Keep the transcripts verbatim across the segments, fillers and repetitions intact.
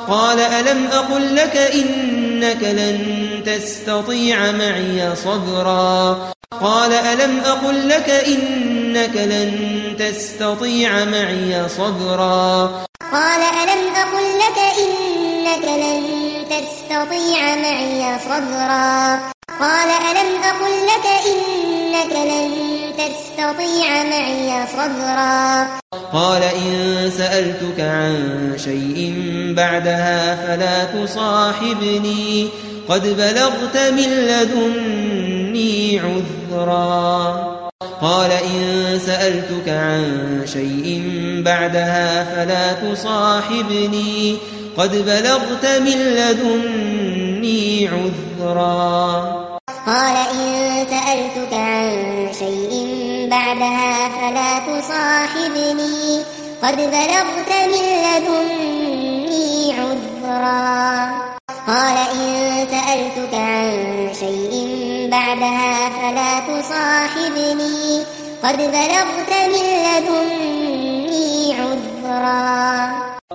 قال ألم أقل لك إنك لن تستطيع معي صبرا قال ألم أقل لك إنك لن تستطيع معي صبرا قال ألم أقل لك إنك لن تستطيع معي صبرا قال ألم أقل لك إنك لن تستطيع معي صبرا قال إن سألتك عن شيء بعدها فلا تصاحبني قد بلغت من لدني عذرا قال إن سألتك عن شيء بعدها فلا تصاحبني قد بلغت من لدني عذرا قال إن سألتك عن شيء بعدها فلا تصاحبني قد بلغت من لدني عذرا قال إن سألتك عن شيء بعدها فلا تصاحبني قد بلغت من لدني عذرا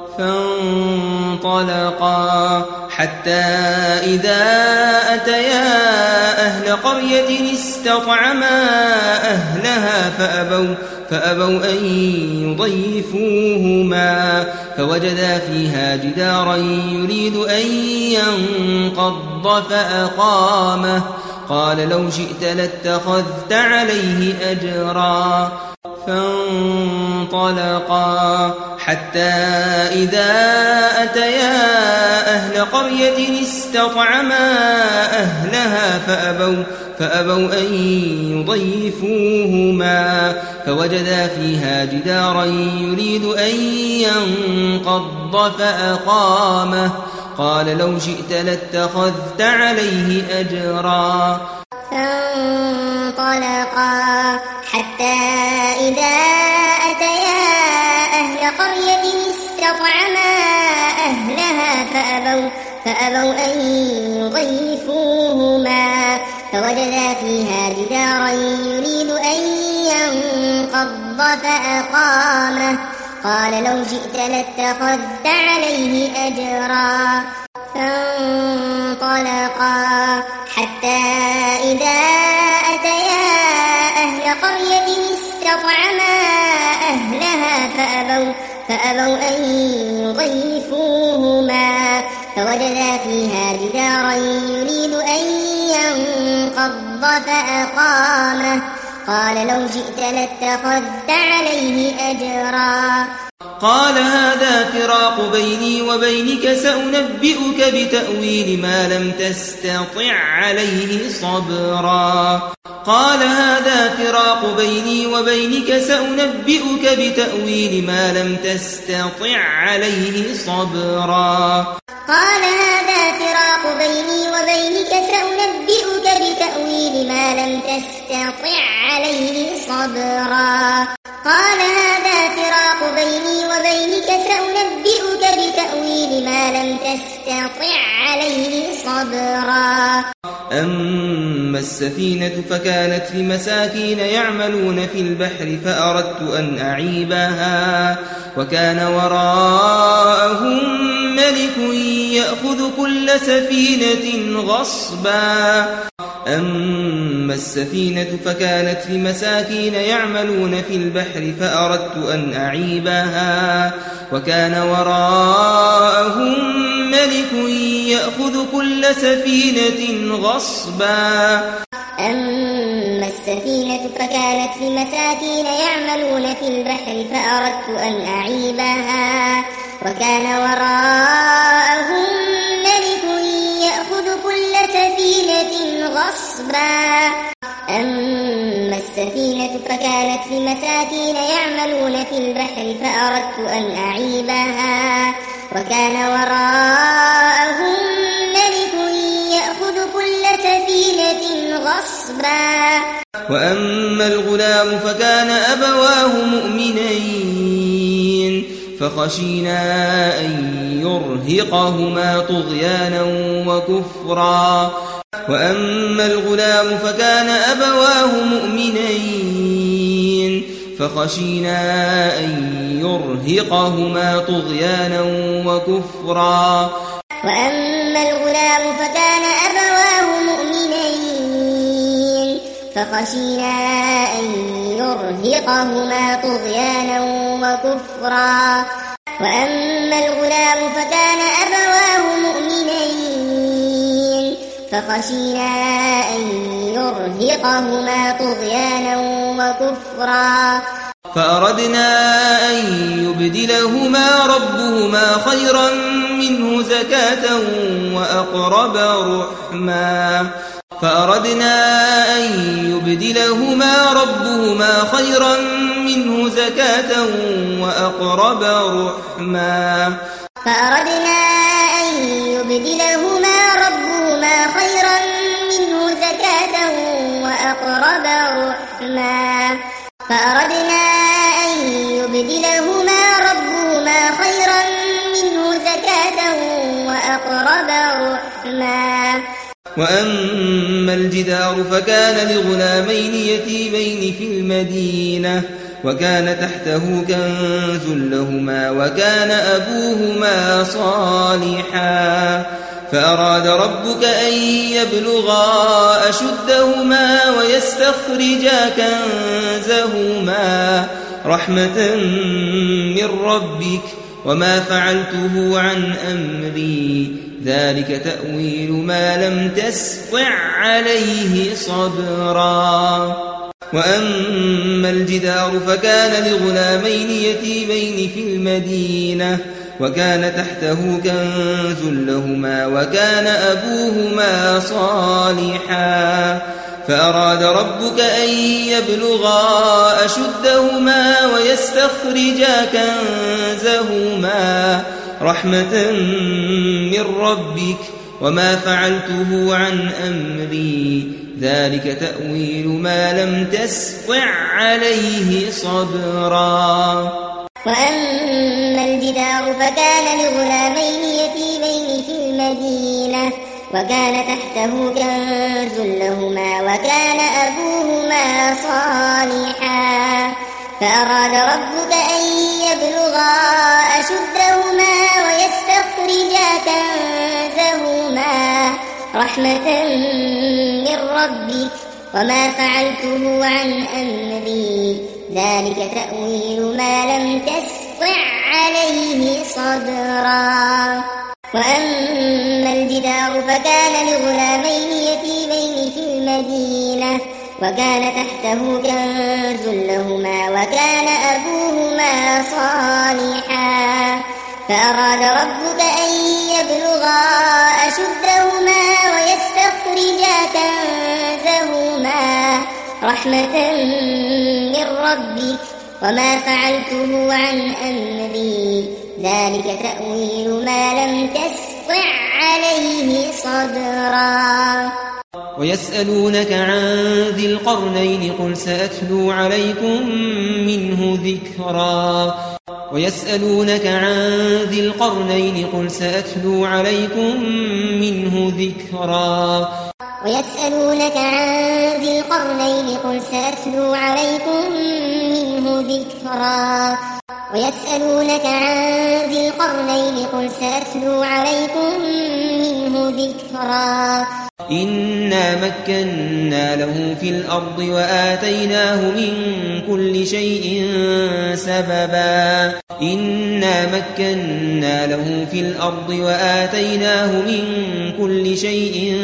فانطلقا حتى إذا أتيا أهل قرية استطعما أهلها فأبوا, فأبوا أن يضيفوهما فوجدا فيها جدارا يريد أن ينقض فأقامه قال لو شئت لاتخذت عليه أجرا فانطلقا حتى إذا أتيا أهل قرية استطعما أهلها فأبوا, فأبوا أن يضيفوهما فوجدا فيها جدارا يريد أن ينقض فأقامه قال لو شئت لاتخذت عليه أجرا فانطلقا حتى إذا أتيا أهل قرية استطعما أهلها فأبوا, فأبوا أن يضيفوهما فوجدا فيها جدارا يريد أن ينقض فأقامه قال لو شئت لاتخذت عليه أجرا فانطلقا حتى إذا أتيا أهل قرية استطعما أهلها فأبوا, فأبوا أن يضيفوهما فوجدا فيها جدارا يريد أن ينقض فأقامه قال لو شئت لاتخذت عليه أجرا قال هذا فراق بيني وبينك سأنبئك بتأويل ما لم تستطع عليه صبرا قال هذا فراق بيني وبينك سأنبئك بتأويل ما لم تستطع عليه صبرا قال هذا فراق بيني وبينك سأنبئك بتأويل ما لم تستطع عليه صبرا قال هذا فراق بيني وبينك سأنبئك بتأويل ما لم تستطع عليه صبرا أما السفينة فكانت لمساكين يعملون في البحر فأردت أن أعيبها وكان وراءهم ملك يأخذ كل سفينة غصبا أما السفينة فكانت لمساكين يعملون في البحر فأردت أن أعيبها وكان وراءهم ملك يأخذ كل سفينة غصبا أما السفينة فكانت لمساكين يعملون في البحر فأردت أن أعيبها وكان وراءهم ملك يأخذ كل سفينة غصبا أما السفينة فكانت لمساكين يعملون في البحر فأردت أن أعيبها وكان وراءهم ملك يأخذ كل سفينة غصبا وأما الغلام فكان أبواه مؤمنين فخشينا أن يرهقهما طغيانا وكفرا وأما الغلام فكان أبواه مؤمنين فخشينا أن يرهقهما طغيانا وكفرا. وأما الغلام فكان أبواه مؤمنين فخشينا أن يرهقهما طغيانا وكفرا. وأما الغلام فكان أبواه مؤمنين فخشينا أن يرهقهما طغيانا وكفرا. فأردنا أن يبدلهما ربهما خيرا منه زكاة وأقرب رحما. فأردنا أن يبدلهما ربهما خيرا منه زكاة وأقرب رحما. فأردنا أن يبدلهما ربهما خيرا منه زكاة وأقرب رحما. فأردنا أن يبدلهما ربهما خيرا منه زكاة وأقرب رحما. وأما الجدار فكان لغلامين يتيمين في المدينة وكان تحته كنز لهما وكان أبوهما صالحا فأراد ربك أن يبلغا أشدهما ويستخرجا كنزهما رحمة من ربك وما فعلته عن أمري ذلك تأويل ما لم تستطع عليه صبرا. وأما الجدار فكان لغلامين يتيمين في المدينة وكان تحته كنز لهما وكان أبوهما صالحا فأراد ربك أن يبلغا أشدهما ويستخرجا كنزهما رحمة من ربك وما فعلته عن أمري ذلك تأويل ما لم تستطع عليه صبرا. وأما الجدار فكان لغلامين يتيمين في المدينة وكان تحته كنز لهما وكان أبوهما صالحا فأراد ربك أن يبلغا أشدهما ويستخرجا كنزهما رحمة من ربك وما فعلته عن أمري ذلك تأويل ما لم تستطع عليه صبرا. وأما الجدار فكان لغلامين يتيمين في المدينة وكان تحته كنز لهما وكان أبوهما صالحا فأراد ربك أن يبلغا أشدهما ويستخرجا كنزهما رحمة من ربك وما فعلته عن أمري ذلك تأويل ما لم تستطع عليه صبرا. ويسألونك عن ذي القرنين قل سأتلو عليكم منه ذكرا. ويسألونك عن ذي القرنين قل سأتلو عليكم منه ذكرا. ويسألونك عن ذي القرنين قل سأتلو عليكم منه ذكرا. ويسألونك عن ذي القرنين قل سأتلو عليكم منه ذكرا. إنا مكنا له في الأرض وآتيناه من كل شيء سببا. إنا مكنا له في الأرض وآتيناه من كل شيء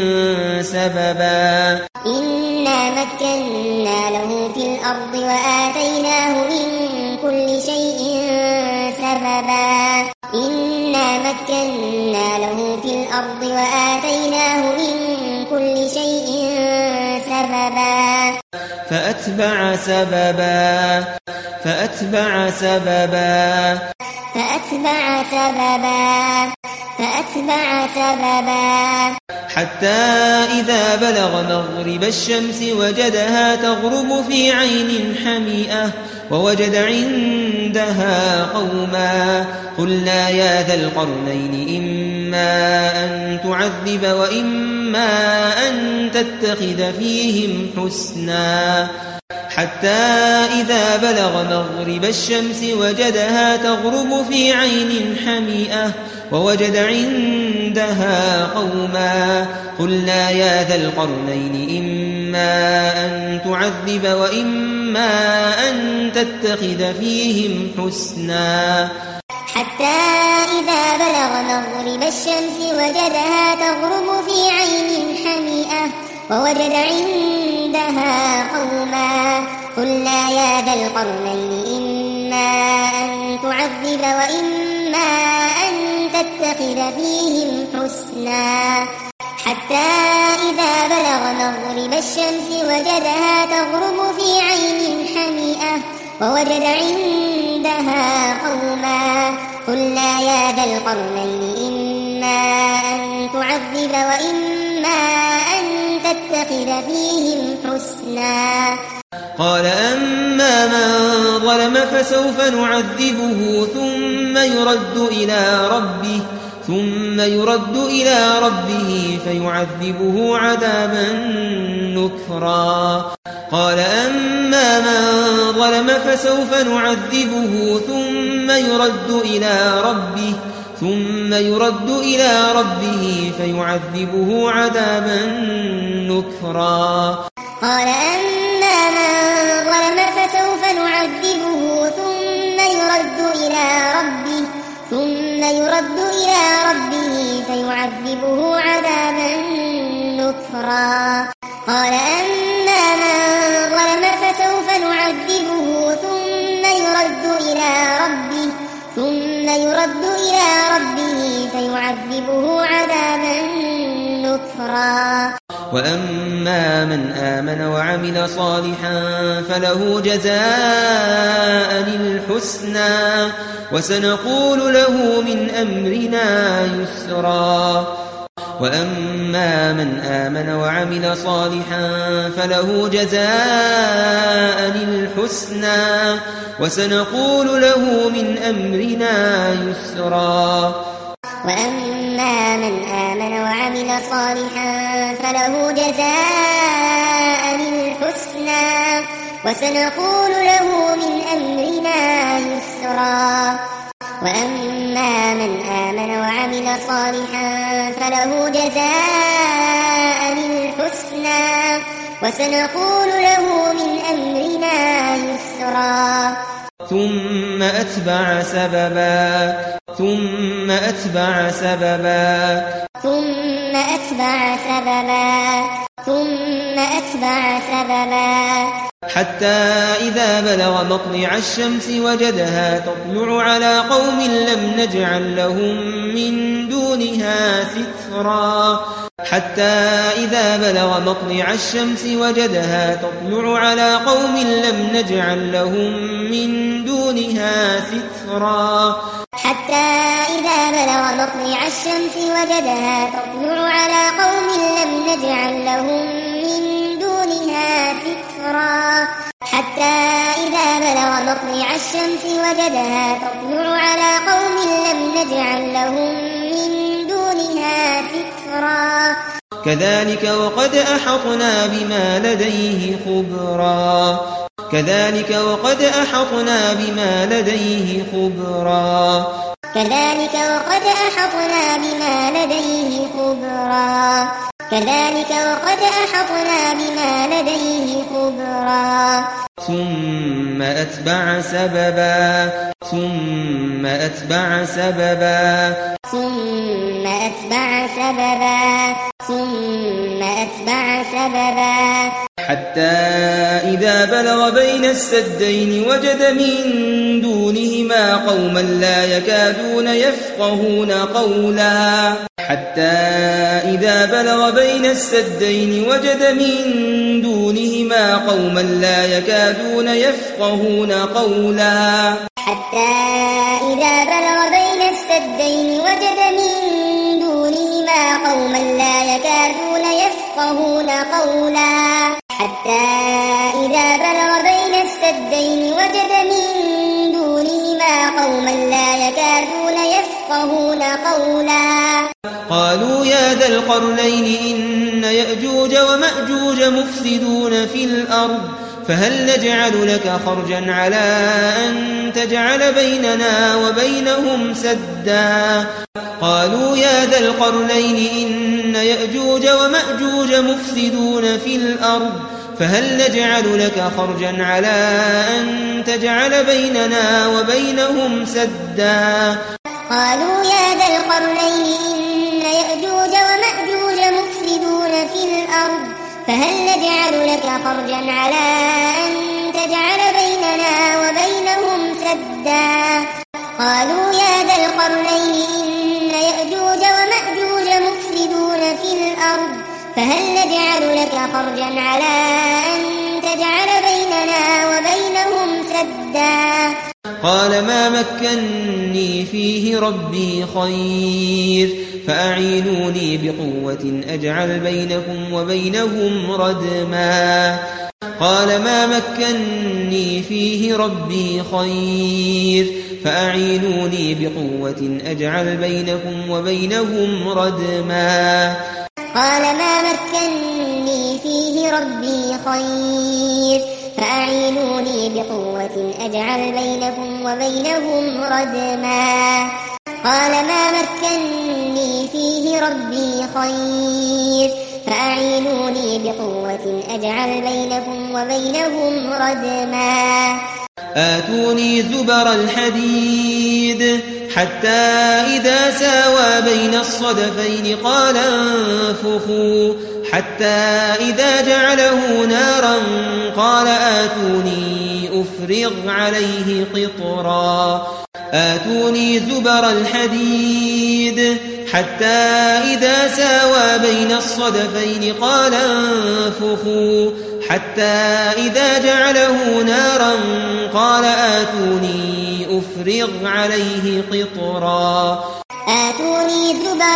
سببا. إنا مكنا له في الأرض وآتيناه من كل شيء سببا. إنا مكنا له في الأرض وآتيناه من كل شيء سببا. فأتبع سببا فأتبع سببا فأتبع سببا فأتبع سببا حتى إذا بلغ مغرب الشمس وجدها تغرب في عين حمئة ووجد عندها قوما قلنا يا ذا القرنين إما أن تعذب وإما أن تتخذ فيهم حسنا حتى إذا بلغ مغرب الشمس وجدها تغرب في عين حمئة ووجد عندها قوما قلنا يا ذا القرنين إما أن تعذب وإما أن تتخذ فيهم حسنا حتى إذا بلغ مغرب الشمس وجدها تغرب في عين حمئة ووجد عندها قوما قلنا يا ذا القرنين إما أن تعذب وإما أن تتخذ فيهم حسنا حتى إذا بلغ مغرب الشمس وجدها تغرب في عين حمئة ووجد عندها قوما قلنا يا ذا القرنين إما أن تعذب وإما أن تتخذ فيهم حسنا قال أما من ظلم فسوف نعذبه ثم يرد إلى ربه ثم يرد إلى ربه فيعذبه عذابا نكرا قال أما من ظلم فسوف نعذبه ثم يرد إلى ربه ثم يرد إلى ربه فيعذبه عذابا نكرا قال أما من ظلم فسوف نعذبه ثم يرد إلى ربه ثم يرد إلى ربه فيعذبه عذابا نكرا قال أما من ظلم فسوف نعذبه ثم يرد إلى ربه ثم يرد إلى ربه فيعذبه عذابا نكرا وأما من آمن وعمل صالحا فله جزاء الحسنى وسنقول له من أمرنا يسرا وأما من آمن وعمل صالحا فله جزاء الحسنى وسنقول له من أمرنا يسرا وأما من آمن وعمل صالحا فله جزاء الحسنى وسنقول له من أمرنا يسرا وأما من آمن وعمل صالحا فله جزاء الحسنى وسنقول له من أمرنا يسرا ثم أتبع سببا ثم أتبع سببا ثم أتبع سببا ثم أتبع سببا حتى إذا بلغ مطلع الشمس وجدها تطلع على قوم لم نجعل لهم من دونها سترا حتى إذا بلغ مطلع الشمس وجدها تطلع على قوم لم نجعل لهم من دونها سترا حتى إذا بلغ مطلع الشمس وجدها تطلع على قوم لم نجعل لهم من دونها سترا حتى إذا بلغ مطلع الشمس وجدها تطلع على قوم لم نجعل لهم من دونها سترا كذلك وقد أحطنا بما لديه خبرا كذلك وقد أحطنا بما لديه خبرا كذلك وقد أحطنا بما لديه خبرا كذلك وقد أحطنا بما لديه خبرا ثم أتبع سببا ثم أتبع سببا ثم أتبع سببا ثم أتبع سببا حتى إذا بلغ بين السدين وجد من دونهما قوما لا يكادون يفقهون قولا حتى إذا بلغ بين السدين وجد من دونهما قوما لا يكادون يفقهون قولا حتى إذا بلغ بين السدين وجد من دونهما قوما لا يكادون يفقهون قولا حتى إذا بلغ بين السدين وجد من دونهما قوما لا يكادون يفقهون قولا قالوا يا ذا القرنين إن يأجوج ومأجوج مفسدون في الأرض فهل نجعل لك خرجا على أن تجعل بيننا وبينهم سدا قالوا يا ذا القرنين إن يأجوج ومأجوج مفسدون في الأرض فهل نجعل لك خرجا على أن تجعل بيننا وبينهم سدا قالوا يا ذا القرنين إن يأجوج ومأجوج مفسدون في الأرض فهل نجعل لك خرجا على أن تجعل بيننا وبينهم سدا قالوا يا ذا القرنين إن يأجوج ومأجوج مفسدون في الأرض فهل نجعل لك خرجا على أن تجعل بيننا وبينهم سدا قال ما مكني فيه ربي خير فأعينوني بقوة أجعل بينكم وبينهم ردما قال ما مكني فيه ربي خير فأعينوني بقوة أجعل بينكم وبينهم ردما قال ما مكني فيه ربي خير فأعينوني بقوة أجعل بينكم وبينهم ردما قال ما مكني فيه ربي خير فأعينوني بقوة أجعل بينكم وبينهم ردما آتوني زبر الحديد حتى إذا ساوى بين الصدفين قال انفخوا حتى إذا جعله نارا قال آتوني أفرغ عليه قطرا آتوني زبر الحديد حتى إذا ساوى بين الصدفين قال انفخوا حتى إذا جعله نارا قال آتوني أفرغ عليه قطرا آتوني زبر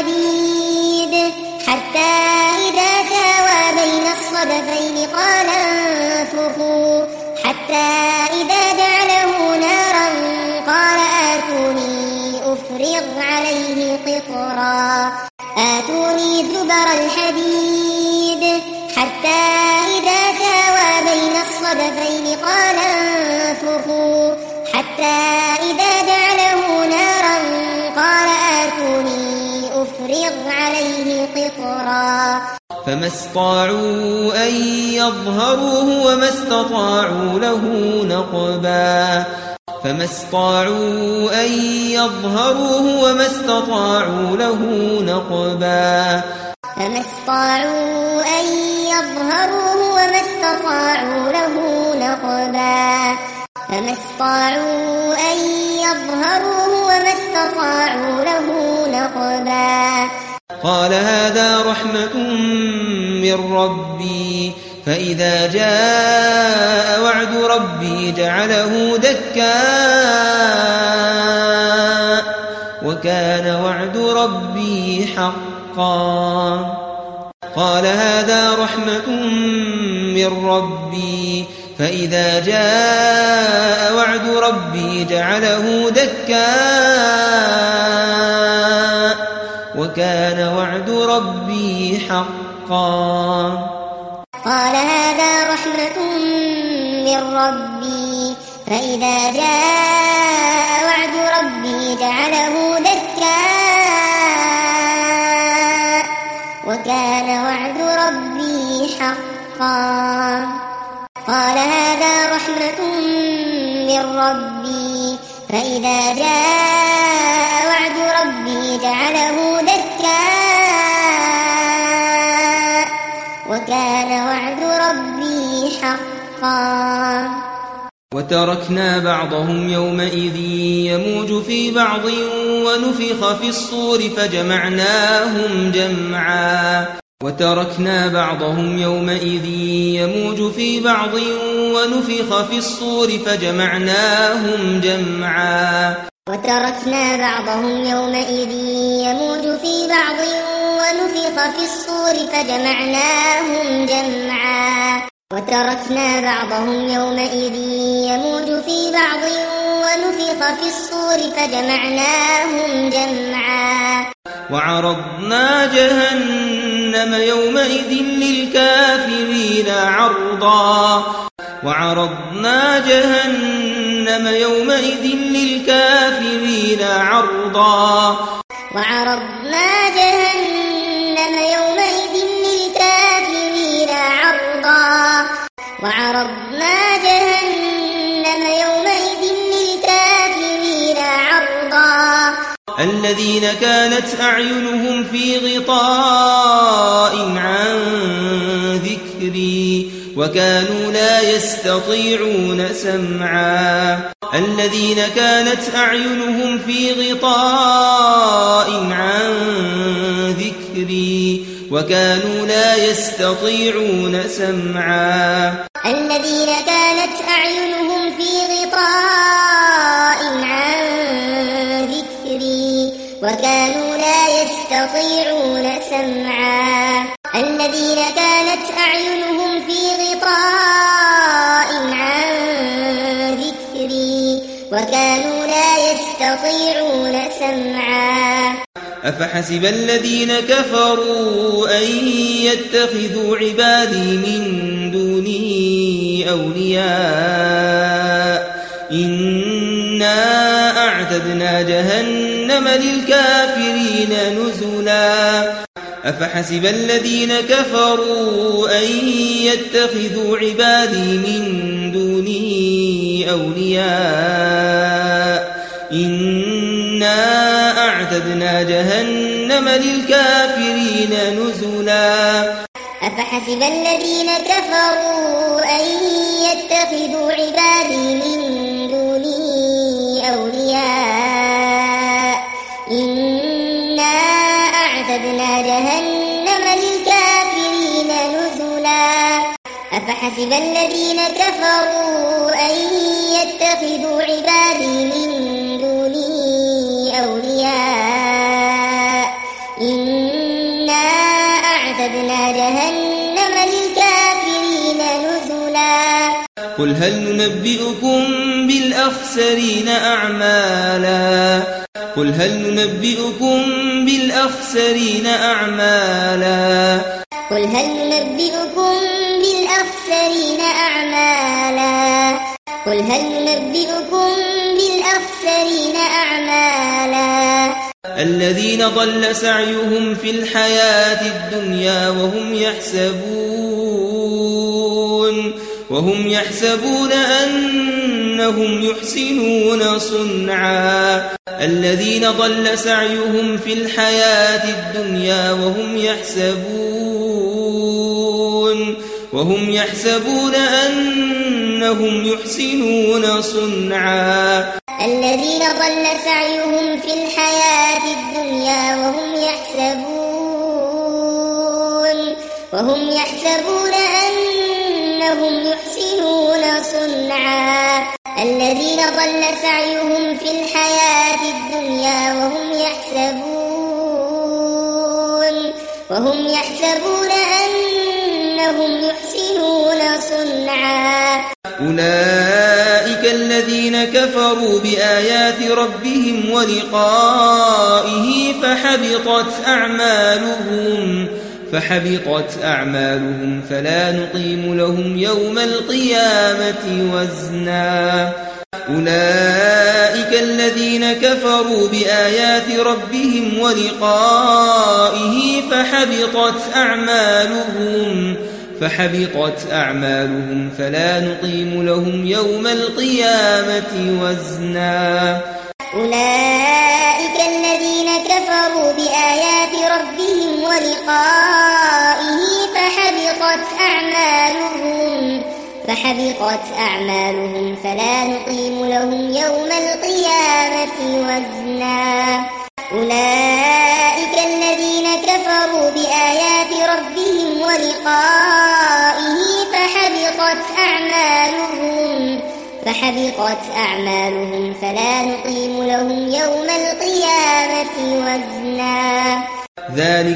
الحديد حتى إذا ساوى بين الصدفين قال انفخوا حتى إذا جعله نارا قال آتوني أفرغ عليه قطرا آتوني زبر الحديد حتى إذا ساوى بين الصدفين قال انفخوا حتى إذا جعله نارا قال آتوني أفرغ عليه قطرا فما استطاعوا أن يظهروه وما استطاعوا له نقبا فما استطاعوا أن يظهروه وما استطاعوا له نقبا فما استطاعوا أن يظهروه وما استطاعوا له نقبا فما استطاعوا أن يظهروه وما استطاعوا له نقبا قال هذا رحمة من ربي فإذا جاء وعد ربي جعله دكا وكان وعد ربي حقا قال هذا رحمة من ربي فإذا جاء وعد ربي جعله دكا وكان وعد ربي حقا قال هذا رحمة من ربي فإذا جاء وعد ربي جعله دكا وكان وعد ربي حقا قال هذا رحمة من ربي فإذا جاء وعد ربي جعله دكا وكان وعد ربي حقا وتركنا بعضهم يومئذ يموج في بعض ونفخ في الصور فجمعناهم جمعا وتركنا بعضهم يومئذ يموج في بعض ونفخ في الصور فجمعناهم جمعا وتركنا بعضهم يومئذ يموج في بعض ونفخ في الصور فجمعناهم جمعا وتركنا بعضهم يومئذ يموج في بعض ونفخ في الصور فجمعناهم جمعا وعرضنا جهنم يومئذ للكافرين عرضا وعرضنا جهنم يومئذ للكافرين عرضا وعرضنا جهنم يومئذ للكافرين عرضا وعرضنا جهنم يومئذ للكافرين عرضا الذين كانت أعينهم في غطاء عن ذكري وكانوا لا يستطيعون سمعا الذين كانت أعينهم في غطاء عن ذكري وكانوا لا يستطيعون سمعا الذين كانت أعينهم في غطاء عن ذكري وكانوا لا يستطيعون سمعا الذين كانت أعينهم في غطاء عن ذكري وكانوا لا يستطيعون سمعا أفحسب الذين كفروا أن يتخذوا عبادي من دوني أولياء إنا أعتدنا جهنم للكافرين نزلا أفحسب الذين كفروا أن يتخذوا عبادي من دوني أولياء إنا أعتدنا جهنم للكافرين نزلا أفحسب الذين كفروا أن يتخذوا عبادي من دوني أولياء إنا أعتدنا جهنم للكافرين نزلا أفحسب الذين كفروا أن يتخذوا عبادي من دوني أولياء إنا أعتدنا جهنم للكافرين نزلا قل هل ننبئكم بالأخسرين أعمالا قل هل ننبئكم بالأخسرين أعمالا قل هل ننبئكم بالأخسرين أعمالا قل هل ننبئكم بالأخسرين أعمالا الذين ضل سعيهم في الحياة الدنيا وهم يحسبون وهم يحسبون أنهم يحسنون صنعا الذين ضل سعيهم في الحياة الدنيا وهم يحسبون وهم يحسبون أنهم يحسنون صنعا الذين ضل سعيهم في الحياة الدنيا وهم يحسبون وهم يحسبون أنهم يحسنون صنعا الذين ضل سعيهم في الحياة الدنيا وهم يحسبون وهم يحسبون أنهم يحسنون صنعا أولئك الذين كفروا بآيات ربهم ولقائه فحبطت أعمالهم فحبطت أعمالهم فلا نقيم لهم يوم القيامة وزنا أولئك الذين كفروا بآيات ربهم ولقائه فحبطت أعمالهم فحبطت أعمالهم فلا نقيم لهم يوم القيامة وزنا أولئك الذين كفروا بآيات ربهم ولقائه فحبطت أعمالهم فحبطت أعمالهم فلا نقيم لهم يوم القيامة وزنا أولئك الذين كفروا بآيات ربهم ولقائه فحبطت أعمالهم فحبطت أعمالهم فلا نقيم لهم يوم القيامة وزنا ذلك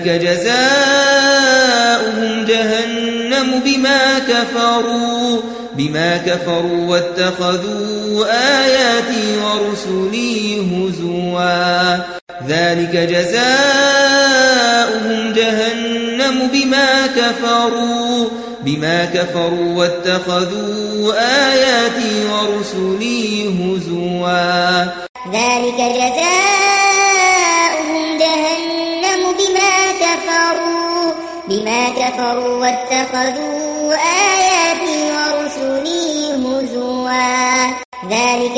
جزاؤهم جهنم بما كفروا بما كفروا واتخذوا آياتي ورسلي هزوا ذلك جزاؤهم جهنم بما كفروا بما كفروا واتخذوا آياتي ورسلي هزوا ذلك جزاؤهم جهنم بما كفروا بما كفروا واتخذوا آياتي ورسلي هزوا ذلك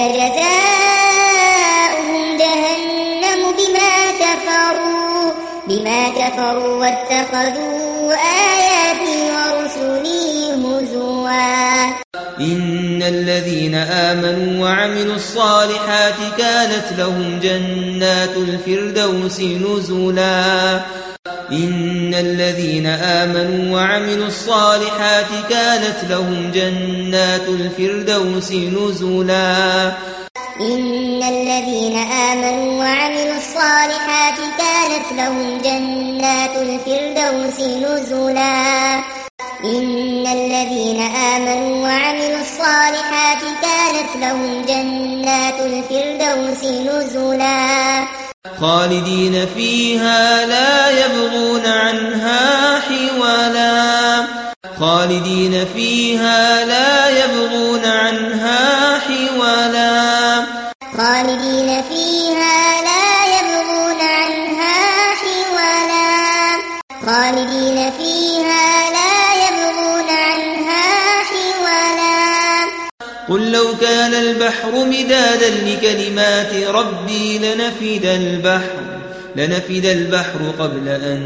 جزاؤهم جهنم بما كفروا بما كفروا واتخذوا آياتي ورسلي هزوا إن الذين آمنوا وعملوا الصالحات كانت لهم جنات الفردوس نزلا إن الذين آمنوا وعملوا الصالحات كانت لهم جنات الفردوس نزلا إن الذين آمنوا وعملوا الصالحات كانت لهم جنات الفردوس نزلا إن الذين آمنوا وعملوا الصالحات كانت لهم جنات الفردوس نزلا خالدين فيها لا يبغون عنها حولا خالدين فيها لا يبغون عنها حولا خالدين فيها لا يبغون عنها حولا خالدين فيها لا يبغون عنها حولا قل لو كان البحر مدادا لكلمات ربي لنفد البحر لنفد البحر قبل أن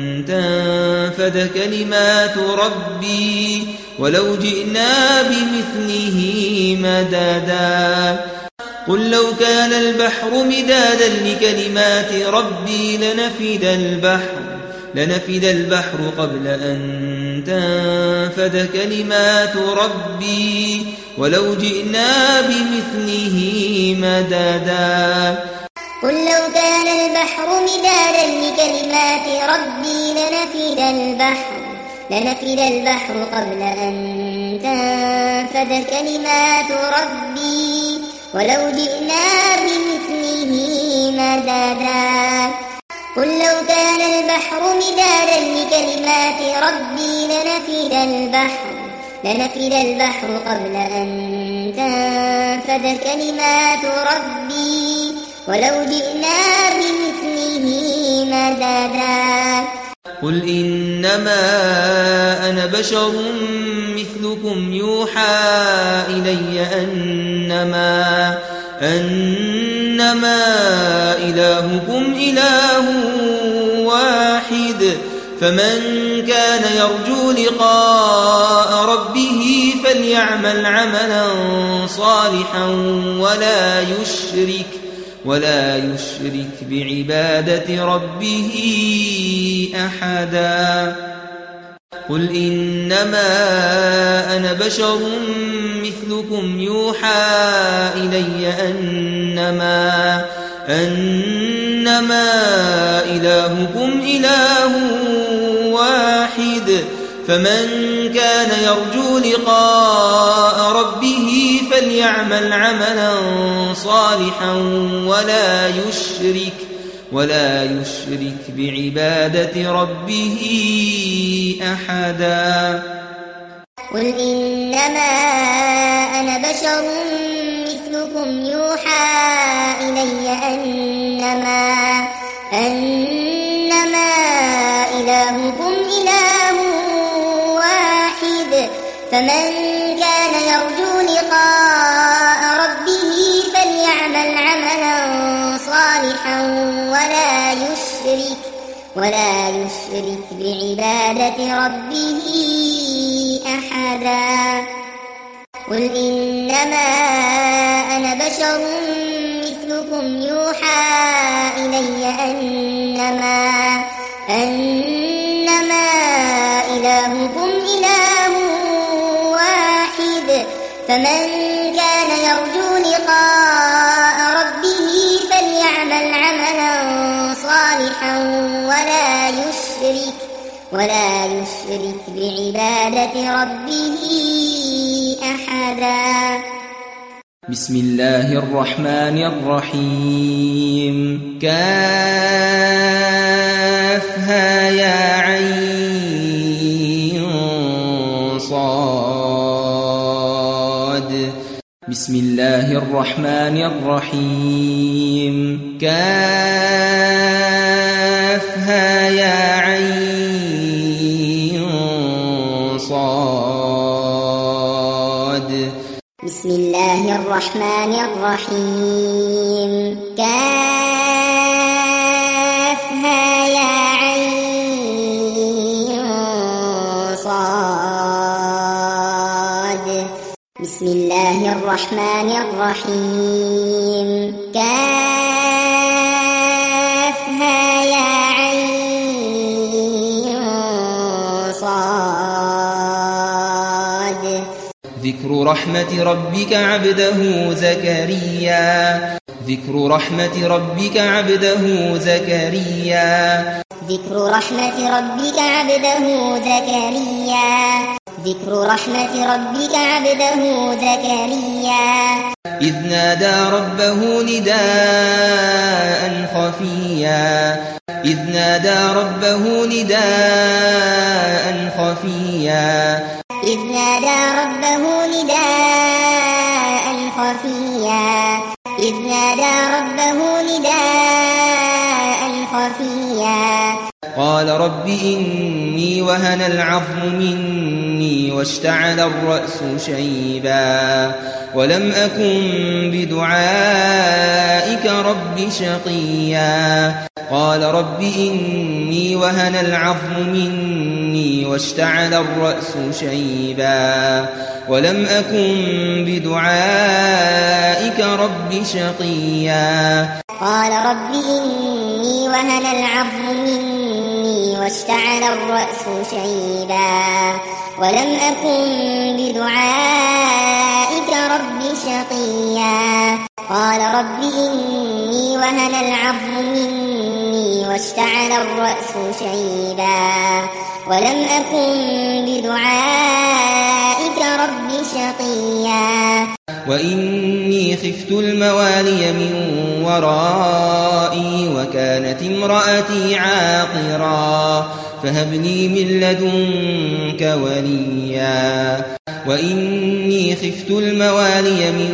تنفد كلمات ربي ولو جئنا بمثله مددا قل لو كان البحر مدادا لكلمات ربي لنفد البحر لنفد البحر قبل أن تنفد كلمات ربي ولو جئنا بمثله مددا قل لو كان البحر مدادا لكلمات ربي لنفد البحر لنفد البحر قبل أن تنفد كلمات ربي ولو جئنا بمثله مددا قل لو كان البحر مدادا لكلمات ربي لنفد البحر لنفد البحر قبل أن تنفد كلمات ربي ولو جئنا بمثله مددا قل إنما أنا بشر مثلكم يوحى إلي أنما أنما إلهكم إله واحد فمن كان يرجو لقاء ربه فليعمل عملا صالحا ولا يشرك ولا يشرك بعبادة ربه أحدا قل إنما أنا بشر مثلكم يوحى إلي أنما أنما إلهكم إله واحد فمن كان يرجو لقاء ربه فليعمل عملا صالحا ولا يشرك ولا يشرك بعبادة ربه أحدا قل إنما أنا بشر مثلكم يوحى إلي أنما أنما إلهكم إله واحد فمن كان يرجو لقاء ربه فليعمل عملا صالحا ولا يشرك ولا يشرك بعبادة ربه أحدا قل إنما أنا بشر مثلكم يوحى إلي أنما أنما إلهكم إله واحد فمن كان يرجو لقاء ربه فليعمل عملا صالحا ولا يشرك ولا يشرك بعبادة ربه أحدا بسم الله الرحمن الرحيم كافها يا عين بسم الله الرحمن الرحيم كافها يا عين صاد بسم الله الرحمن الرحيم كافها يا عين صاد بسم الله الرحمن الرحيم كافها يا عين صاد ذكر رحمة ربك عبده زكريا ذكر رحمة ربك عبده زكريا ذكر رحمة ربك عبده زكريا ذكر رحمة ربك عبده زكريا إذ نادى ربه نداء خفيا إذ نادى ربه نداء خفيا إذ نادى ربه نداء خفيا إذ نادى ربه نداء خفيا قال رب إني وهن العظم مني واشتعل الرأس شيبا ولم أكن بدعائك رب شقيا قال رب إني وهن العظم مني واشتعل الرأس شيبا ولم أكن بدعائك رب شقيا قال رب إني وهن العظم مني واشتعل الرأس شيبا ولم أكن بدعائك رب شقيا قال رب إني وهن العظم مني واشتعل الرأس شيبا ولم أكن بدعائك رب شقيا وإني خفت الموالي من ورائي وكانت امرأتي عاقرا فهب لي من لدنك وليا وإني خفت الموالي من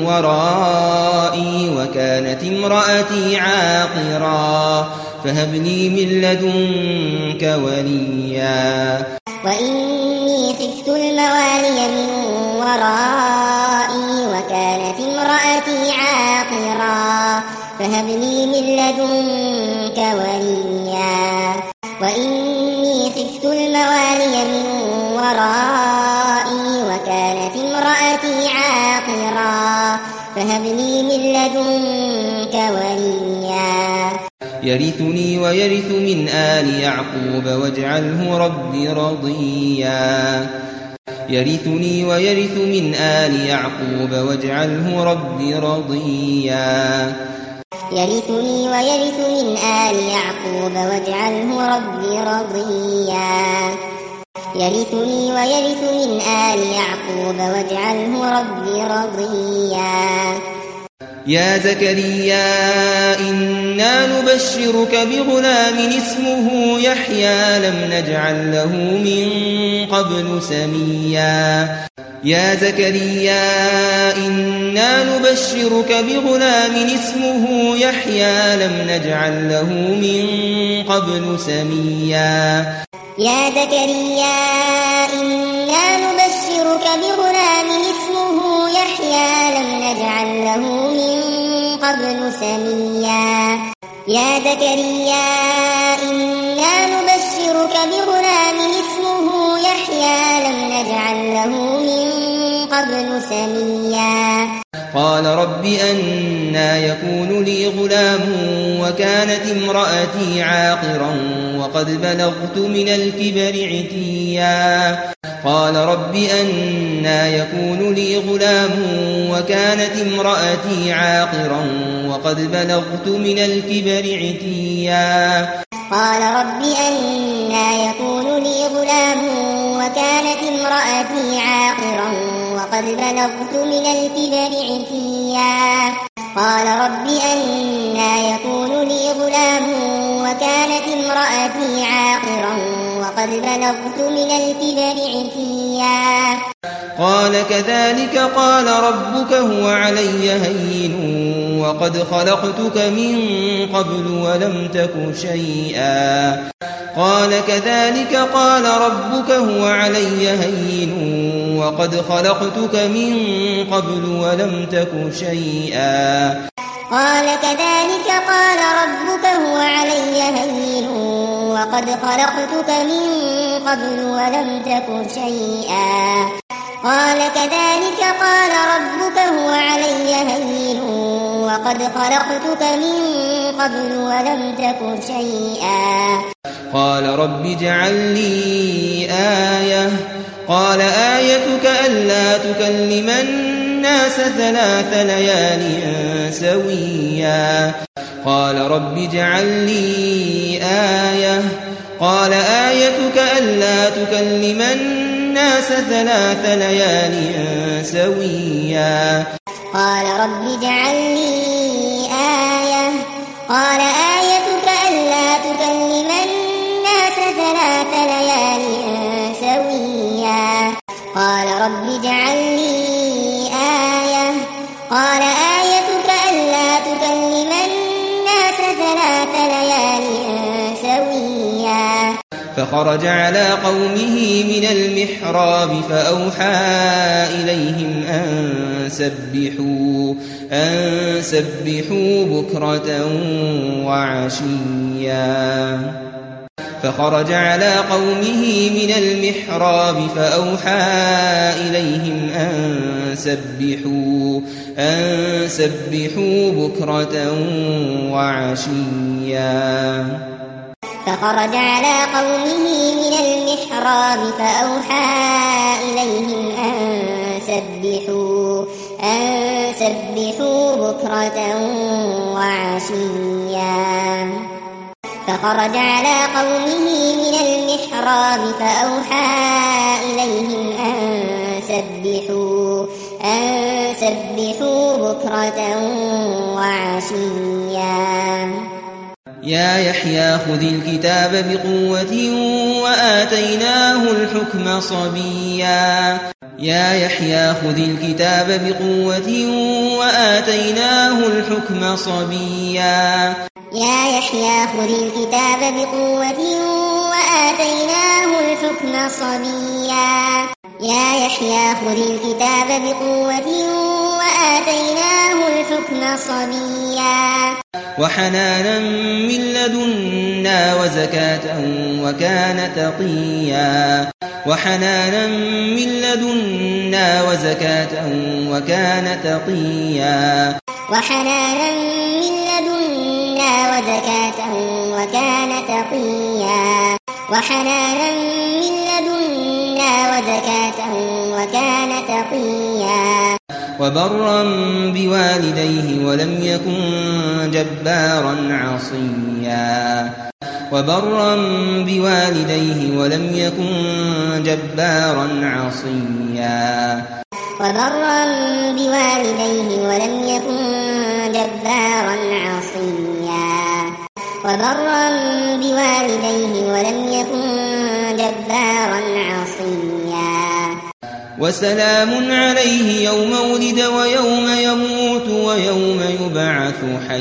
ورائي وكانت امرأتي عاقرا فهب لي من لدنك وليا وإني خفت الموالي من ورائي وكانت امرأتي عاقرا فهب لي من لدنك وليا وإني خفت الموالي من ورائي وكانت امرأتي عاقرا فهب لي من لدنك وليا يرثني ويرث من آل يعقوب واجعله رب رضيا يرثني ويرث من آل يعقوب واجعله رب رضيا يرثني ويرث من آل يعقوب واجعله رب رضيا يرثني ويرث من آل يعقوب واجعله رب رضيا يا زكريا إنا نبشرك بغلام اسمه يحيى لم نجعل له من قبل سميا يا زكريا إنا نبشرك بغلام اسمه يحيى لم نجعل له من قبل سميا يا زكريا إنا نبشرك بغلام اسمه يحيى لم نجعل له من قبل سميا يا زكريا إنا نبشرك بغلام اسمه يحيى لم نجعل له من قبل سميا قال رب أنى يكون لي غلام وكانت امرأتي عاقرا وقد بلغت من الكبر عتيا قال رب أنى يكون لي غلام وكانت امرأتي عاقرا وقد بلغت من الكبر عتيا قال رب أنى يكون لي غلام وكانت امرأتي عاقرا وقد بلغت من الكبر عتيا قال رب أنى يكون لي غلام وكانت امرأتي عاقرا وقد بلغت من الكبر عتيا قال كذلك قال ربك هو علي هين وقد خلقتك من قبل ولم تك شيئا قال كذلك قال ربك هو علي هين وقد خلقتك من قبل ولم تك شيئا قال كذلك قال ربك هو علي هين وقد خلقتك من قبل ولم تك شيئا قال كذلك قال ربك هو علي هين وقد خلقتك من قبل ولم تك شيئا قال رب اجعل لي آية قال آيتك ألا تكلم الناس ثلاث ليال سويا قال رب اجعل لي آية قال آيتك ألا تكلم الناس ثلاث ليال سويا قال رب اجعل لي آية قال آيتك ألا تكلم الناس ثلاث ليال سويا قال رب اجعل لي آية قال آيتك ألا تكلم الناس ثلاث ليال سويا فخرج على قومه من المحراب فأوحى إليهم أن سبحوا أن سبحوا بكرة وعشيا فخرج على قومه من المحراب فأوحى إليهم أن سبحوا أن سبحوا بكرة وعشيا فخرج على قومه من المحراب فأوحى إليهم أن سبحوا أن سبحوا بكرة وعشيا فخرج على قومه من المحراب فأوحى إليهم أن سبحوا أن سبحوا بكرة وعشيا يا يحيى خذ الكتاب بقوة وآتيناه الحكم صبيا يا يحيى خذ الكتاب بقوة وآتيناه الحكم صبيا يا يحيى خذ الكتاب بقوة وآتيناه الحكم صبيا يا يحيى خذ الكتاب بقوة وآتيناه الحكم صبيا وحنانا من لدنا وزكاة وكان تقيا وحنانا من لدنا وزكاة وكان تقيا وحنانا من لدنا وزكاة وكان تقيا وحنانا من لدنا وزكاة وكان تقيا وبرا بوالديه ولم يكن جبارا عصيا وبرا بوالديه ولم يكن جبارا عصيا وبرا بوالديه ولم يكن جبارا عصيا وبرا بوالديه ولم يكن جبارا عصيا وسلام عليه يوم ولد ويوم يموت ويوم يبعث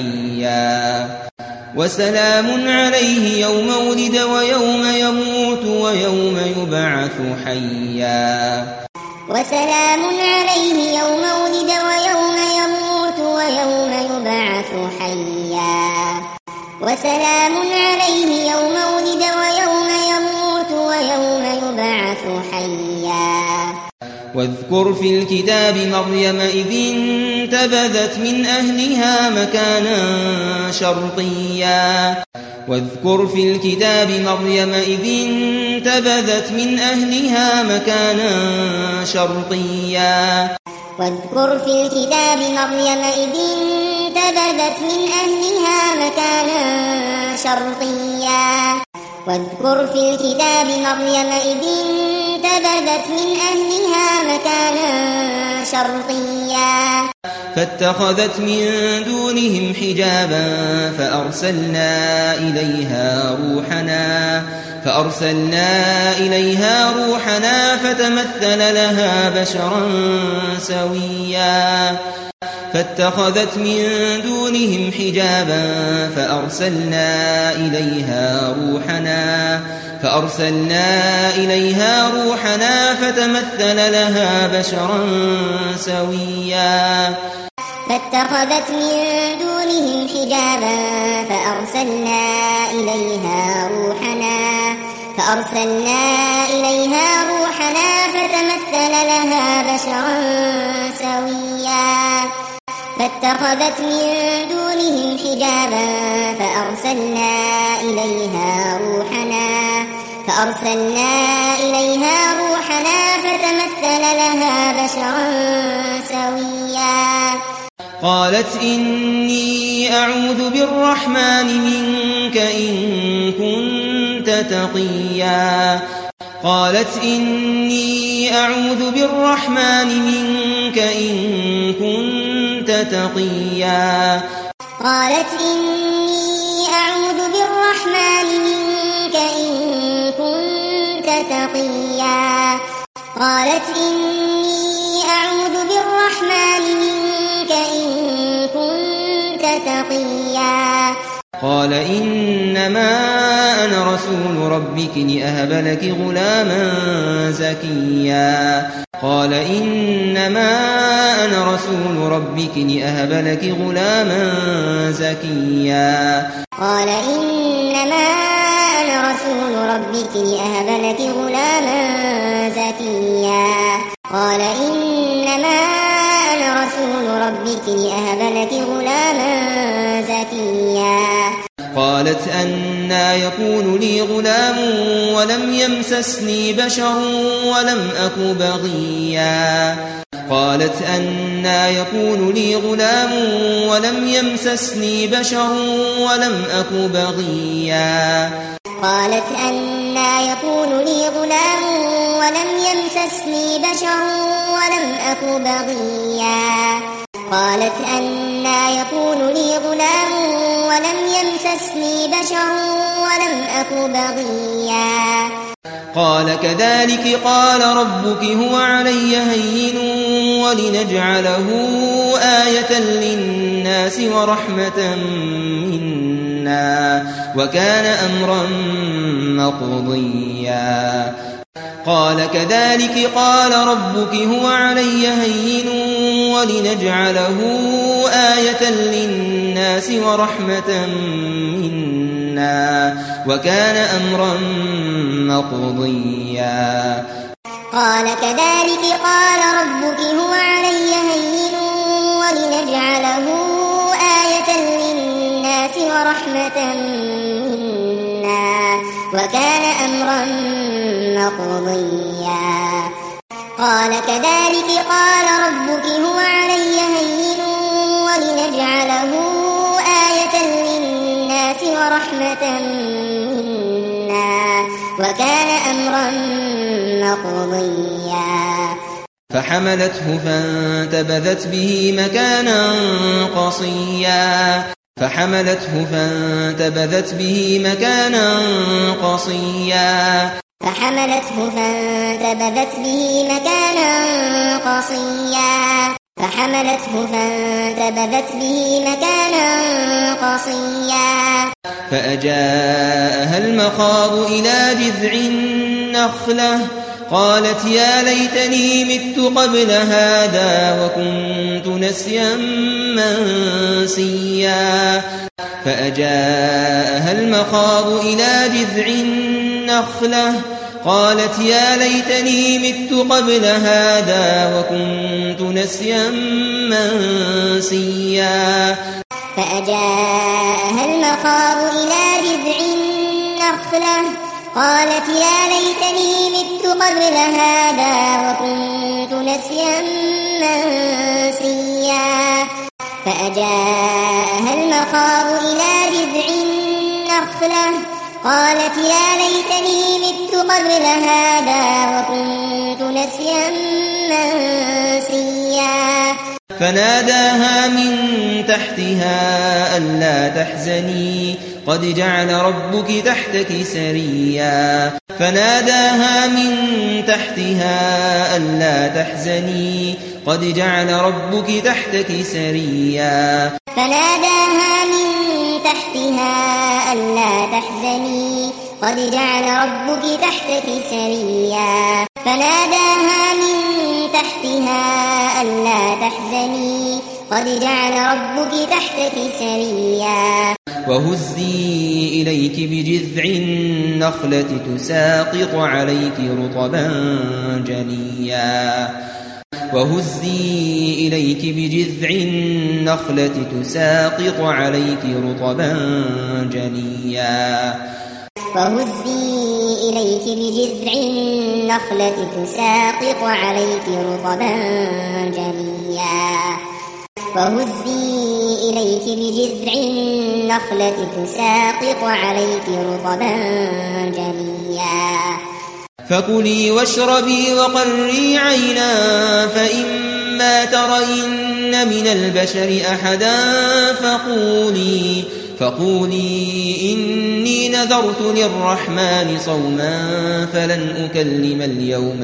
حيا وسلام عليه يوم ولد ويوم يموت ويوم يبعث حيا وسلام عليه يوم ولد ويوم يموت ويوم يبعث حيا وسلام عليه يوم ولد ويوم يموت ويوم يبعث حيا واذكر في الكتاب مريم إذ انتبذت من أهلها مكانا شرقيا واذكر في الكتاب مريم إذ انتبذت من أهلها مكانا شرقيا واذكر في الكتاب مريم إذ انتبذت من أهلها مكانا شرقيا واذكر في الكتاب مريم إذ انتبذت من أهلها مكانا شرقيا فاتخذت من دونهم حجابا فأرسلنا إليها روحنا فأرسلنا إليها روحنا فتمثل لها بشرا سويا فاتخذت من دونهم حجابا فأرسلنا إليها روحنا فأرسلنا إليها روحنا فتمثل لها بشرا سويا فاتخذت من دونهم حجابا فأرسلنا إليها روحنا فأرسلنا إليها روحنا فتمثل لها بشرا سويا فاتخذت من دونهم حجابا فأرسلنا إليها روحنا فأرسلنا إليها روحنا فتمثل لها بشرا سويا قالت إني أعوذ بالرحمن منك إن كنت تقيا قالت إني أعوذ بالرحمن منك إن كنت تقيا قالت إني أعوذ بالرحمن منك إن كنت تقيا قالت إني أعوذ بالرحمن منك إن كنت تقيا قال إنما أنا رسول ربك لأهب لك غلاما زكيا قال إنما أنا رسول ربك لأهب لك غلاما زكيا قال إنما أنا رسول ربك لأهب لك غلاما زكيا قال إنما أنا رسول ربك لأهب لك غلاما زكيا قالت أنى يكون لي غلام ولم يمسسني بشر ولم أك بغيا قالت أنى يكون لي غلام ولم يمسسني بشر ولم أك بغيا قالت أنى يكون لي غلام ولم يمسسني بشر ولم أك بغيا قالت أنى يكون لي غلام ولم يمسسني بشر ولم أك بغيا قال كذلك قال ربك هو علي هين ولنجعله آية للناس ورحمة منا وكان أمرا مقضيا قال كذلك قال ربك هو علي هين ولنجعله آية للناس ورحمة منا وكان أمرا مقضيا قال كذلك قال ربك هو علي هين ولنجعله آية للناس ورحمة منا وكان أمرا مقضيا قال كذلك قال ربك هو علي هين ولنجعله آية للناس ورحمة منا وكان أمرا مقضيا فحملته فانتبذت به مكانا قصيا فحملته فانتبذت به مكانا قصيا فحملته فانتبذت به مكانا قصيا فحملته فانتبذت به مكانا قصيا فأجاءها المخاض إلى جذع النخلة قالت يا ليتني مت قبل هذا وكنت نسيا منسيا فأجاءها المخاض إلى جذع النخلة قالت يا ليتني مت قبل هذا وكنت نسيا منسيا فأجاءها المخاض إلى جذع النخلة قالت يا ليتني مت قبل هذا وكنت نسيا منسيا فأجاءها المخاض إلى جذع النخلة قالت يا ليتني مت قبل هذا وكنت نسيا منسيا فناداها من تحتها ألا تحزني قد جعل ربك تحتك سريا فناداها من تحتها ألا تحزني قد جعل ربك تحتك سريا فناداها من تحتها ألا تحزني قد جعل ربك تحتك سريا فناداها من تحتها ألا تحزني قد جعل ربك تحتك سريا وهزي إليك بجذع النخلة تساقط عليك رطبا جنيا وهزي إليك بجذع النخلة تساقط عليك رطبا جنيا وهزي إليك بجذع النخلة تساقط عليك رطبا جنيا وهزي إليك بجذع النخلة تساقط عليك رطبا جنيا فكلي واشربي وقري عينا فإما ترين من البشر أحدا فقولي فقولي إني نذرت للرحمن صوما فلن أكلم اليوم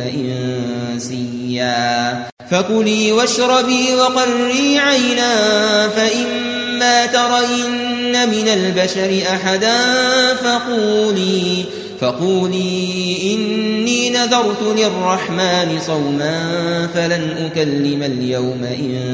إنسيا فكلي واشربي وقري عينا فإما ترين من البشر أحدا فقولي فقولي إني نذرت للرحمن صوما فلن أكلم اليوم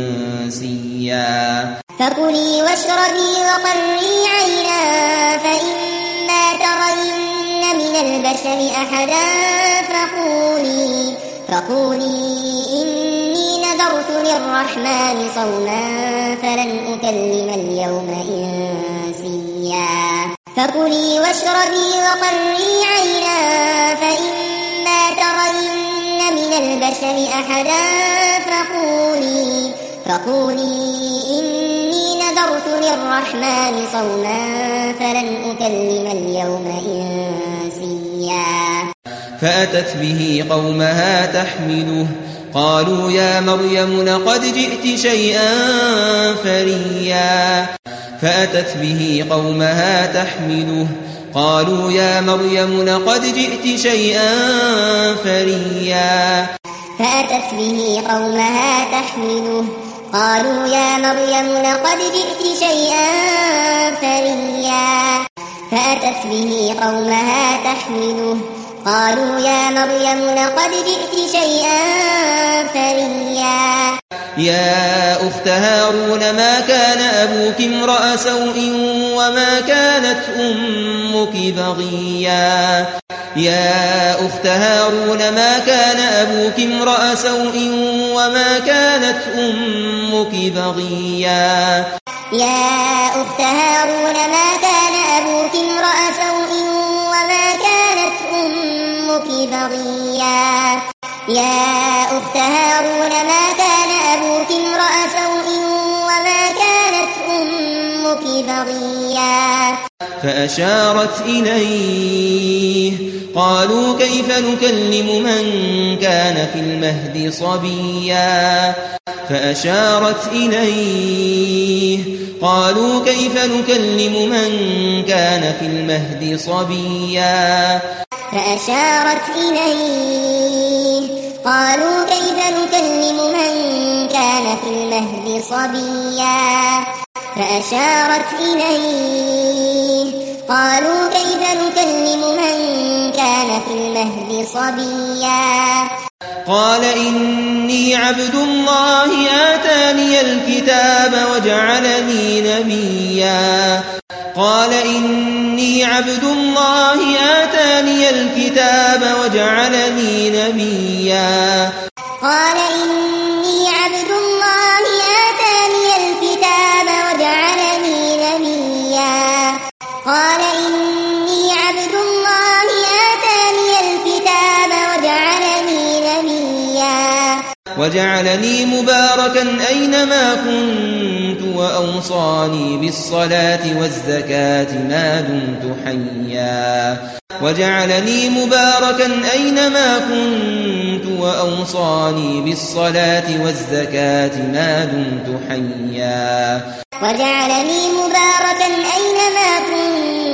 إنسيا فكلي واشربي وقري عينا فإما ترين من البشر أحدا فقولي فقولي إني نذرت للرحمن صوما فلن أكلم اليوم إنسيا فكلي واشربي وقري عينا فإما ترين من البشر أحدا فقولي فقولي إني نذرت للرحمن صوما فلن أكلم اليوم إنسيا فأتت به قومها تحمله قالوا يا مريم لقد جئت شيئا فريا فأتت به قومها تحمله قالوا يا مريم لقد جئت شيئا فريا فأتت به قومها تحمله قالوا يا مريم لقد جئت شيئا فريا فأتت به قومها تحمله قالوا يا مريم لقد جئت شيئا فريا يا أخت هارون ما كان أبوك امرأ سوء وما كانت أمك بغيا يا أخت هارون ما كان أبوك امرأ سوء وما كانت أمك بغيا يا أخت هارون ما كان أبوك امرأ سوء وما كانت أمك بغيا يا أخت هارون ما كان أبوك امرأ سوء وما كانت أمك بغيا فأشارت إليه قالوا كيف نكلم من كان في المهد صبيا فأشارت إليه قالوا كيف نكلم من كان في المهد صبيا فأشارت إليه قالوا كيف نكلم من كان في المهد صبيا فأشارت إليه قالوا كيف نكلم من كان في المهد صبيا قال إني عبد الله آتاني الكتاب وجعلني نبيا قال إني عبد الله آتاني الكتاب وجعلني نبيا قال إني عبد الله آتاني الكتاب وجعلني نبيا قال إني عبد الله آتاني الكتاب وجعلني نبيا وجعلني مباركا أينما كنت وأوصاني بالصلاة والزكاة ما دمت حيا وجعلني مباركا أينما كنت وأوصاني بالصلاة والزكاة ما دمت حيا وجعلني مباركا أينما كنت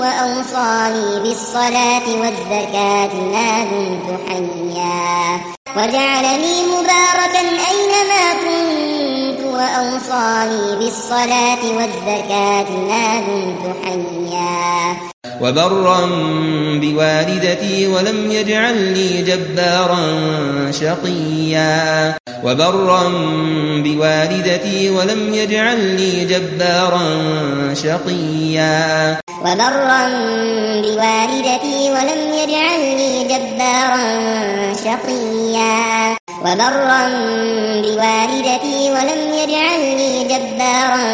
وأوصاني بالصلاة والزكاة ما دمت حيا وجعلني مباركا أينما كنت وأوصاني بالصلاة والزكاة ما دمت حيا وبرا بوالدتي ولم يجعلني جبارا شقيا وبرا بوالدتي ولم يجعلني جبارا شقيا وبرا بوالدتي ولم يجعلني جبارا شقيا وبرا بوالدتي ولم يجعلني جبارا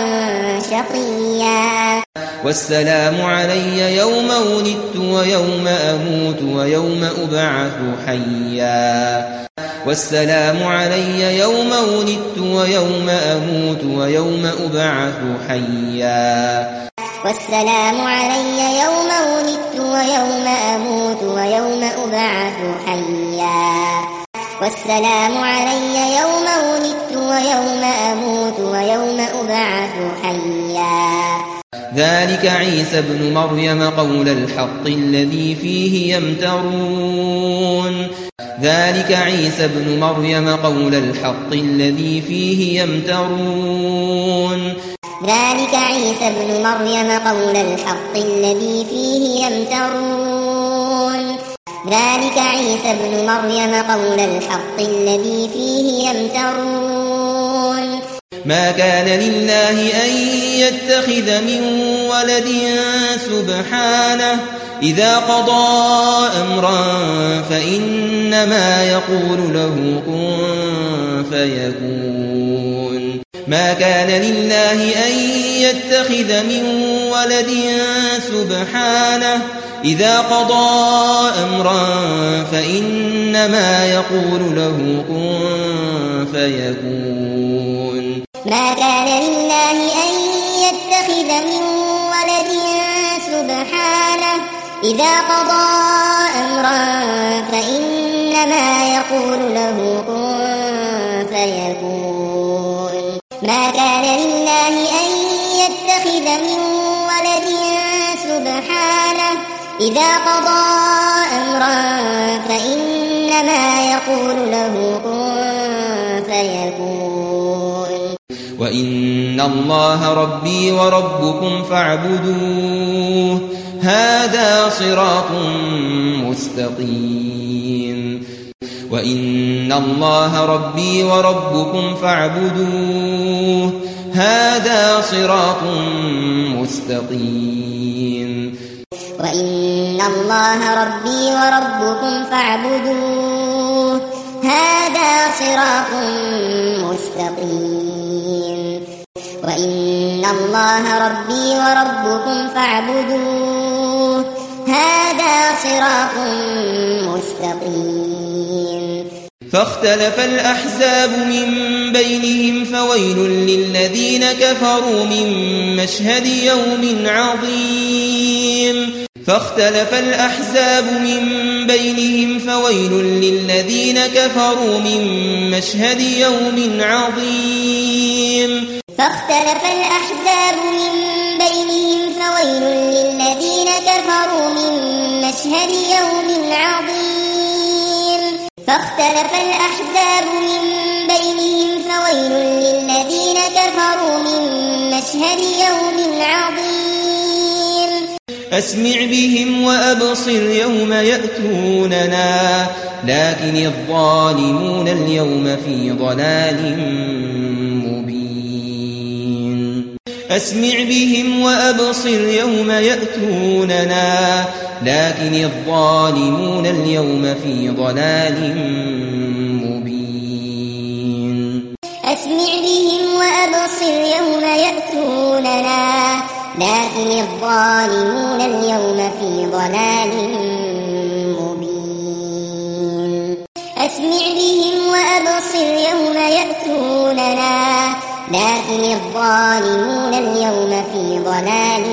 شقيا والسلام علي يوم ولدت ويوم أموت ويوم أبعث حيا والسلام علي يوم ولدت ويوم أموت ويوم أبعث حيا والسلام علي يوم ولدت ويوم أموت ويوم أبعث حيا والسلام علي يوم ولدت ويوم أموت ويوم أبعث حيا ذلك عيسى ابن مريم قول الحق الذي فيه يمترون ذلك عيسى ابن مريم قول الحق الذي فيه يمترون ذلك عيسى ابن مريم قول الحق الذي فيه يمترون ذلك عيسى ابن مريم قول الحق الذي فيه يمترون ما كان لله أن يتخذ من ولد سبحانه إذا قضى أمرا فإنما يقول له كن فيكون ما كان لله أن يتخذ من ولد سبحانه إذا قضى أمرا فإنما يقول له كن فيكون ما كان لله أن يتخذ من ولد سبحانه إذا قضى أمرا فإنما يقول له كن فيكون ما كان لله أن يتخذ من ولد سبحانه إذا قضى أمرا فإنما يقول له كن فيكون وإن الله ربي وربكم فاعبدوه هذا صراط مستقيم وإن الله ربي وربكم فاعبدوه هذا صراط مستقيم وإن الله ربي وربكم فاعبدوه هذا صراط مستقيم وإن الله ربي وربكم فاعبدوه هذا صراط مستقيم فاختلف الأحزاب من بينهم فويل للذين كفروا من مشهد يوم عظيم فاختلف الأحزاب من بينهم فويل للذين كفروا من مشهد يوم عظيم فاختلف الأحزاب من بينهم فويل للذين كفروا من مشهد يوم عظيم فاختلف الأحزاب من بينهم فويل للذين كفروا من مشهد يوم عظيم أسمع بهم وأبصر يوم يأتوننا لكن الظالمون اليوم في ضلال مبين أسمع بهم وأبصر يوم يأتوننا لكن الظالمون اليوم في ضلال مبين أسمع بهم وأبصر يوم يأتوننا لكن الظالمون اليوم في ضلال مبين أسمع بهم وأبصر يوم يأتوننا لكن الظالمون اليوم في ضلال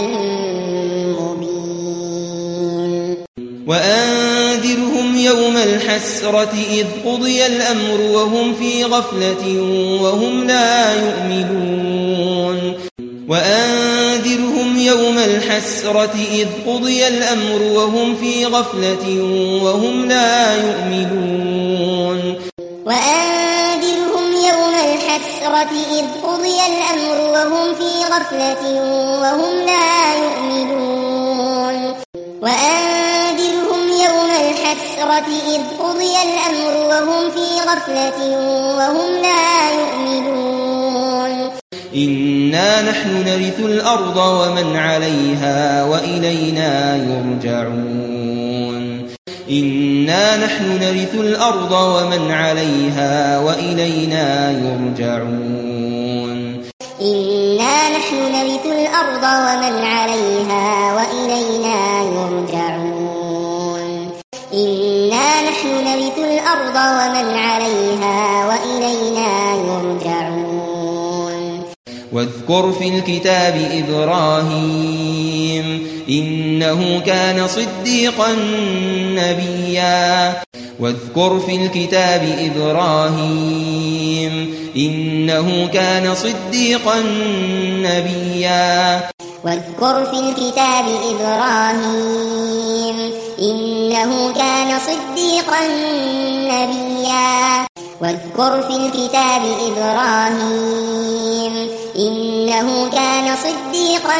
مبين وأنذرهم يوم الحسرة إذ قضي الأمر وهم في غفلة وهم لا يؤمنون وأنذرهم يوم الحسرة إذ قضي الأمر وهم في غفلة وهم لا يؤمنون وأنذرهم يوم الحسرة إذ قضي الأمر وهم في غفلة وهم لا يؤمنون وأنذرهم يوم الحسرة إذ قضي الأمر وهم في غفلة وهم لا يؤمنون إنا نحن نرث الأرض ومن عليها وإلينا يرجعون إنا نحن نرث الأرض ومن عليها وإلينا يرجعون إنا نحن نرث الأرض ومن عليها وإلينا يرجعون إنا نحن نرث الأرض ومن عليها وإلينا يرجعون واذكر في الكتاب إبراهيم إنه كان صديقا نبيا واذكر في الكتاب إبراهيم إنه كان صديقا نبيا واذكر في الكتاب إبراهيم إنه كان صديقا نبيا واذكر في الكتاب إبراهيم إنه كان صديقا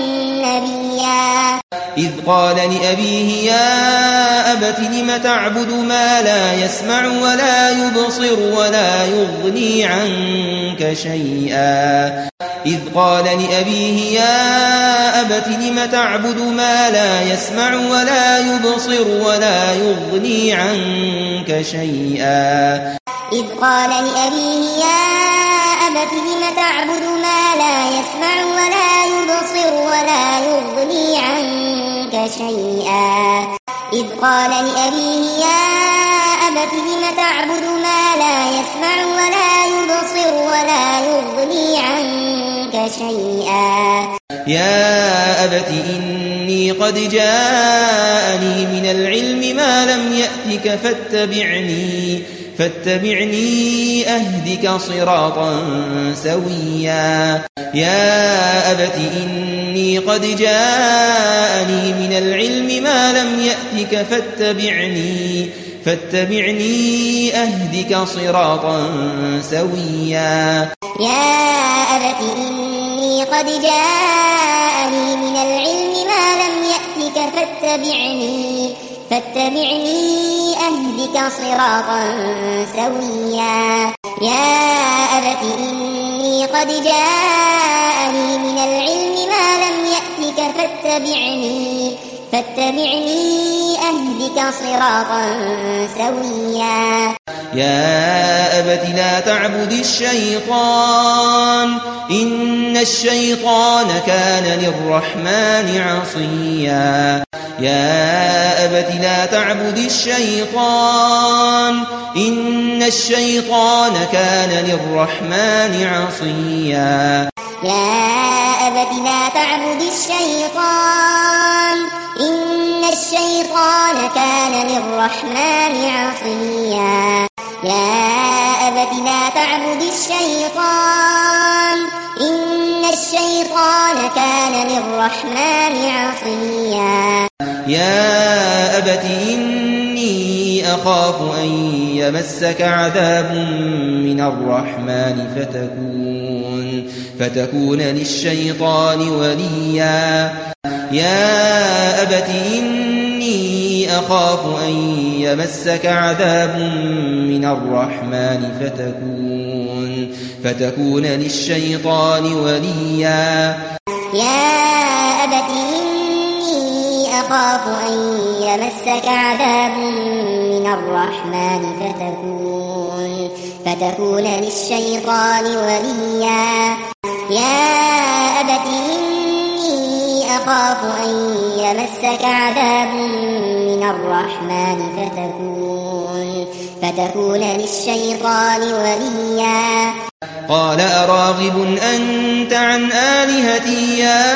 نبيا إذ قال لأبيه يا أبت لم تعبد ما لا يسمع ولا يبصر ولا يغني عنك شيئا إذ قال لأبيه يا أبت لم تعبد ما لا يسمع ولا يبصر ولا يغني عنك شيئا إذ قال لأبيه يا أبت لم تعبد ما لا يسمع ولا يبصر ولا يغني عنك شيئا إذ قال لأبيه يا أبت لم تعبد ما لا يسمع ولا يبصر ولا يغني عنك شيئا يا أبت إني قد جاءني من العلم ما لم يأتك فاتبعني فاتبعني أهدك صراطا سويا يا أبت إني قد جاءني من العلم ما لم يأتك فاتبعني فاتبعني أهدك صراطا سويا يا أبت إني قد جاءني من العلم ما لم يأتك فاتبعني فاتبعني أهدك صراطا سويا يا أبت إني قد جاءني من العلم ما لم يأتك فاتبعني فاتبعني أهدك صراطا سويا يا أبت لا تعبد الشيطان إن الشيطان كان للرحمن عصيا يا أبت لا تعبد الشيطان إن الشيطان كان للرحمن عصيا يا أبت لا تعبد الشيطان إن الشيطان كان للرحمن عصيا يا أبت لا تعبد الشيطان إن الشيطان كان للرحمن عصيا يا أبت إني أخاف أن يمسك عذاب من الرحمن فتكون فتكون للشيطان وليا يا أبت إني أخاف أن يمسك عذاب من الرحمن فتكون فتكون للشيطان وليا يا أبت إني أخاف أن يمسك عذاب من الرحمن فتكون فتكون للشيطان وليا يا أبت إني أخاف أن يمسك عذاب من الرحمن فتكون فتكون للشيطان وليا قال أراغب أنت عن آلهتي يا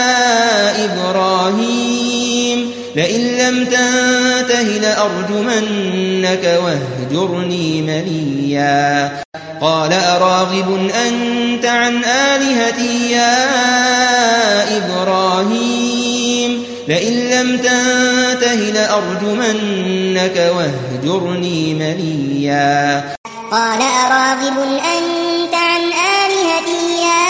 إبراهيم لئن لم تنته لأرجمنك واهجرني مليا قال أراغب أنت عن آلهتي يا إبراهيم لئن لم تنته لأرجمنك واهجرني مليا قال أراغب أنت عن آلهتي يا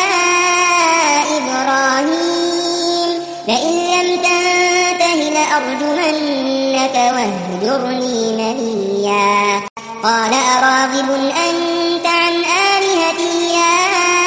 إبراهيم لئن لم تنته لأرجمنك واهجرني مليا قال أراغب أنت عن آلهتي يا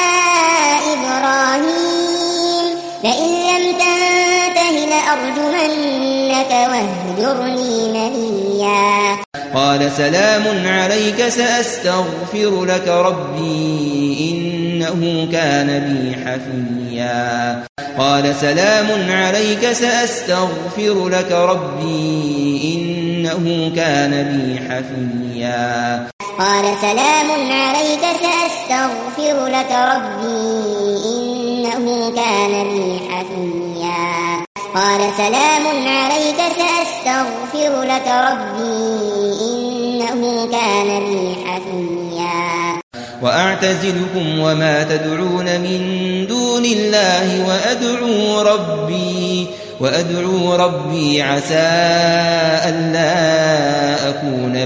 إبراهيم لئن لم تنته لأرجمنك واهجرني مليا قال سلام عليك سأستغفر لك ربي إنه كان بي حفيا قال سلام عليك سأستغفر لك ربي إنه كان بي حفيا قال سلام عليك سأستغفر لك ربي إنه كان بي حفيا قال سلام عليك سأستغفر لك ربي إنه كان بي حفيا وأعتزلكم وما تدعون من دون الله وأدعو ربي وأدعو ربي عسى ألا أكون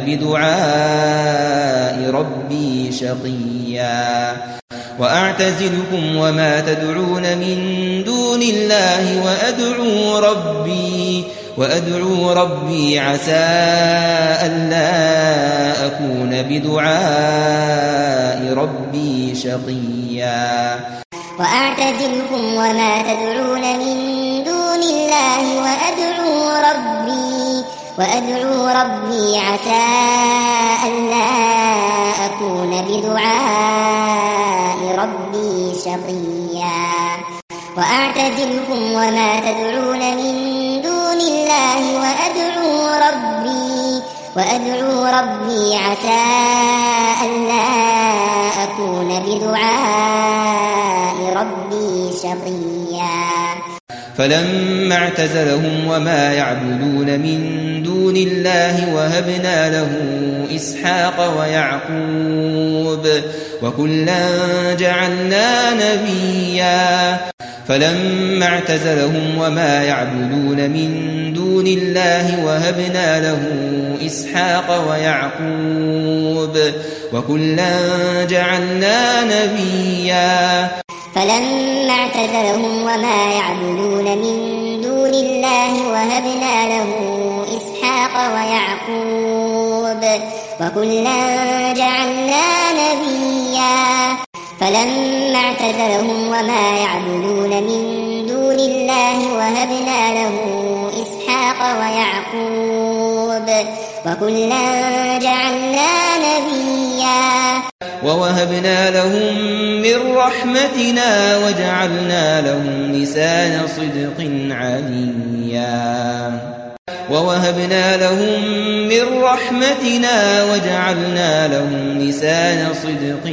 بدعاء ربي شقيا وأعتزلكم وما تدعون من دون الله وأدعو ربي وأدعو ربي عسى ألا أكون بدعاء ربي شقيا وأعتزلكم وما تدعون من دون الله وأدعو ربي وأدعو ربي عسى ألا أكون بدعاء ربي شقيا وأعتزلكم وما تدعون من دون الله وأدعو ربي وأدعو ربي عسى ألا أكون بدعاء ربي شقيا فلما اعتزلهم وما يعبدون من دون الله وهبنا له إسحاق ويعقوب وكلا جعلنا نبيا فلما اعتزلهم وما يعبدون من دون الله وهبنا له إسحاق ويعقوب وكلا جعلنا نبيا فلما اعتزلهم وما يعبدون من دون الله وهبنا له إسحاق ويعقوب وكلا جعلنا نبيا فلما اعتزلهم وما يعبدون من دون الله وهبنا له إسحاق ويعقوب وكلا جعلنا نبيا ووهبنا لهم من رحمتنا وجعلنا لهم لسان صدق عليا ووهبنا لهم من رحمتنا وجعلنا لهم لسان صدق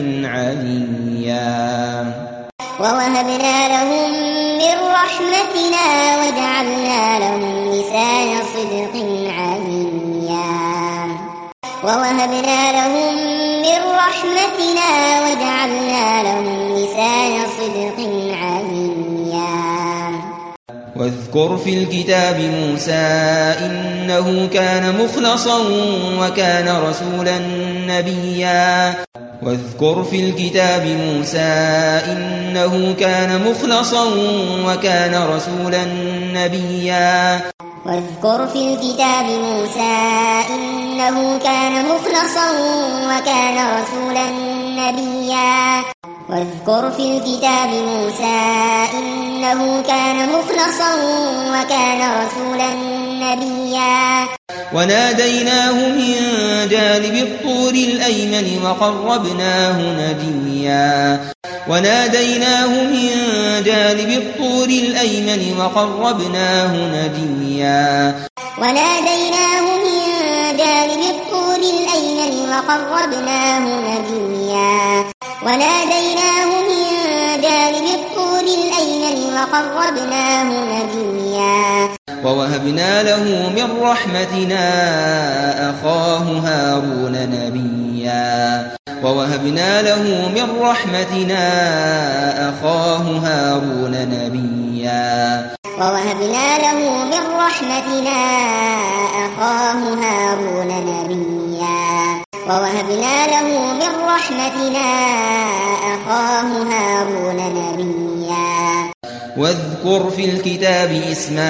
عليا ووهبنا لهم من رحمتنا وجعلنا لهم لسان صدق عليا ووهبنا لهم من رحمتنا وجعلنا لهم لسان صدق عليا واذكر في الكتاب موسى إنه كان مخلصا وكان رسولا نبيا واذكر في الكتاب موسى إنه كان مخلصا وكان رسولا نبيا واذكر في الكتاب موسى إنه كان مخلصا وكان رسولا نبيا واذكر في الكتاب موسى إنه كان مخلصا وكان رسولا نبيا وناديناه من جانب الطور الأيمن وقربناه نجيا وناديناه من جانب الطور الأيمن وقربناه نجيا وناديناه من جانب الطور الأيمن وقربناه نجيا وناديناه من جانب الطور الأيمن وقربناه نجيا ووهبنا له من رحمتنا أخاه هارون نبيا ووهبنا له من رحمتنا أخاه هارون نبيا ووهبنا له من رحمتنا أخاه هارون نبيا ووهبنا له من رحمتنا أخاه هارون نبيا واذكر في الكتاب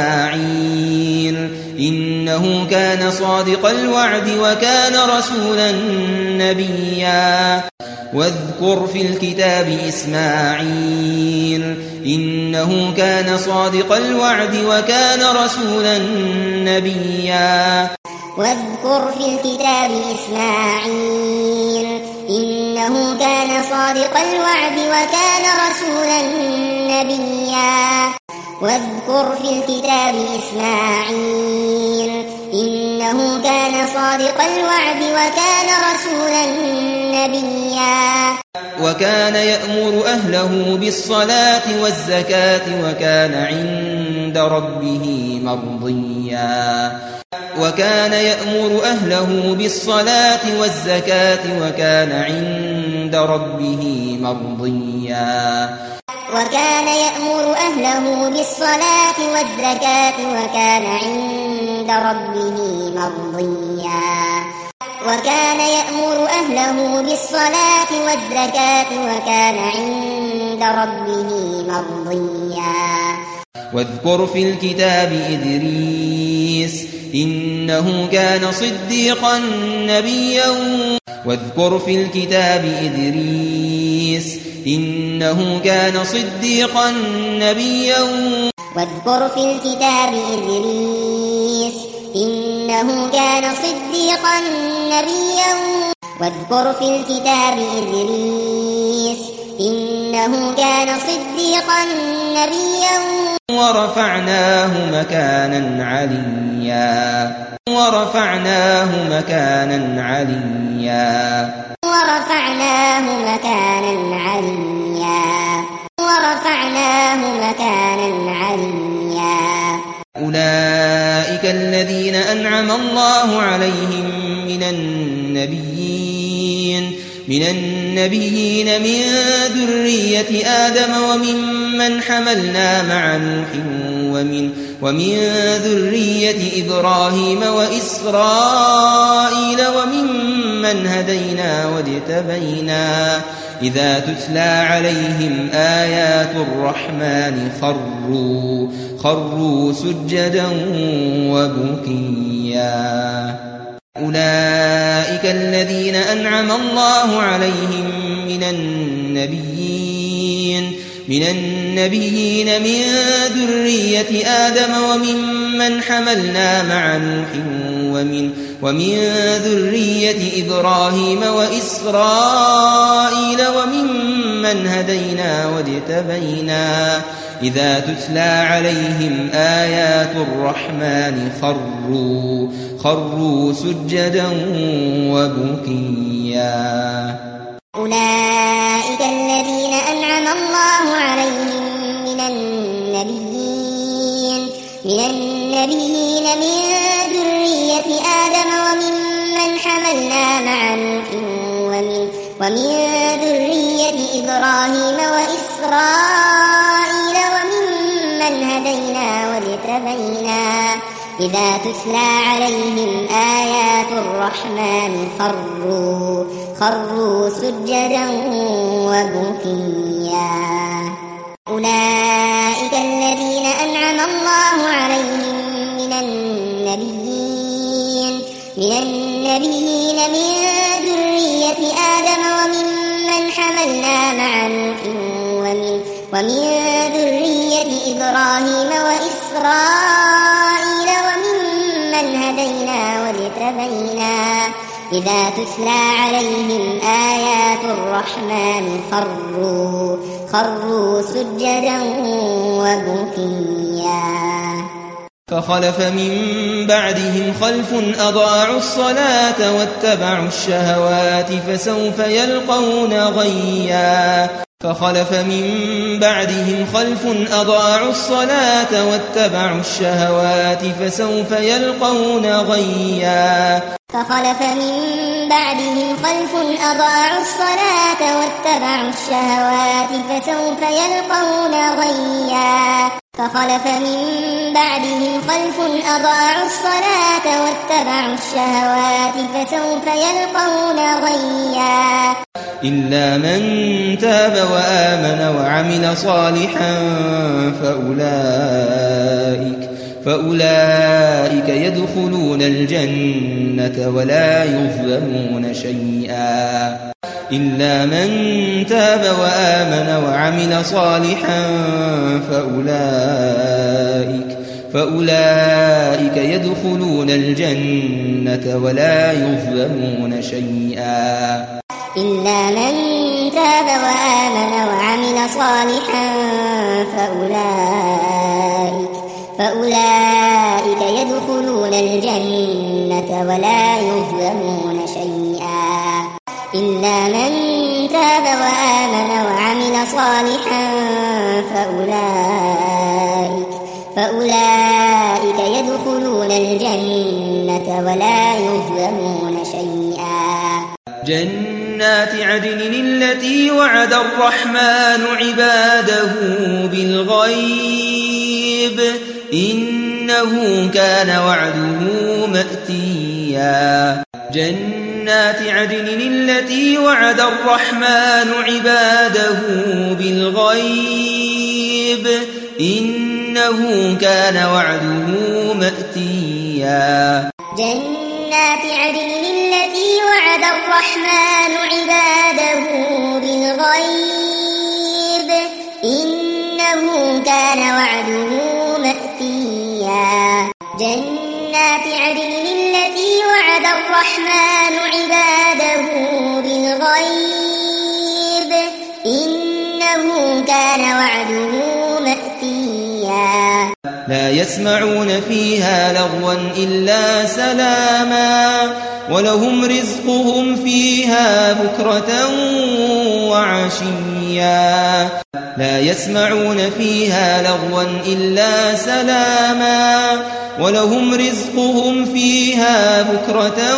إسماعيل إنه كان صادق الوعد وكان رسولا نبيا واذكر في الكتاب إسماعيل إنه كان صادق الوعد وكان رسولا نبيا واذكر في الكتاب إسماعيل إنه كان صادق الوعد وكان رسولا نبيا واذكر في الكتاب إسماعيل إنه كان صادق الوعد وكان رسولا نبيا وكان يأمر أهله بالصلاة والزكاة وكان عند ربه مرضيا وكان يأمر أهله بالصلاة والزكاة وكان عند ربه مرضيا وكان يأمر أهله بالصلاة والزكاة وكان عند ربه مرضيا وكان يأمر أهله بالصلاة والزكاة وكان عند ربه مرضيا واذكر في الكتاب إدريس إنه كان صديقا نبيا واذكر في الكتاب إدريس إنه كان صديقا نبيا واذكر في الكتاب إدريس إنه كان صديقا نبيا واذكر في الكتاب إدريس إنه كان صديقا نبيا ورفعناه مكانا عليا ورفعناه مكانا عليا ورفعناه مكانا عليا ورفعناه مكانا عليا أولئك الذين أنعم الله عليهم من النبيين من النبيين من ذرية آدم وممن حملنا مع نوح ومن ومن ذرية إبراهيم وإسرائيل وممن هدينا واجتبينا إذا تتلى عليهم آيات الرحمن خروا خروا سجدا وبكيا أولئك الذين أنعم الله عليهم من النبيين من النبيين من ذرية آدم وممن حملنا مع نوح ومن ومن ذرية إبراهيم وإسرائيل وممن هدينا واجتبينا إذا تتلى عليهم آيات الرحمن خروا خروا سجدا وبكيا أولئك الذين أنعم الله عليهم من النبيين من النبيين من ذرية آدم وممن حملنا مع نوح ومن ومن ذرية إبراهيم وإسرائيل وممن هدينا واجتبينا إذا تتلى عليهم آيات الرحمن خروا خروا سجدا وبكيا أولئك الذين أنعم الله عليهم من النبيين من النبيين من ذرية آدم وممن حملنا مع نوح ومن ومن ذرية إبراهيم وإسرائيل وممن هدينا واجتبينا إذا تتلى عليهم آيات الرحمن خروا خروا سجدا وبكيا فخلف من بعدهم خلف أضاعوا الصلاة واتبعوا الشهوات فسوف يلقون غيا فخلف من بعدهم خلف أضاعوا الصلاة واتبعوا الشهوات فسوف يلقون غيا فخلف من بعدهم خلف أضاعوا الصلاة واتبعوا الشهوات فسوف يلقون غيا فخلف من بعدهم خلف أضاعوا الصلاة واتبعوا الشهوات فسوف يلقون غيا إلا من تاب وآمن وعمل صالحا فأولئك فأولئك يدخلون الجنة ولا يظلمون شيئا إلا من تاب وآمن وعمل صالحا فأولئك فأولئك يدخلون الجنة ولا يظلمون شيئا إلا من تاب وآمن وعمل صالحا فأولئك فأولئك يدخلون الجنة ولا يظلمون شيئا إلا من تاب وآمن وعمل صالحا فأولئك فأولئك يدخلون الجنة ولا يظلمون شيئا جنات عدن التي وعد الرحمن عباده بالغيب إنه كان وعده مأتيا جنات عدن التي وعد الرحمن عباده بالغيب إنه كان وعده مأتيا جنات عدن التي وعد الرحمن عباده بالغيب إنه كان وعده مأتيا جنات عدن التي وعد الرحمن عباده بالغيب إنه كان وعده مأتيا لا يسمعون فيها لغوا إلا سلاما ولهم رزقهم فيها بكرة وعشيا لا يسمعون فيها لغوا إلا سلاما ولهم رزقهم فيها بكرة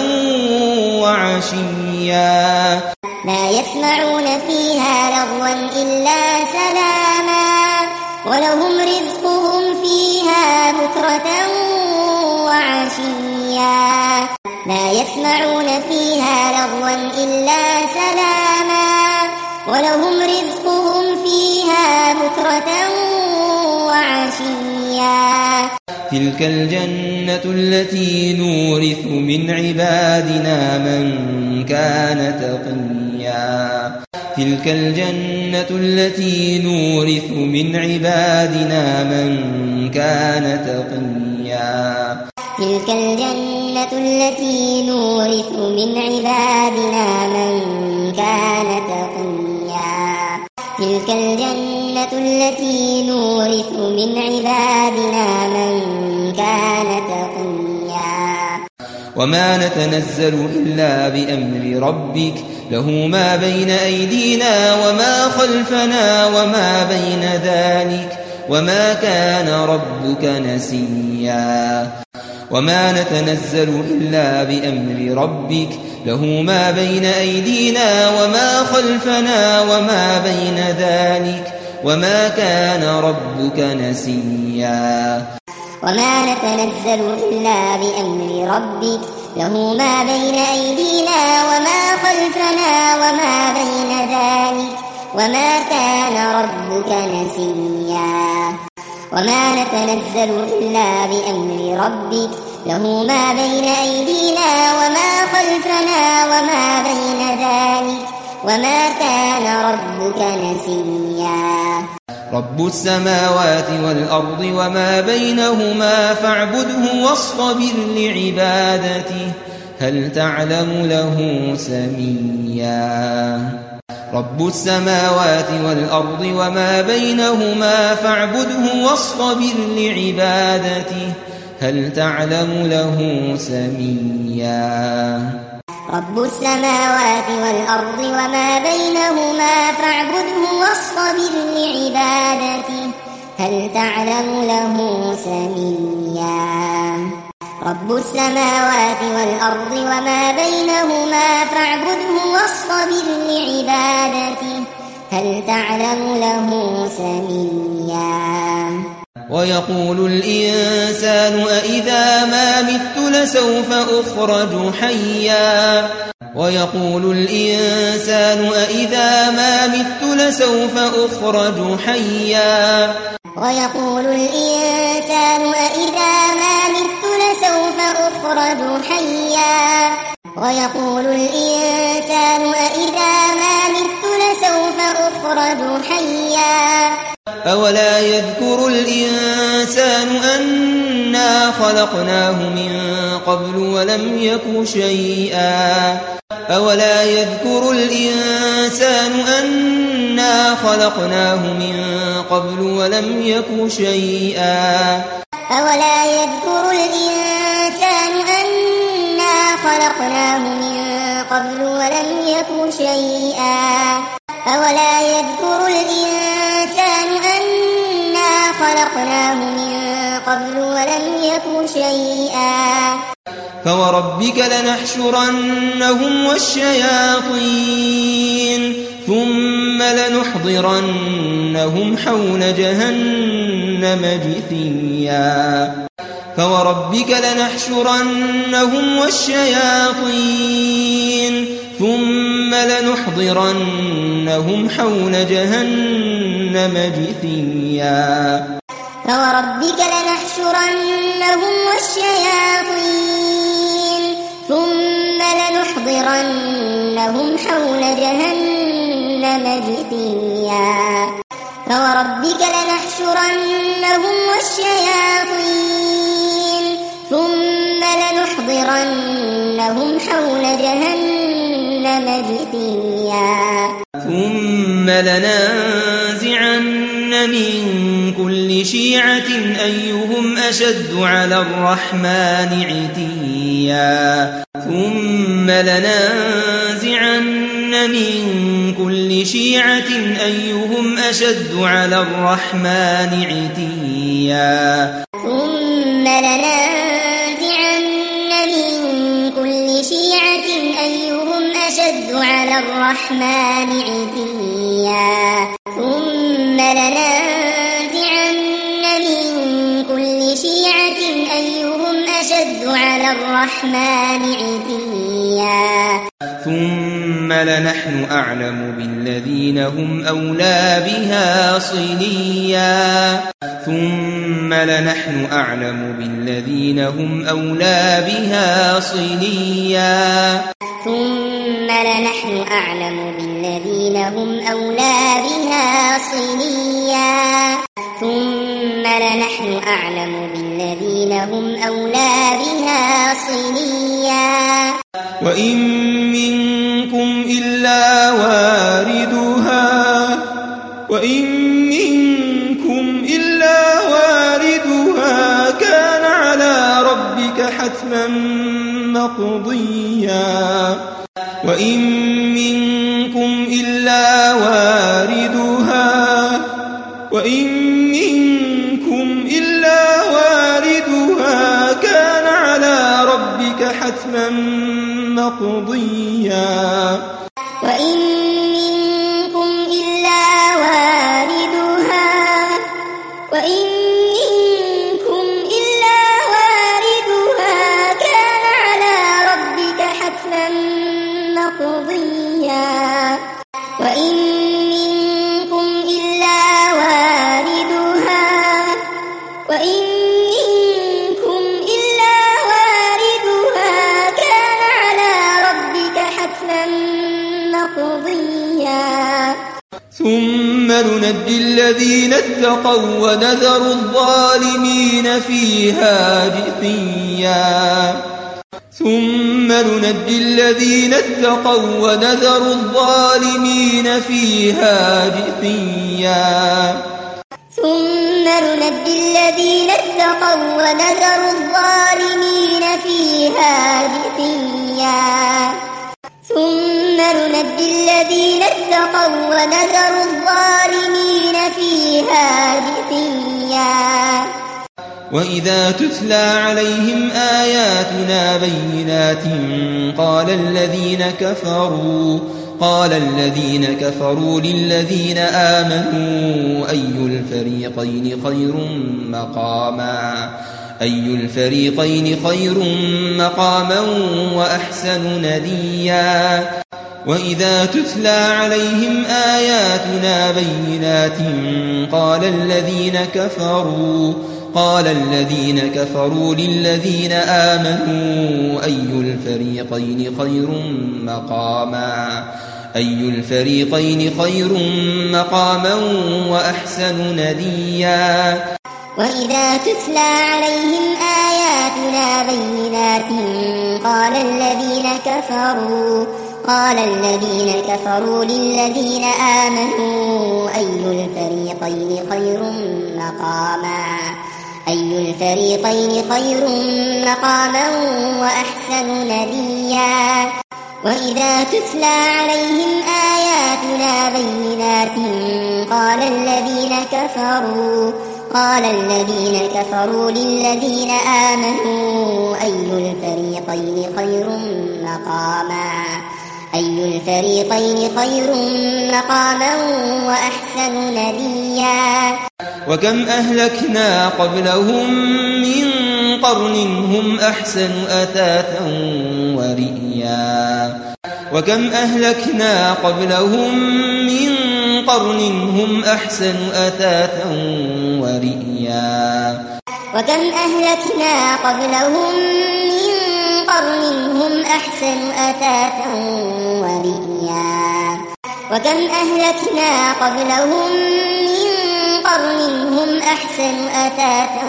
وعشيا لا يسمعون فيها لغوا إلا سلاما ولهم رزقهم فيها بكرة وعشيا لا يسمعون فيها لغوا إلا سلاما ولهم رزقهم فيها بكرة وعشيا تلك الجنة التي نورث من عبادنا من كان تقيا تلك الجنة التي نورث من عبادنا من كان تقيا تلك الجنة التي نورث من عبادنا من كان تقيا تلك الجنة التي نورث من عبادنا من كان تقيا وما نتنزل إلا بأمر ربك له ما بين أيدينا وما خلفنا وما بين ذلك وما كان ربك نسيا وما نتنزل إلا بأمر ربك له ما بين أيدينا وما خلفنا وما بين ذلك وما كان ربك نسيا وما نتنزل إلا بأمر ربك له ما بين أيدينا وما خلفنا وما بين ذلك وما كان ربك نسيا وما نتنزل إلا بأمر ربك له ما بين أيدينا وما خلفنا وما بين ذلك وما كان ربك نسيا رب السماوات والأرض وما بينهما فاعبده واصطبر لعبادته هل تعلم له سميا رب السماوات والأرض وما بينهما فاعبده واصطبر لعبادته هل تعلم له سميا رب السماوات والأرض وما بينهما فاعبده واصطبر لعبادته هل تعلم له سميا رب السماوات والأرض وما بينهما فاعبده واصطبر لعبادته هل تعلم له سميا ويقول الإنسان أإذا ما مت لسوف أخرج حيا ويقول الإنسان أإذا ما مت لسوف أخرج حيا ويقول الإنسان أإذا ما مت لسوف أخرج حيا ويقول الإنسان أإذا ما مت لسوف أخرج حيا أولا يذكر الإنسان أنا خلقناه من قبل ولم يك شيئا أولا يذكر الإنسان أنا خلقناه من قبل ولم يك شيئا أولا يذكر الإنسان أنا خلقناه من قبل ولم يك شيئا أولا يذكر الإنسان أنا خلقناه من قبل ولم يك شيئا فوربك لنحشرنهم والشياطين ثم لنحضرنهم حول جهنم جثيا فوربك لنحشرنهم والشياطين ثم لنحضرنهم حول جهنم جثيا فوربك لنحشرنهم والشياطين ثم لنحضرنهم حول جهنم جثيا فوربك لنحشرنهم والشياطين ثم لنحضرنهم حول جهنم جثيا ثم لننزعن من كل شيعة أيهم أشد على الرحمن عتيا ثم لننزعن من كل شيعة أيهم أشد على الرحمن عتيا ثم لننزعن من كل شيعة أيهم أشد على الرحمن عتيا ثم لننزعن من كل شيعة أيهم أشد على الرحمن عتيا ثم لنحن أعلم بالذين هم أولى بها صليا ثم لنحن أعلم بالذين هم أولى بها صليا ثم لنحن أعلم بالذين هم أولى بها صليا ثم لنحن أعلم بالذين هم أولى بها صليا وإن منكم إلا واردها وإن منكم إلا واردها كان على ربك حتما مقضيا وإن منكم إلا واردها وإن منكم إلا واردها كان على ربك حتما مقضيا وإن منكم إلا واردها وإن منكم إلا واردها كان على ربك حتما مقضيا وإن منكم إلا واردها وإن منكم إلا واردها كان على ربك حتما مقضيا ثم ننجي الذين اتقوا ونذر الظالمين فيها جثيا ثم ننجي الذين اتقوا ونذر الظالمين فيها جثيا ثم ننجي الذين اتقوا ونذر الظالمين فيها جثيا ثم ننجي الذين اتقوا ونذر الظالمين فيها جثيا وإذا تتلى عليهم آياتنا بينات قال الذين كفروا قال الذين كفروا للذين آمنوا أي الفريقين خير مقاما أي الفريقين خير مقاما وأحسن نديا وإذا تتلى عليهم آياتنا بينات قال الذين كفروا قال الذين كفروا للذين آمنوا أي الفريقين خير مقاما أي الفريقين خير مقاما وأحسن نديا وإذا تتلى عليهم آياتنا بينات قال الذين كفروا قال الذين كفروا للذين آمنوا أي الفريقين خير مقاما أي الفريقين خير مقاما وأحسن نديا وإذا تتلى عليهم آياتنا بينات قال الذين كفروا قال الذين كفروا للذين آمنوا أي الفريقين خير مقاما أي الفريقين خير مقاما وأحسن نديا وكم أهلكنا قبلهم من قرن هم أحسن أثاثا ورئيا وكم أهلكنا قبلهم من قرن هم أحسن أثاثا ورئيا وكم أهلكنا قبلهم من قرن هم أحسن أثاثا ورئيا وكم أهلكنا قبلهم من قرن هم أحسن أثاثا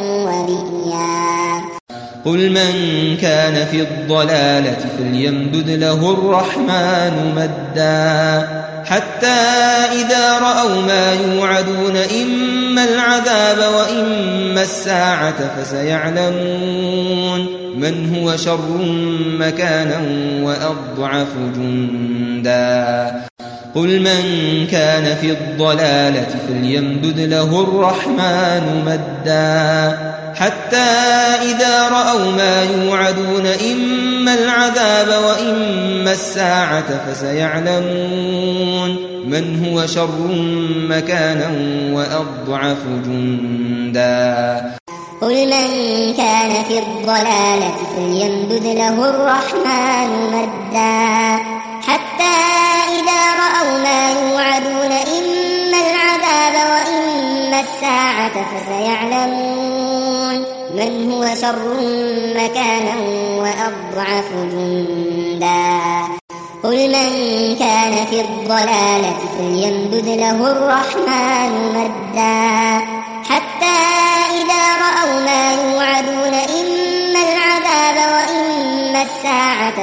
ورئيا قل من كان في الضلالة فليمدد له الرحمن مدا حتى إذا رأوا ما يوعدون إما العذاب وإما الساعة فسيعلمون من هو شر مكانا وأضعف جندا قل من كان في الضلالة فليمدد له الرحمن مدا حتى إذا رأوا ما يوعدون إما العذاب وإما الساعة فسيعلمون من هو شر مكانا وأضعف جندا قل من كان في الضلالة فليمدد له الرحمن مدا حتى إذا رأوا ما يوعدون إما العذاب وإما الساعة فسيعلمون من هو شر مكانا وأضعف جندا قل من كان في الضلالة فليمدد له الرحمن مدا حتى إذا رأوا ما يوعدون إما العذاب وإما الساعة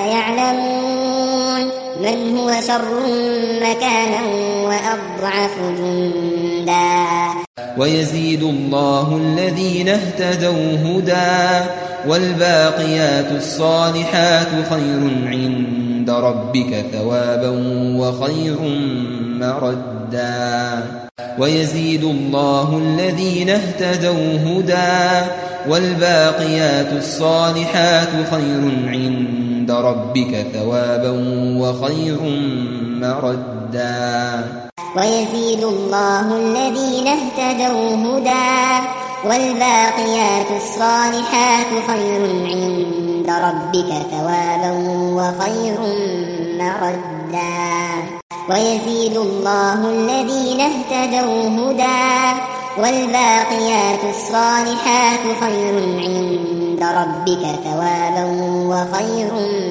فسيعلمون من هو شر مكانا وأضعف جندا ويزيد الله الذين اهتدوا هدى والباقيات الصالحات خير عند ربك ثوابا وخير مردا ويزيد الله الذين اهتدوا هدى والباقيات الصالحات خير عند ربك ثوابا وخير مردا ويزيد الله الذين اهتدوا هدى والباقيات الصالحات خير عند ربك ثوابا وخير مردا ويزيد الله الذين اهتدوا هدى والباقيات الصالحات خير عند ربك ثوابا وخير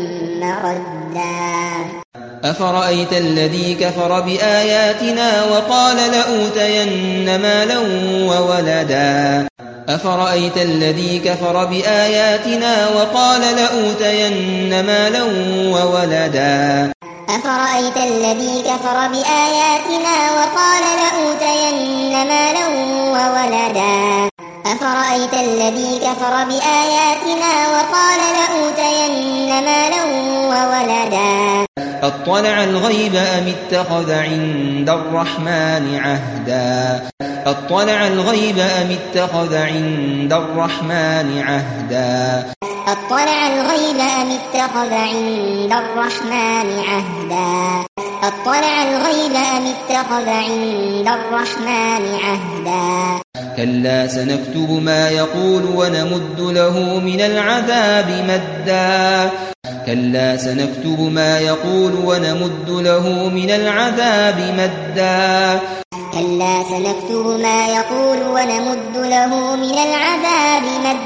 مردا أفرأيت الذي كفر بآياتنا وقال لأوتين مالا وولدا أفرأيت الذي كفر بآياتنا وقال لأوتين مالا وولدا أفرأيت الذي كفر بآياتنا وقال لأوتين مالا وولدا أفرأيت الذي كفر بآياتنا وقال لأوتين مالا وولدا أطلع الغيب أم اتخذ عند الرحمن عهدا أطلع الغيب أم اتخذ عند الرحمن عهدا أطلع الغيب أم اتخذ عند الرحمن عهدا أطلع الغيب أم اتخذ عند الرحمن عهدا كلا سنكتب ما يقول ونمد له من العذاب مدا كلا سنكتب ما يقول ونمد له من العذاب مدا كلا سنكتب ما يقول ونمد له من العذاب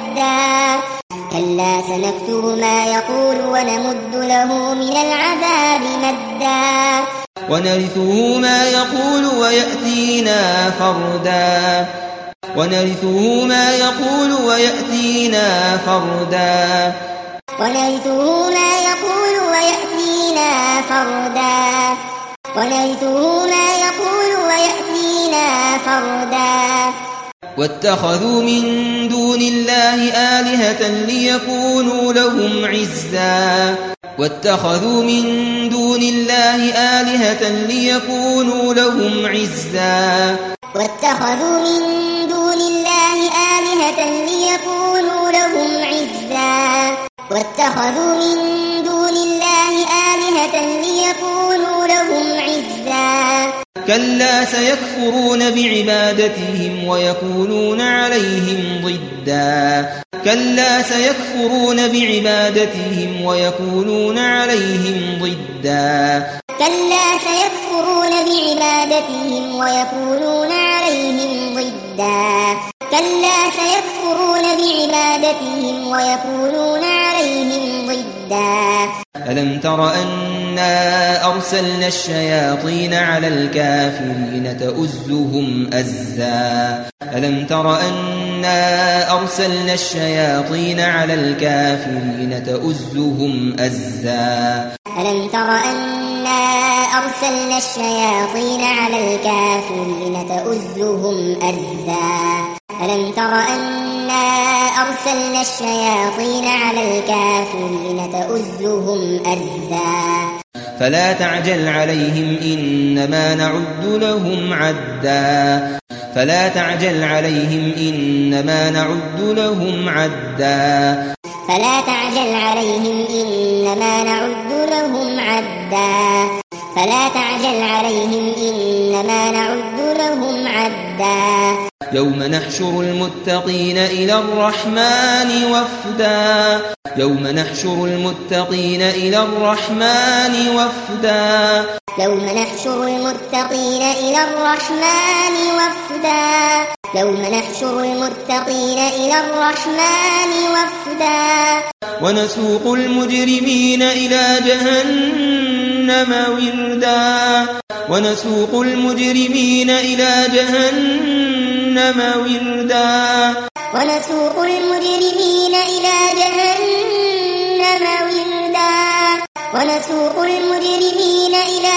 مدا كلا سنكتب ما يقول ونمد له من العذاب مدا ونرثه ما يقول ويأتينا فردا ونرثه ما يقول ويأتينا فردا ونرثه ما يقول ويأتينا فردا ونرثه ما يقول ويأتينا فردا واتخذوا من دون الله آلهة ليكونوا لهم عزا واتخذوا من دون الله آلهة ليكونوا لهم عزا واتخذوا من دون الله آلهة ليكونوا لهم عزا واتخذوا من دون الله آلهة ليكونوا لهم عزا كلا سيكفرون بعبادتهم ويكونون عليهم ضدا كلا سيكفرون بعبادتهم ويكونون عليهم ضدا كلا سيكفرون بعبادتهم ويكونون عليهم ضدا كلا سيكفرون بعبادتهم ويكونون عليهم ضدا ألم تر أنا أرسلنا الشياطين على الكافرين تؤزهم أزا ألم تر أنا أرسلنا الشياطين على الكافرين تؤزهم أزا ألم تر أنا أرسلنا الشياطين على الكافرين تؤزهم أزا ألم تر أنا أرسلنا الشياطين على الكافرين تؤزهم أزا فلا تعجل عليهم إنما نعد لهم عدا فلا تعجل عليهم إنما نعد لهم عدا فلا تعجل عليهم إنما نعد لهم عدا فلا تعجل عليهم إنما نعد لهم عدا يوم نحشر المتقين إلى الرحمن وفدا يوم نحشر المتقين إلى الرحمن وفدا يوم نحشر المتقين إلى الرحمن وفدا يوم نحشر المتقين إلى الرحمن وفدا ونسوق المجرمين إلى جهنم وردا ونسوق المجرمين إلى جهنم وردا ونسوق المجرمين إلى جهنم وردا ونسوق المجرمين إلى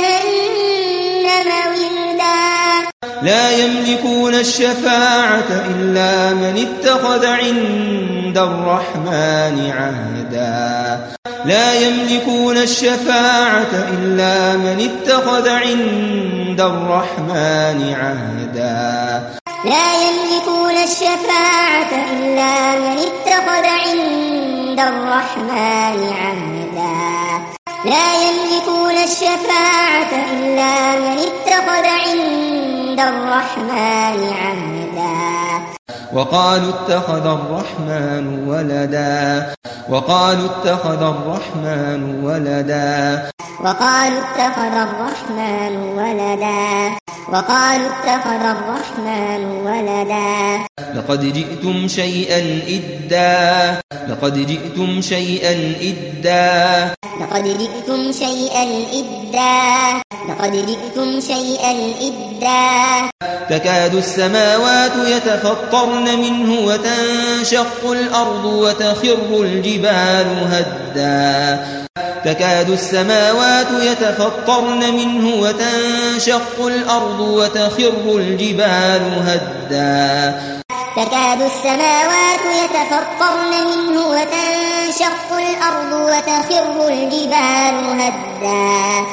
جهنم وردا لا يملكون الشفاعة إلا من اتخذ عند الرحمن عهدا لا يملكون الشفاعة إلا من اتخذ عند الرحمن عهدا لا يملكون الشفاعة إلا من اتخذ عند الرحمن عهدا لا يملكون الشفاعة إلا من اتخذ عند الرحمن عهدا وقالوا اتخذ الرحمن ولدا وقالوا اتخذ الرحمن ولدا وقالوا اتخذ الرحمن ولدا وقالوا اتخذ الرحمن ولدا لقد جئتم شيئا إدا لقد جئتم شيئا إدا لقد جئتم شيئا إدا لقد جئتم شيئا إدا تكاد السماوات يتفطرن منه وتنشق الأرض وتخر الجبال هدا تكاد السماوات يتفطرن منه وتنشق الأرض وتخر الجبال هدا تكاد السماوات يتفطرن منه وتنشق الأرض وتخر الجبال هدا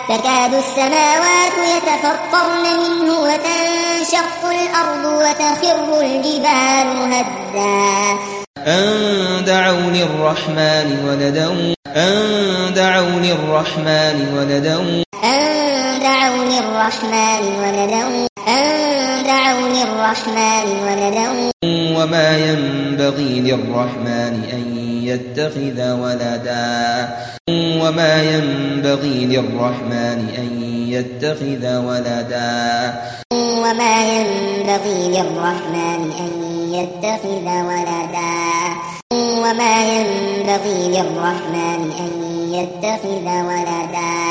تكاد السماوات يتفطرن منه وتنشق الأرض وتخر الجبال هدا أن دعوا للرحمن ولدا أن دعوا للرحمن ولدا أن دعوا للرحمن ولدا أن دعوا للرحمن ولدا وما ينبغي للرحمن أن يتخذ ولدا وما ينبغي للرحمن أن يتخذ ولدا وما ينبغي للرحمن أن يتخذ ولدا وما ينبغي للرحمن أن يتخذ ولدا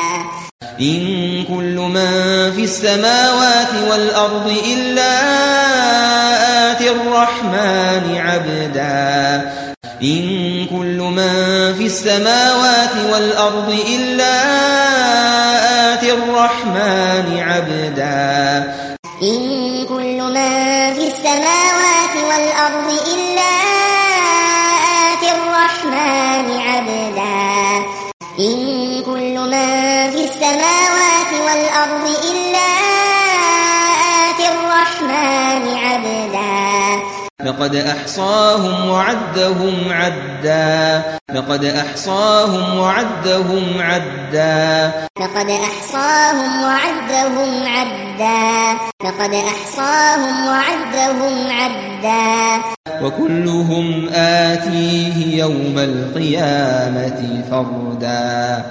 إن كل من في السماوات والأرض إلا آتي الرحمن عبدا إن كل من في السماوات والأرض إلا آتي الرحمن عبدا إن كل من في السماوات والأرض إلا آتي الرحمن عبدا إن كل من في السماوات والأرض إلا آتي الرحمن عبدا لقد أحصاهم وعدهم عدا لقد أحصاهم وعدهم عدا لقد أحصاهم وعدهم عدا لقد أحصاهم وعدهم عدا وكلهم آتيه يوم القيامة فردا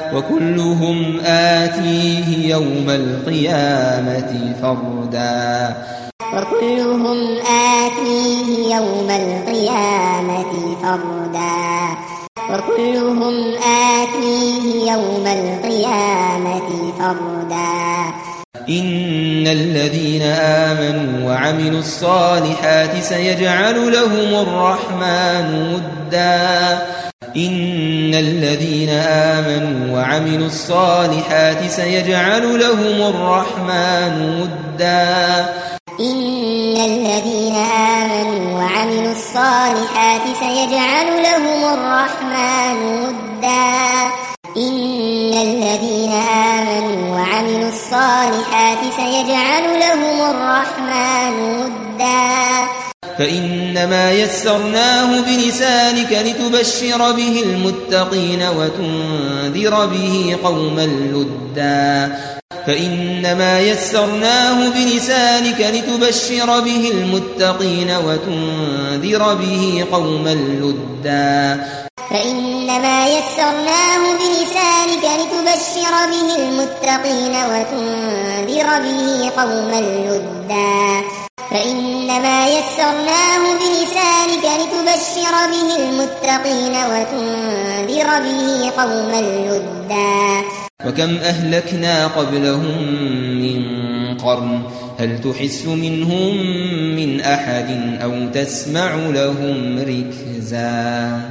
وكلهم آتيه يوم القيامة فردا وكلهم آتيه يوم القيامة فردا وكلهم آتيه يوم القيامة فردا إن الذين آمنوا وعملوا الصالحات سيجعل لهم الرحمن ودا إن الذين آمنوا وعملوا الصالحات سيجعل لهم الرحمن ودا إن الذين آمنوا وعملوا الصالحات سيجعل لهم الرحمن ودا إن الذين آمنوا وعملوا الصالحات سيجعل لهم الرحمن ودا فإنما يسرناه بلسانك لتبشر به المتقين وتنذر به قوما لدا فإنما يسرناه بلسانك لتبشر به المتقين وتنذر به قوما لدا فإنما يسرناه بلسانك لتبشر به المتقين وتنذر به قوما لدا فإنما يسرناه بلسانك لتبشر به المتقين وتنذر به قوما لدا وكم أهلكنا قبلهم من قرن هل تحس منهم من أحد أو تسمع لهم ركزا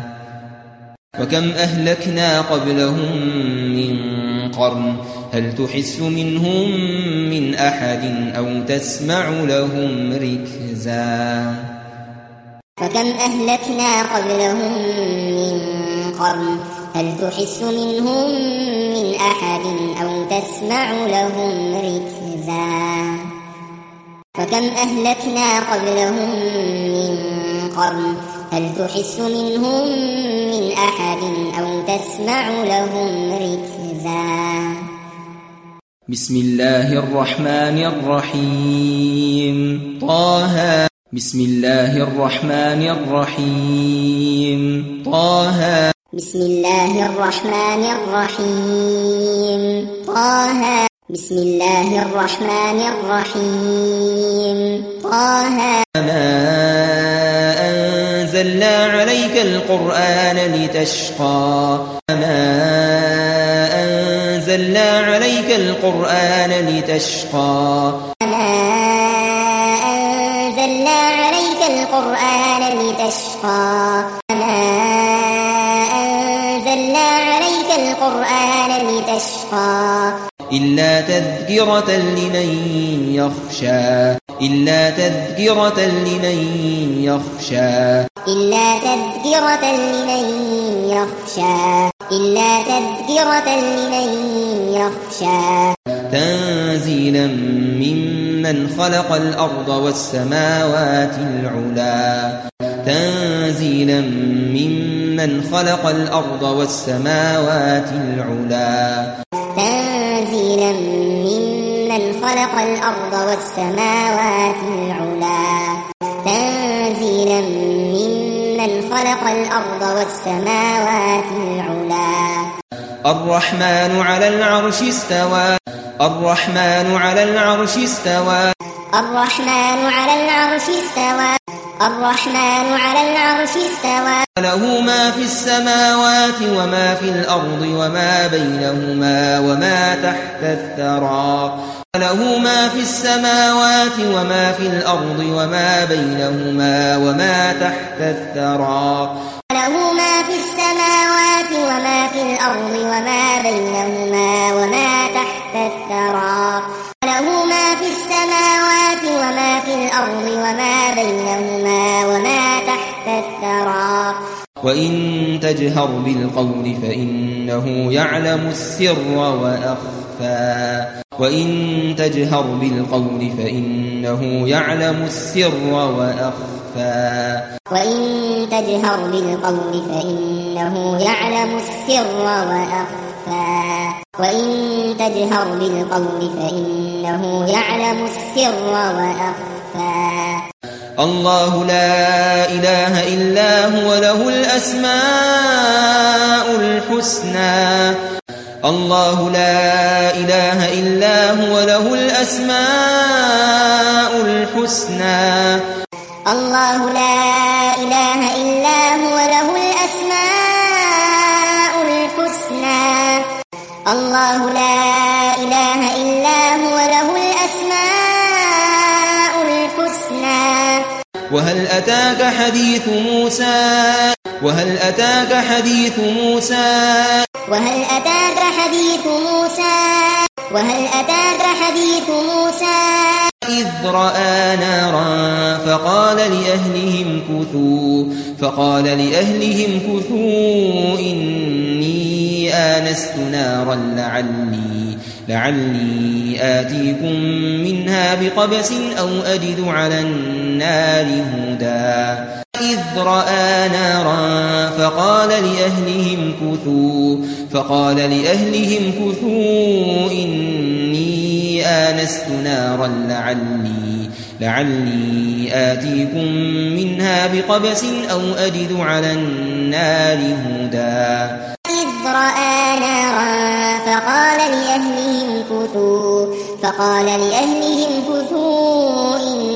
وكم أهلكنا قبلهم من قرن هل تحس منهم من أحد أو تسمع لهم ركزا وكم أهلكنا قبلهم من قرن هل تحس منهم من أحد أو تسمع لهم ركزا وكم أهلكنا قبلهم من قرن هل تحس منهم من أحد أو تسمع لهم ركزا بسم الله الرحمن الرحيم طه بسم الله الرحمن الرحيم طه بسم الله الرحمن الرحيم طه بسم الله الرحمن الرحيم طه ما أنزلنا عليك القرآن لتشقى ما أنزلنا عليك القرآن لتشقى ما أنزلنا عليك القرآن لتشقى ما أنزلنا عليك القرآن لتشقى إلا تذكرة لمن يخشى إلا تذكرة لمن يخشى إلا تذكرة لمن يخشى إلا تذكرة لمن يخشى تنزيلا ممن خلق الأرض والسماوات العلا تنزيلا ممن خلق الأرض والسماوات العلا تنزيلا ممن خلق الأرض والسماوات العلا تنزيلا ممن خلق الأرض والسماوات العلا الرحمن على العرش استوى الرحمن على العرش استوى الرحمن على العرش استوى الرحمن على العرش استوى له ما في السماوات وما في الأرض وما بينهما وما تحت الثرى له ما في السماوات وما في الأرض وما بينهما وما تحت الثرى له ما في السماوات وما في الأرض وما بينهما وما تحت الثرى له ما في السماوات وما في الأرض وما بينهما وما تحت الثرى وإن تجهر بالقول فإنه يعلم السر وأخفى وإن تجهر بالقول فإنه يعلم السر وأخفى وإن تجهر بالقول فإنه يعلم السر وأخفى وإن تجهر بالقول فإنه يعلم السر وأخفى الله لا إله إلا هو له الأسماء الحسنى الله لا إله إلا هو له الأسماء الحسنى الله لا إله إلا هو له الأسماء الحسنى الله لا إله إلا هو له الأسماء الحسنى وهل أتاك حديث موسى وهل أتاك حديث موسى وهل أتاك حديث موسى وهل أتاك حديث موسى إذ رأى نارا فقال لأهلهم كثوا فقال لأهلهم كثوا إني آنست نارا لعلي لعلي آتيكم منها بقبس أو أجد على النار هدى إذ رأى نارا فقال لأهلهم كثوا فقال لأهلهم كثوا إني آنست نارا لعلي لعلي آتيكم منها بقبس أو أجد على النار هدى إذ رأى نارا فقال لأهلهم كثوا فقال لأهلهم كثوا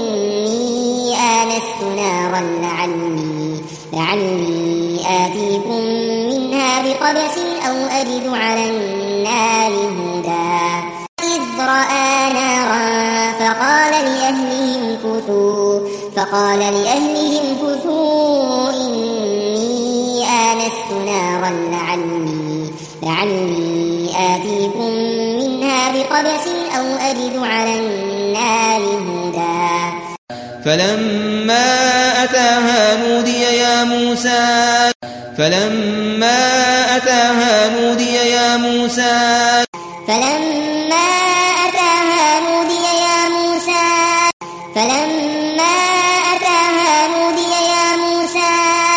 إني آنست نارا لعلي لعلي آتيكم منها بقبس أو أجد على النار هدى إذ رأى نارا فقال لأهلهم كثوا فقال لأهلهم كثوا إني آنست نارا لعلي لعلي آتيكم منها بقبس أو أجد على النار هدى فلما أتاها نودي يا موسى فلما أتاها نودي يا موسى فلما أتاها نودي يا موسى فلما أتاها نودي يا موسى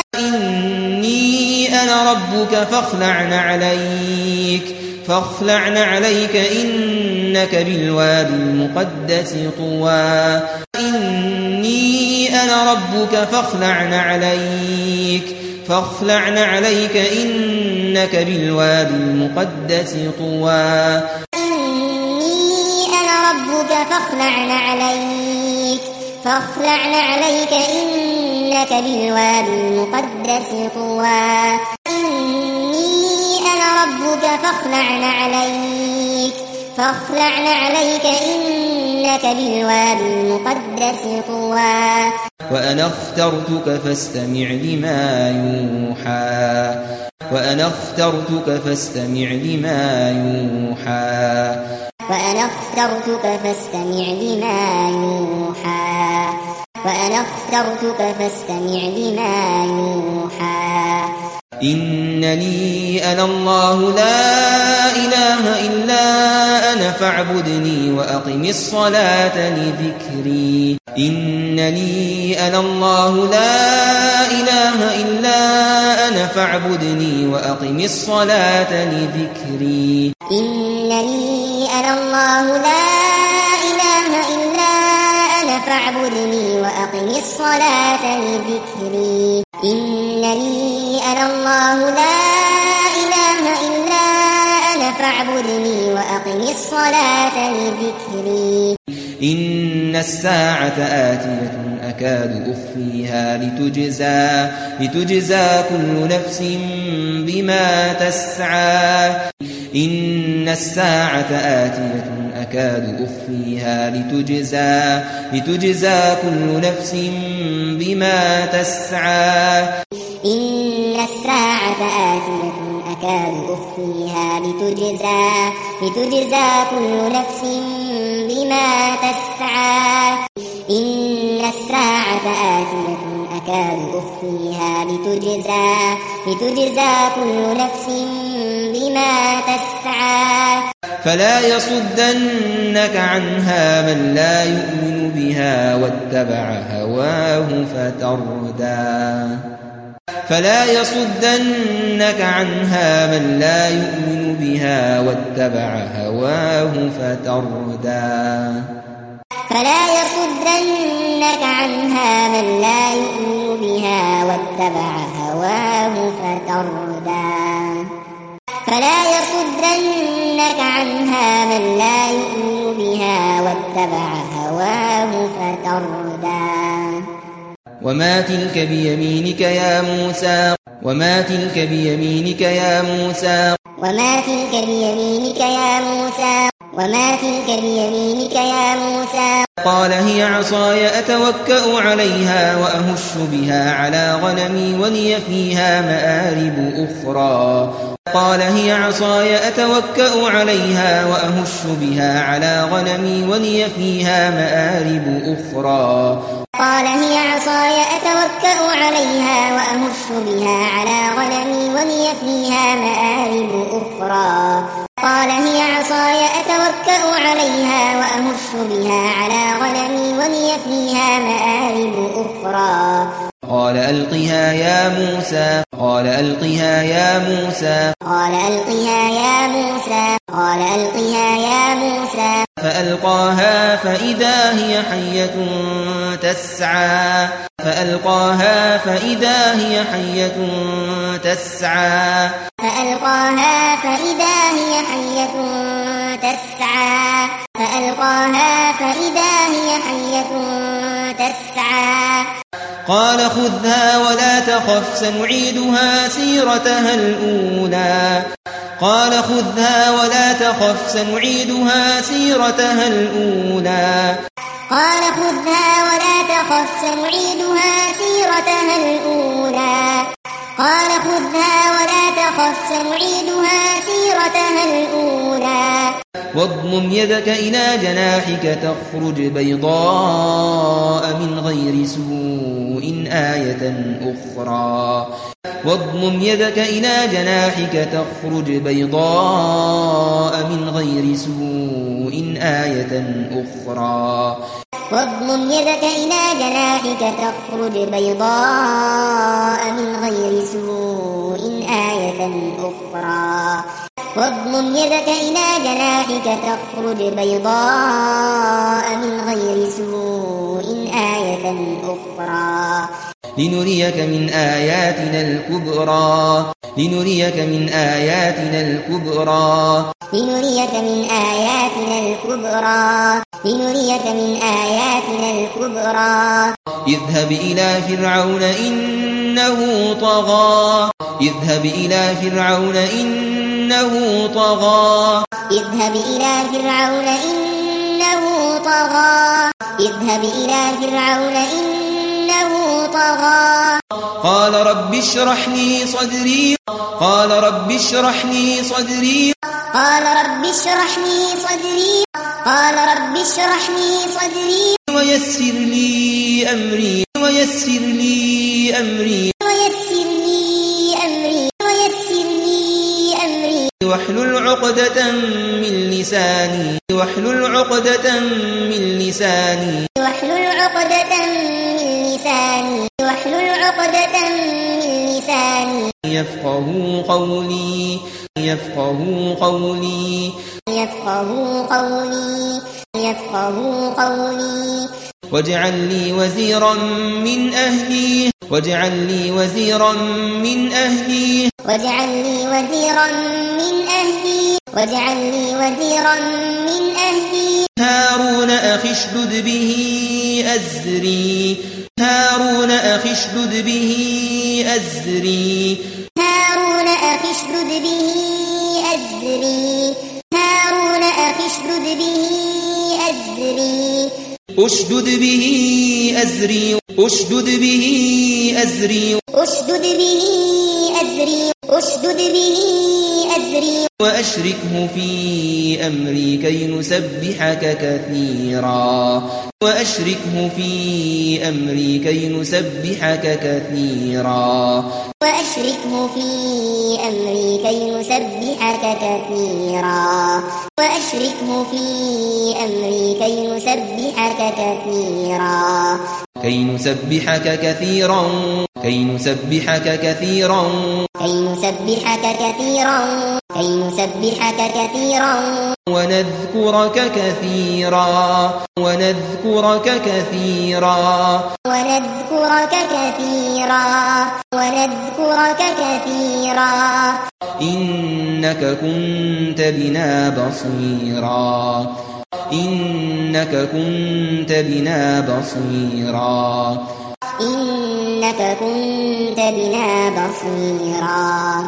إني أنا ربك فاخلع عليك فاخلع عليك إنك بالوادي المقدس طوى إني أنا ربك فاخلع عليك فاخلع عليك إنك بالوادي المقدس طوى إني أنا ربك فاخلع عليك فاخلع عليك إنك بالوادي المقدس طوى إني أنا ربك فاخلع عليك فاخلع عليك إنك بالوادي المقدس طوى وأنا اخترتك فاستمع لما يوحى وأنا اخترتك فاستمع لما يوحى وأنا اخترتك فاستمع لما يوحى وأنا اخترتك فاستمع لما يوحى إنني أنا الله لا إله إلا أنا فاعبدني وأقم الصلاة لذكري إنني أنا الله لا إله إلا أنا فاعبدني وأقم الصلاة لذكري إنني أنا الله لا إله إلا أنا فاعبدني وأقم الصلاة لذكري إنني أنا الله لا إله إلا أنا فاعبدني وأقم الصلاة لذكري إن الساعة آتية أكاد أخفيها لتجزى لتجزى كل نفس بما تسعى إن الساعة آتية أكاد أخفيها لتجزى لتجزى كل نفس بما تسعى إن الساعة آتية أكاد أخفيها لتجزى لتجزى كل نفس بما تسعى إن الساعة آتية أكاد أخفيها لتجزى لتجزى كل نفس بما تسعى فلا يصدنك عنها من لا يؤمن بها واتبع هواه فتردى فلا يصدنك عنها من لا يؤمن بها واتبع هواه فتردى فلا يصدنك عنها من لا يؤمن بها واتبع هواه فتردى فلا يصدنك عنها من لا يؤمن بها واتبع هواه فتردى وما تلك بيمينك يا موسى وما تلك بيمينك يا موسى وما تلك بيمينك يا موسى وما تلك بيمينك يا موسى قال هي عصاي أتوكأ عليها وأهش بها على غنمي ولي فيها مآرب أخرى قال هي عصاي أتوكأ عليها وأهش بها على غنمي ولي فيها مآرب أخرى قال هي عصاي أتوكأ عليها وأهش بها على غنمي ولي فيها مآرب أخرى قال هي عصاي أتوكأ عليها وأهش بها على غنمي ولي فيها مآرب أخرى قال ألقها يا موسى قال ألقها يا موسى قال ألقها يا موسى قال ألقها يا موسى فألقاها فإذا هي حية تسعى فألقاها فإذا هي حية تسعى فألقاها فإذا هي حية تسعى فألقاها فإذا هي حية تسعى قال خذها ولا تخف سنعيدها سيرتها الأولى قال خذها ولا تخف سنعيدها سيرتها الأولى قال خذها ولا تخف سنعيدها سيرتها الأولى قال خذها ولا تخف سنعيدها سيرتها الأولى واضمم يدك إلى جناحك تخرج بيضاء من غير سوء آية أخرى واضمم يدك إلى جناحك تخرج بيضاء من غير سوء آية أخرى واضمم يدك إلى جناحك تخرج بيضاء من غير سوء آية أخرى واضمم يدك إلى جناحك تخرج بيضاء من غير سوء آية أخرى لنريك من آياتنا الكبرى لنريك من آياتنا الكبرى لنريك من آياتنا الكبرى لنريك من آياتنا الكبرى اذهب إلى فرعون إنه طغى اذهب إلى فرعون إنه طغى اذهب إلى فرعون إنه طغى اذهب إلى فرعون إنه طغى قال رب اشرح لي صدري قال رب اشرح لي صدري قال رب اشرح لي صدري قال رب اشرح لي صدري ويسر لي أمري ويسر لي أمري ويسر لي أمري ويسر لي أمري واحلل عقدة من لساني واحلل عقدة من لساني واحلل عقدة من لساني واحلل عقدة من لساني يفقهوا قولي يفقهوا قولي يفقهوا قولي يفقهوا قولي واجعل لي وزيرا من أهلي واجعل لي وزيرا من أهلي واجعل لي وزيرا من أهلي واجعل لي وزيرا من أهلي هارون أخي اشدد به أزري هارون أخي اشدد به أزري هارون أخي اشدد به أزري هارون أخي اشدد به أزري أشدد به أزري أشدد به أزري أشدد به أزري أشدد به أزري وأشركه في أمري كي نسبحك كثيرا وأشركه في أمري كي نسبحك كثيرا وأشركه في أمري كي نسبحك كثيرا وأشركه في أمري كي نسبحك كثيرا كي نسبحك كثيرا كي نسبحك كثيرا كي نسبحك كثيرا كي نسبحك كثيرا ونذكرك كثيرا ونذكرك كثيرا ونذكرك كثيرا ونذكرك كثيرا إنك كنت بنا بصيرا إنك كنت بنا بصيرا إنك كنت بنا بصيرا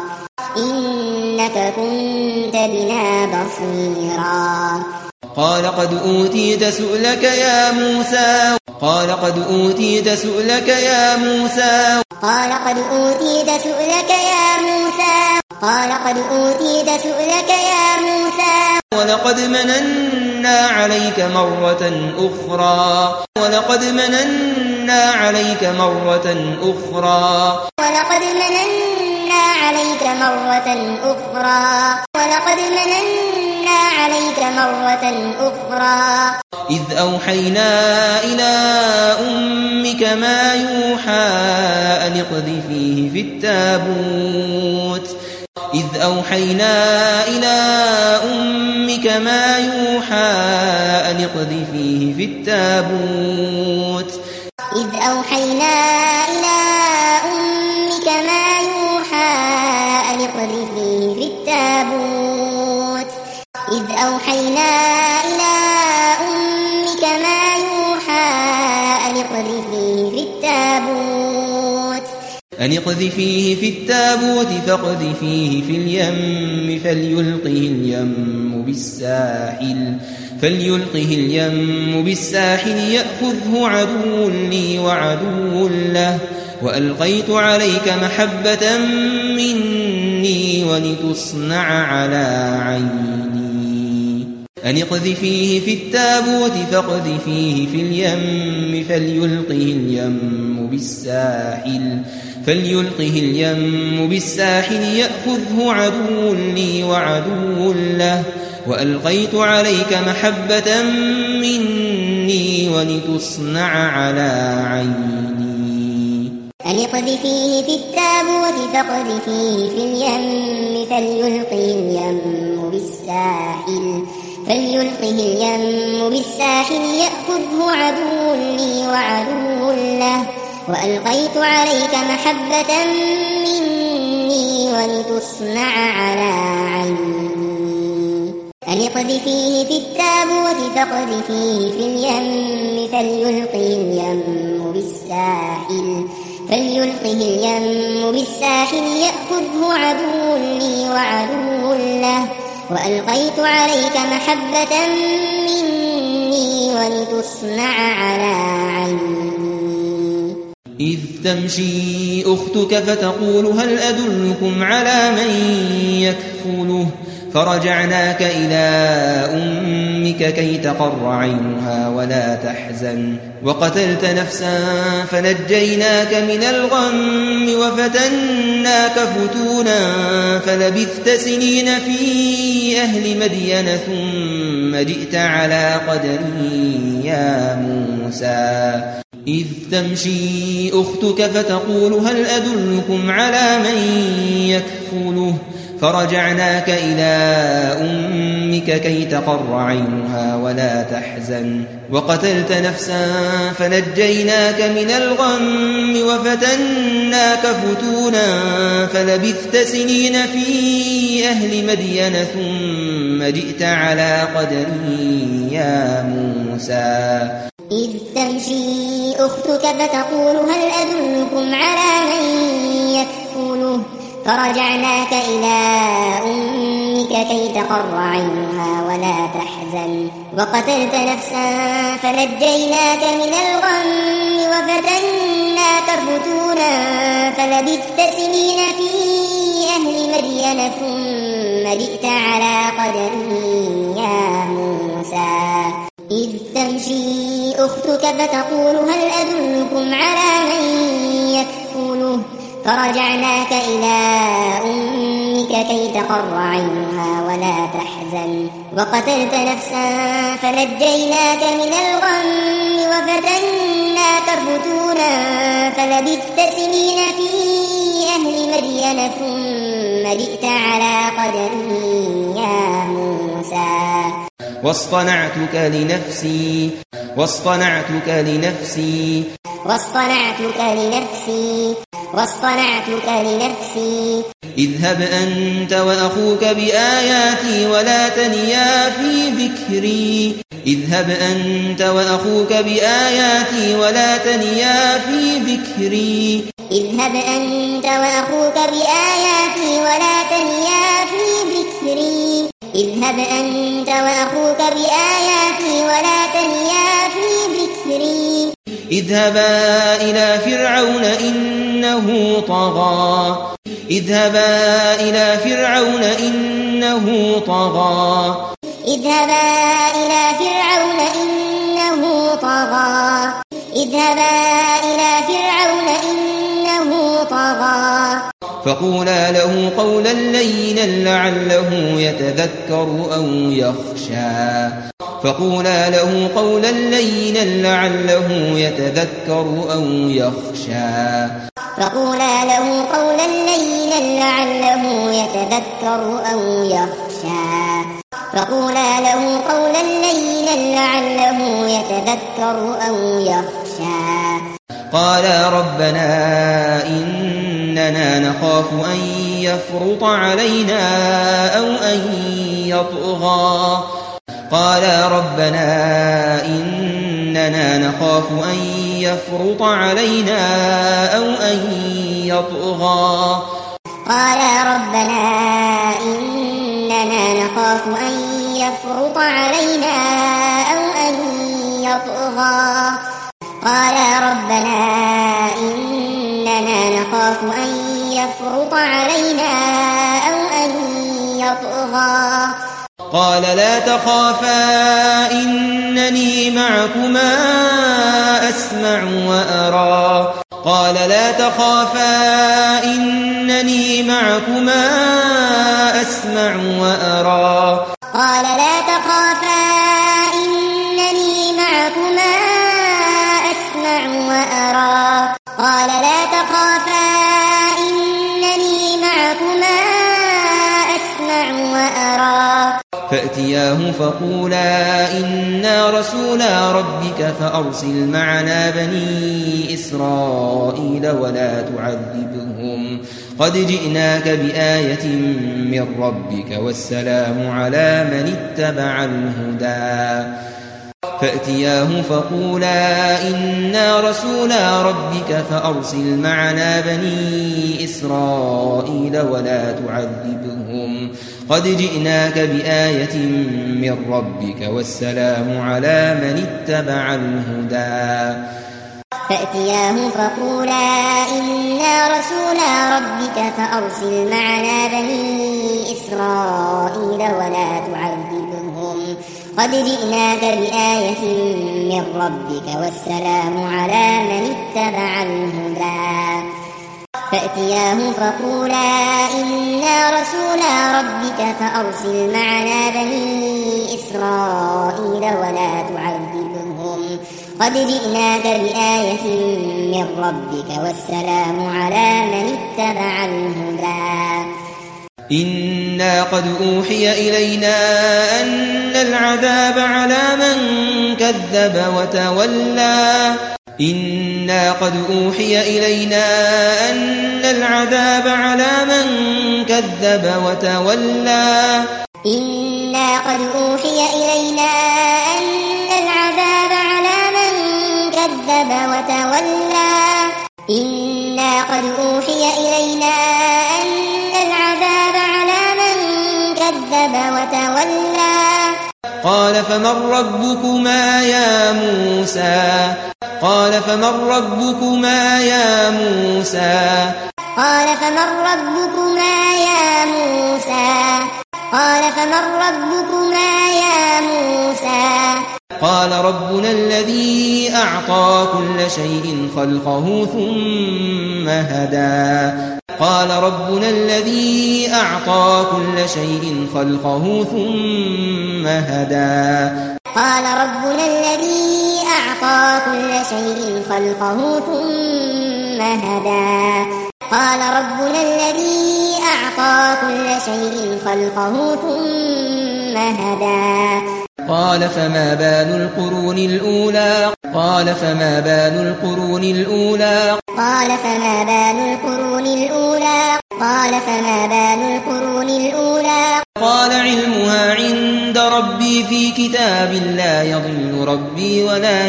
إنك كنت بنا بصيرا قال قد أوتيت سؤلك يا موسى قال قد أوتيت سؤلك يا موسى قال قد أوتيت سؤلك يا موسى قال قد أوتيت سؤلك يا موسى ولقد مننا عليك مرة أخرى ولقد مننا عليك مرة أخرى ولقد مننا عليك مرة أخرى ولقد مننا عليك مرة أخرى إذ أوحينا إلى أمك ما يوحى أن اقذفيه في التابوت إذ أوحينا إلى أمك ما يوحى أن اقذفيه في التابوت إذ أوحينا إلى أمك ما يوحى أن اقذفيه في التابوت إذ أوحينا إلى أمك ما يوحى أن اقذفيه في التابوت أن اقذفيه في التابوت فاقذفيه في اليم فليلقه اليم بالساحل فليلقه اليم بالساحل يأخذه عدو لي وعدو له وألقيت عليك محبة مني ولتصنع على عيني أن اقذفيه في التابوت فاقذفيه في اليم فليلقه اليم بالساحل فليلقه اليم بالساحل يأخذه عدو لي وعدو له وألقيت عليك محبة مني ولتصنع على عيني أن اقذفيه في التابوت فاقذفيه في اليم فليلقه اليم بالساحل فليلقه اليم بالساحل يأخذه عدو لي وعدو له وألقيت عليك محبة مني ولتصنع على عيني أن اقذفيه في التابوت فاقذفيه في اليم فليلقه اليم بالساحل فليلقه اليم بالساحل يأخذه عدو لي وعدو له وألقيت عليك محبة مني ولتصنع على عيني إذ تمشي أختك فتقول هل أدلكم على من يكفله فرجعناك إلى أمك كي تقر عينها ولا تحزن وقتلت نفسا فنجيناك من الغم وفتناك فتونا فلبثت سنين في أهل مدين ثم جئت على قدري يا موسى إذ تمشي أختك فتقول هل أدلكم على من يكفله فرجعناك إلى أمك كي تقر عينها ولا تحزن وقتلت نفسا فنجيناك من الغم وفتناك فتونا فلبثت سنين في أهل مدين ثم جئت على قدري يا موسى إذ تمشي أختك فتقول هل أدلكم على من يكفله فرجعناك إلى أمك كي تقر عينها ولا تحزن وقتلت نفسا فنجيناك من الغم وفتناك فتونا فلبثت سنين في أهل مدين ثم جئت على قدري يا موسى إذ تمشي أختك فتقول هل أدلكم على من يكفله فرجعناك إلى أمك كي تقر عينها ولا تحزن وقتلت نفسا فنجيناك من الغم وفتناك فتونا فلبثت سنين في أهل مدين ثم جئت على قدري يا موسى واصطنعتك لنفسي واصطنعتك لنفسي واصطنعتك لنفسي واصطنعتك لنفسي اذهب أنت وأخوك بآياتي ولا تنيا في ذكري اذهب أنت وأخوك بآياتي ولا تنيا في ذكري اذهب أنت وأخوك بآياتي ولا تنيا في ذكري اذهب أنت وأخوك بآياتي ولا تنيا في ذكري اذهبا إلى فرعون إنه طغى اذهبا إلى فرعون إنه طغى اذهبا إلى فرعون إنه طغى اذهبا إلى فرعون إنه طغى فقولا له قولا لينا لعله يتذكر أو يخشى فقولا له قولا لينا لعله يتذكر أو يخشى فقولا له قولا لينا لعله يتذكر أو يخشى فقولا له قولا لينا لعله يتذكر أو يخشى قالا ربنا إننا نخاف أن يفرط علينا أو أن يطغى قالا ربنا إننا نخاف أن يفرط علينا أو أن يطغى قالا ربنا إننا نخاف أن يفرط علينا أو أن يطغى قالا ربنا إننا نخاف أن يفرط علينا أو أن يطغى قال لا تخافا إنني معكما أسمع وأرى قال لا تخافا إنني معكما أسمع وأرى قال لا تخافا إنني معكما أسمع وأرى قال لا تخافا إنني معكما أسمع وأرى فأتياه فقولا إنا رسولا ربك فأرسل معنا بني إسرائيل ولا تعذبهم قد جئناك بآية من ربك والسلام على من اتبع الهدى فأتياه فقولا إنا رسولا ربك فأرسل معنا بني إسرائيل ولا تعذبهم قد جئناك بآية من ربك والسلام على من اتبع الهدى فأتياه فقولا إنا رسولا ربك فأرسل معنا بني إسرائيل ولا تعذبهم قد جئناك بآية من ربك والسلام على من اتبع الهدى فأتياه فقولا إنا رسولا ربك فأرسل معنا بني إسرائيل ولا تعذبهم قد جئناك بآية من ربك والسلام على من اتبع الهدى إنا قد أوحي إلينا أن العذاب على من كذب وتولى إنا قد أوحي إلينا أن العذاب على من كذب وتولى إنا قد أوحي إلينا أن العذاب على من كذب وتولى إنا قد أوحي إلينا أن العذاب على من كذب وتولى قال فمن ربكما يا موسى قال فمن ربكما يا موسى قال فمن ربكما يا موسى قال فمن ربكما يا موسى قال ربنا الذي أعطى كل شيء خلقه ثم هدى قال ربنا الذي أعطى كل شيء خلقه ثم هدى قال ربنا الذي أعطى كل شيء خلقه ثم هدى قال ربنا الذي أعطى كل شيء خلقه ثم هدى قال فما بال القرون الأولى قال فما بال القرون الأولى قال فما بال القرون الأولى قال فما بال القرون الأولى قال علمها عند ربي في كتاب لا يضل ربي ولا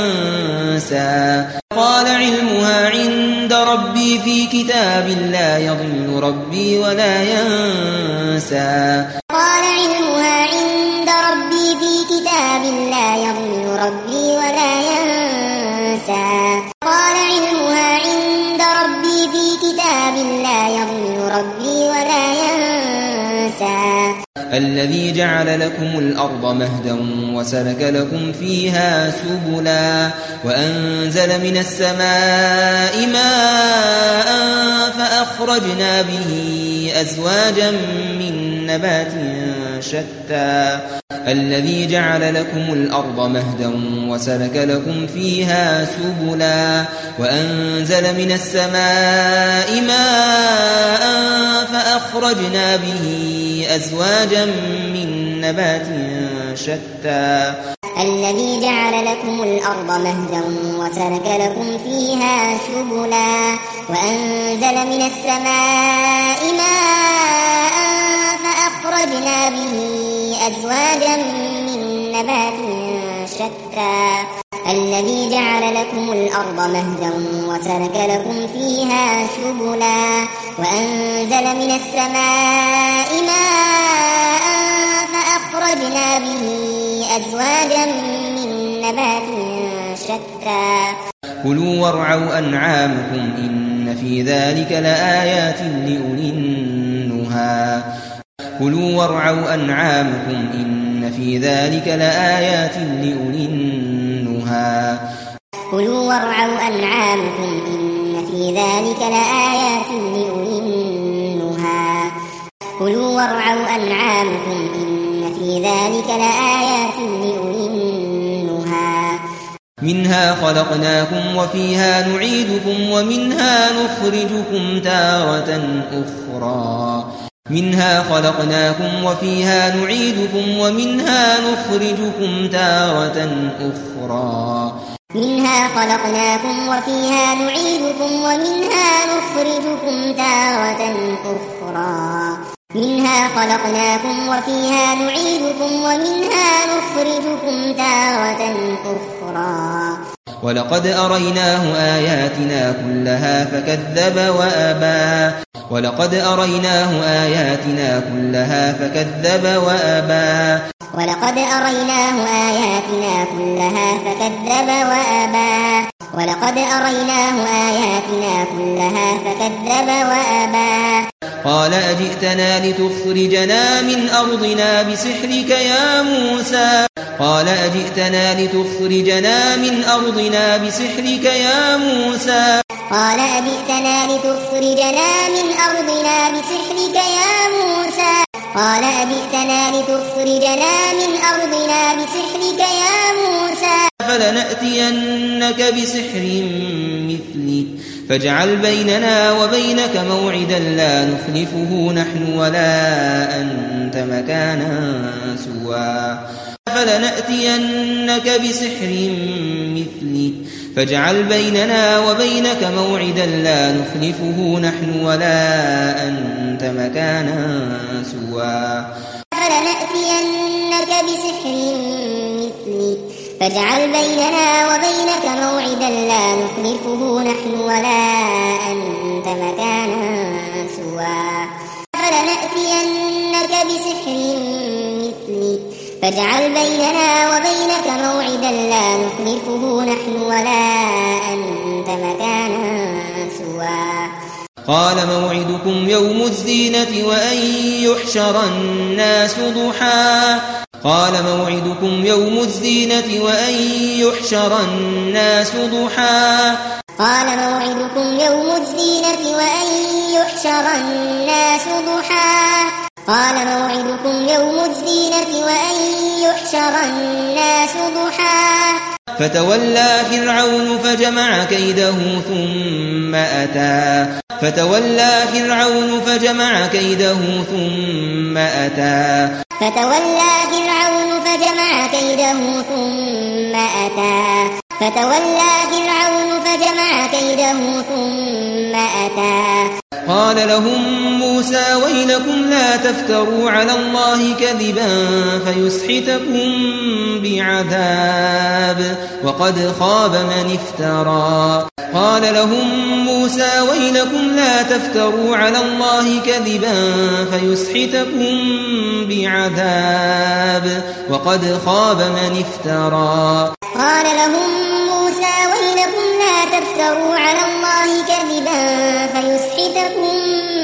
ينسى قال علمها عند ربي في كتاب لا يضل ربي ولا ينسى قال علمها عند ربي في كتاب لا يضل ربي ولا ينسى قال علمها عند ربي في كتاب لا يضل ربي ولا ينسى الذي جعل لكم الأرض مهدا وسلك لكم فيها سبلا وأنزل من السماء ماء فأخرجنا به أزواجا من نبات شتى الذي جعل لكم الأرض مهدا وسلك لكم فيها سبلا وأنزل من السماء ماء فأخرجنا به أزواجا من نبات شتى الذي جعل لكم الأرض مهدا وسلك لكم فيها سبلا وأنزل من السماء ماء فأخرجنا به أزواجا من نبات شتى الذي جعل لكم الأرض مهدا وسلك لكم فيها سبلا وأنزل من السماء ماء فأخرجنا به أزواجا من نبات شتى كلوا وارعوا أنعامكم إن في ذلك لآيات لأولي النهى كلوا وارعوا أنعامكم إن في ذلك لآيات لأولي النهى كلوا وارعوا أنعامكم إن في ذلك لآيات لأولي النهى كلوا وارعوا أنعامكم إن في ذلك لآيات لأولي النهى منها خلقناكم وفيها نعيدكم ومنها نخرجكم تارة أخرى منها خلقناكم وفيها نعيدكم ومنها نخرجكم تارة أخرى منها خلقناكم وفيها نعيدكم ومنها نخرجكم تارة أخرى منها خلقناكم وفيها نعيدكم ومنها نخرجكم تارة أخرى ولقد أريناه آياتنا كلها فكذب وأبى ولقد أريناه آياتنا كلها فكذب وأبى ولقد أريناه آياتنا كلها فكذب وأبى ولقد أريناه آياتنا كلها فكذب وأبى قال أجئتنا لتخرجنا من أرضنا بسحرك يا موسى قال أجئتنا لتخرجنا من أرضنا بسحرك يا موسى قال أجئتنا لتخرجنا من أرضنا بسحرك يا موسى قال أجئتنا لتخرجنا من أرضنا بسحرك يا موسى فلنأتينك بسحر مثله فاجعل بيننا وبينك موعدا لا نخلفه نحن ولا أنت مكانا سوى فلنأتينك بسحر مثله فاجعل بيننا وبينك موعدا لا نخلفه نحن ولا أنت مكانا سوى فلنأتينك بسحر مثله فاجعل بيننا وبينك موعدا لا نخلفه نحن ولا أنت مكانا سوى فلنأتينك بسحر مثله فاجعل بيننا وبينك موعدا لا نخلفه نحن ولا أنت مكانا سوى قال موعدكم يوم الزينة وأن يحشر الناس ضحى قال موعدكم يوم الزينة وأن يحشر الناس ضحى قال موعدكم يوم الزينة وأن يحشر الناس ضحى قال موعدكم يوم الزينة وأن يحشر الناس ضحى فتولى فرعون فجمع كيده ثم أتى فتولى فرعون فجمع كيده ثم أتى فتولى فرعون فجمع كيده ثم أتى فتولى فرعون فجمع كيده ثم أتى قال لهم موسى ويلكم لا تفتروا على الله كذبا فيسحتكم بعذاب وقد خاب من افترى قال لهم موسى ويلكم لا تفتروا على الله كذبا فيسحتكم بعذاب وقد خاب من افترى قال لهم موسى ويلكم لا تفتروا على الله كذبا فيسحتكم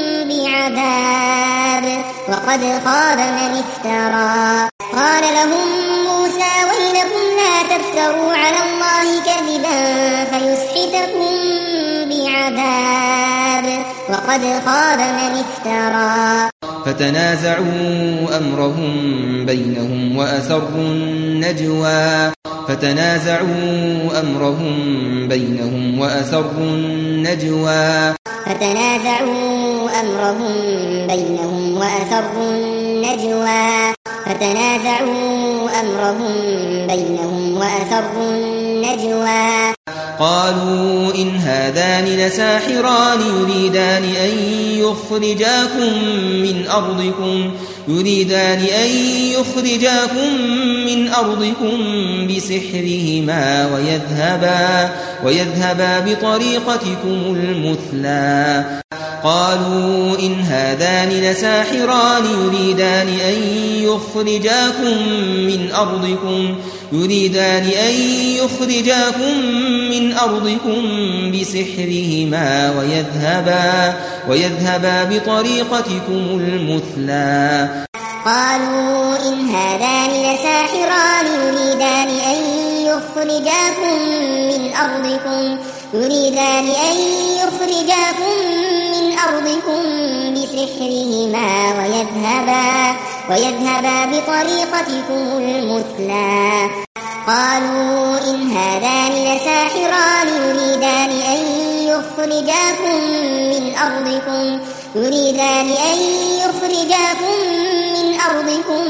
بعذاب وقد خاب من افترى قال لهم موسى ويلكم لا تفتروا على الله كذبا فيسحتكم بعذاب وقد خاب من افترى فتنازعوا أمرهم بينهم وأسروا النجوى فتنازعوا أمرهم بينهم وأسروا النجوى فتنازعوا أمرهم بينهم وأسروا النجوى فتنازعوا أمرهم بينهم وأسروا النجوى قالوا إن هذان لساحران يريدان أن يخرجاكم من أرضكم يريدان أن يخرجاكم من أرضكم بسحرهما ويذهبا ويذهبا بطريقتكم المثلى قالوا إن هذان لساحران يريدان أن يخرجاكم من أرضكم يريدان أن يخرجاكم من أرضكم بسحرهما ويذهبا ويذهبا بطريقتكم المثلى قالوا إن هذان لساحران يريدان أن يخرجاكم من أرضكم يريدان أن يخرجاكم من أرضكم بسحرهما ويذهبا ويذهبا بطريقتكم المثلى قالوا إن هذان لساحران يريدان أن يخرجاكم من أرضكم يريدان أن يخرجاكم من أرضكم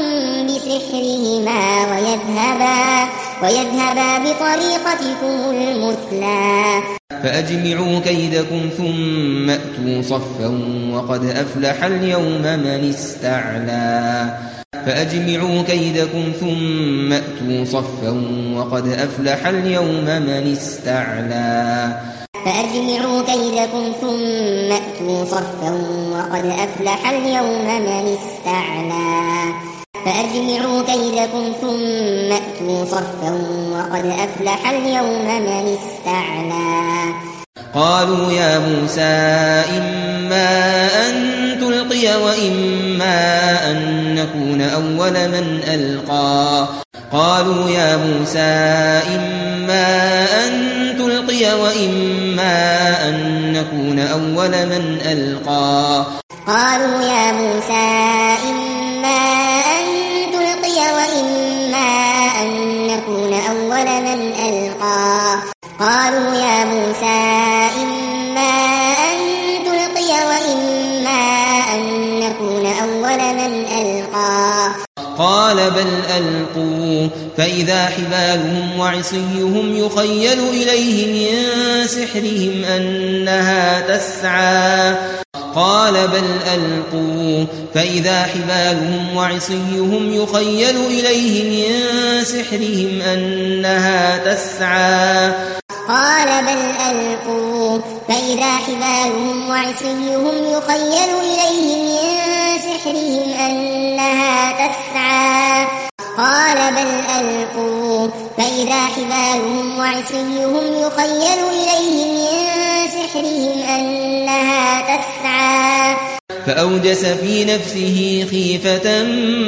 بسحرهما ويذهبا ويذهبا بطريقتكم المثلى فأجمعوا كيدكم ثم أتوا صفا وقد أفلح اليوم من استعلى فأجمعوا كيدكم ثم أتوا صفا وقد أفلح اليوم من استعلى فأجمعوا كيدكم ثم أتوا صفا وقد أفلح اليوم من استعلى فأجمعوا كيدكم ثم أتوا صفا وقد أفلح اليوم من استعلى قالوا يا موسى إما أن تلقي وإما أن نكون أول من ألقى قالوا يا موسى إما أن تلقي وإما أن نكون أول من ألقى قالوا يا موسى إما أن تلقي وإما أن نكون أول من ألقى قالوا يا موسى إما أن تلقي وإما أن نكون أول من ألقى قال بل ألقوا فإذا حبالهم وعصيهم يخيل إليه من سحرهم أنها تسعى قال بل ألقوا فإذا حبالهم وعصيهم يخيل إليه من سحرهم أنها تسعى قال بل ألقوا فإذا حبالهم وعصيهم يخيل إليه من سحرهم أنها تسعى قال بل ألقوا فإذا حبالهم وعصيهم يخيل إليه من سحرهم أنها تسعى فأوجس في نفسه خيفة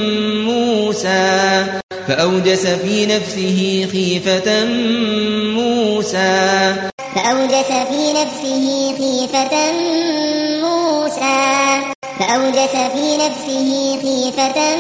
موسى فأوجس في نفسه خيفة موسى فأوجس في نفسه خيفة موسى فأوجس في نفسه خيفة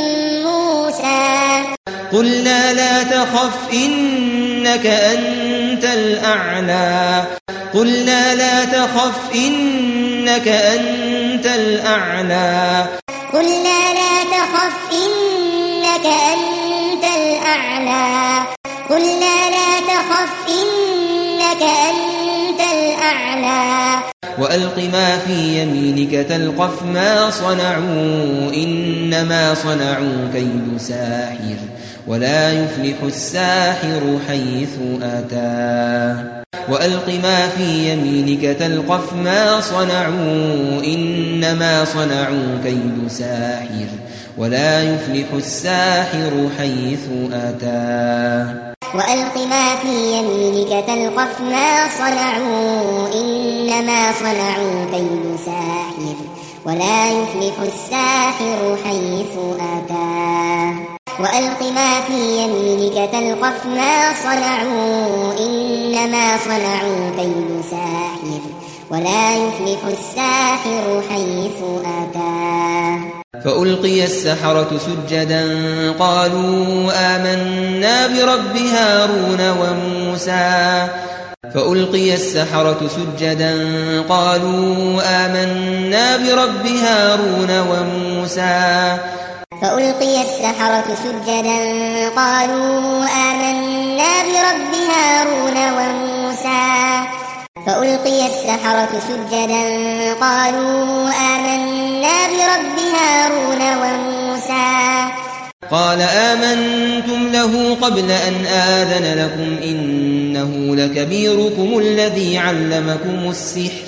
موسى قلنا لا تخف إنك أنت الأعلى قلنا لا تخف إنك أنت الأعلى قلنا لا تخف إنك أنت الأعلى قلنا لا تخف إنك أنت الأعلى وألق ما في يمينك تلقف ما صنعوا إنما صنعوا كيد ساحر ولا يفلح الساحر حيث أتى وألق ما في يمينك تلقف ما صنعوا إنما صنعوا كيد ساحر ولا يفلح الساحر حيث أتى وألق ما في يمينك تلقف ما صنعوا إنما صنعوا كيد ساحر ولا يفلح الساحر حيث أتى وألق ما في يمينك تلقف ما صنعوا إنما صنعوا كيد ساحر ولا يفلح الساحر حيث أتى فألقي السحرة سجدا قالوا آمنا برب هارون وموسى فألقي السحرة سجدا قالوا آمنا برب هارون وموسى فألقي السحرة سجدا قالوا آمنا برب هارون وموسى فألقي السحرة سجدا قالوا آمنا برب هارون وموسى قال آمنتم له قبل أن آذن لكم إنه لكبيركم الذي علمكم السحر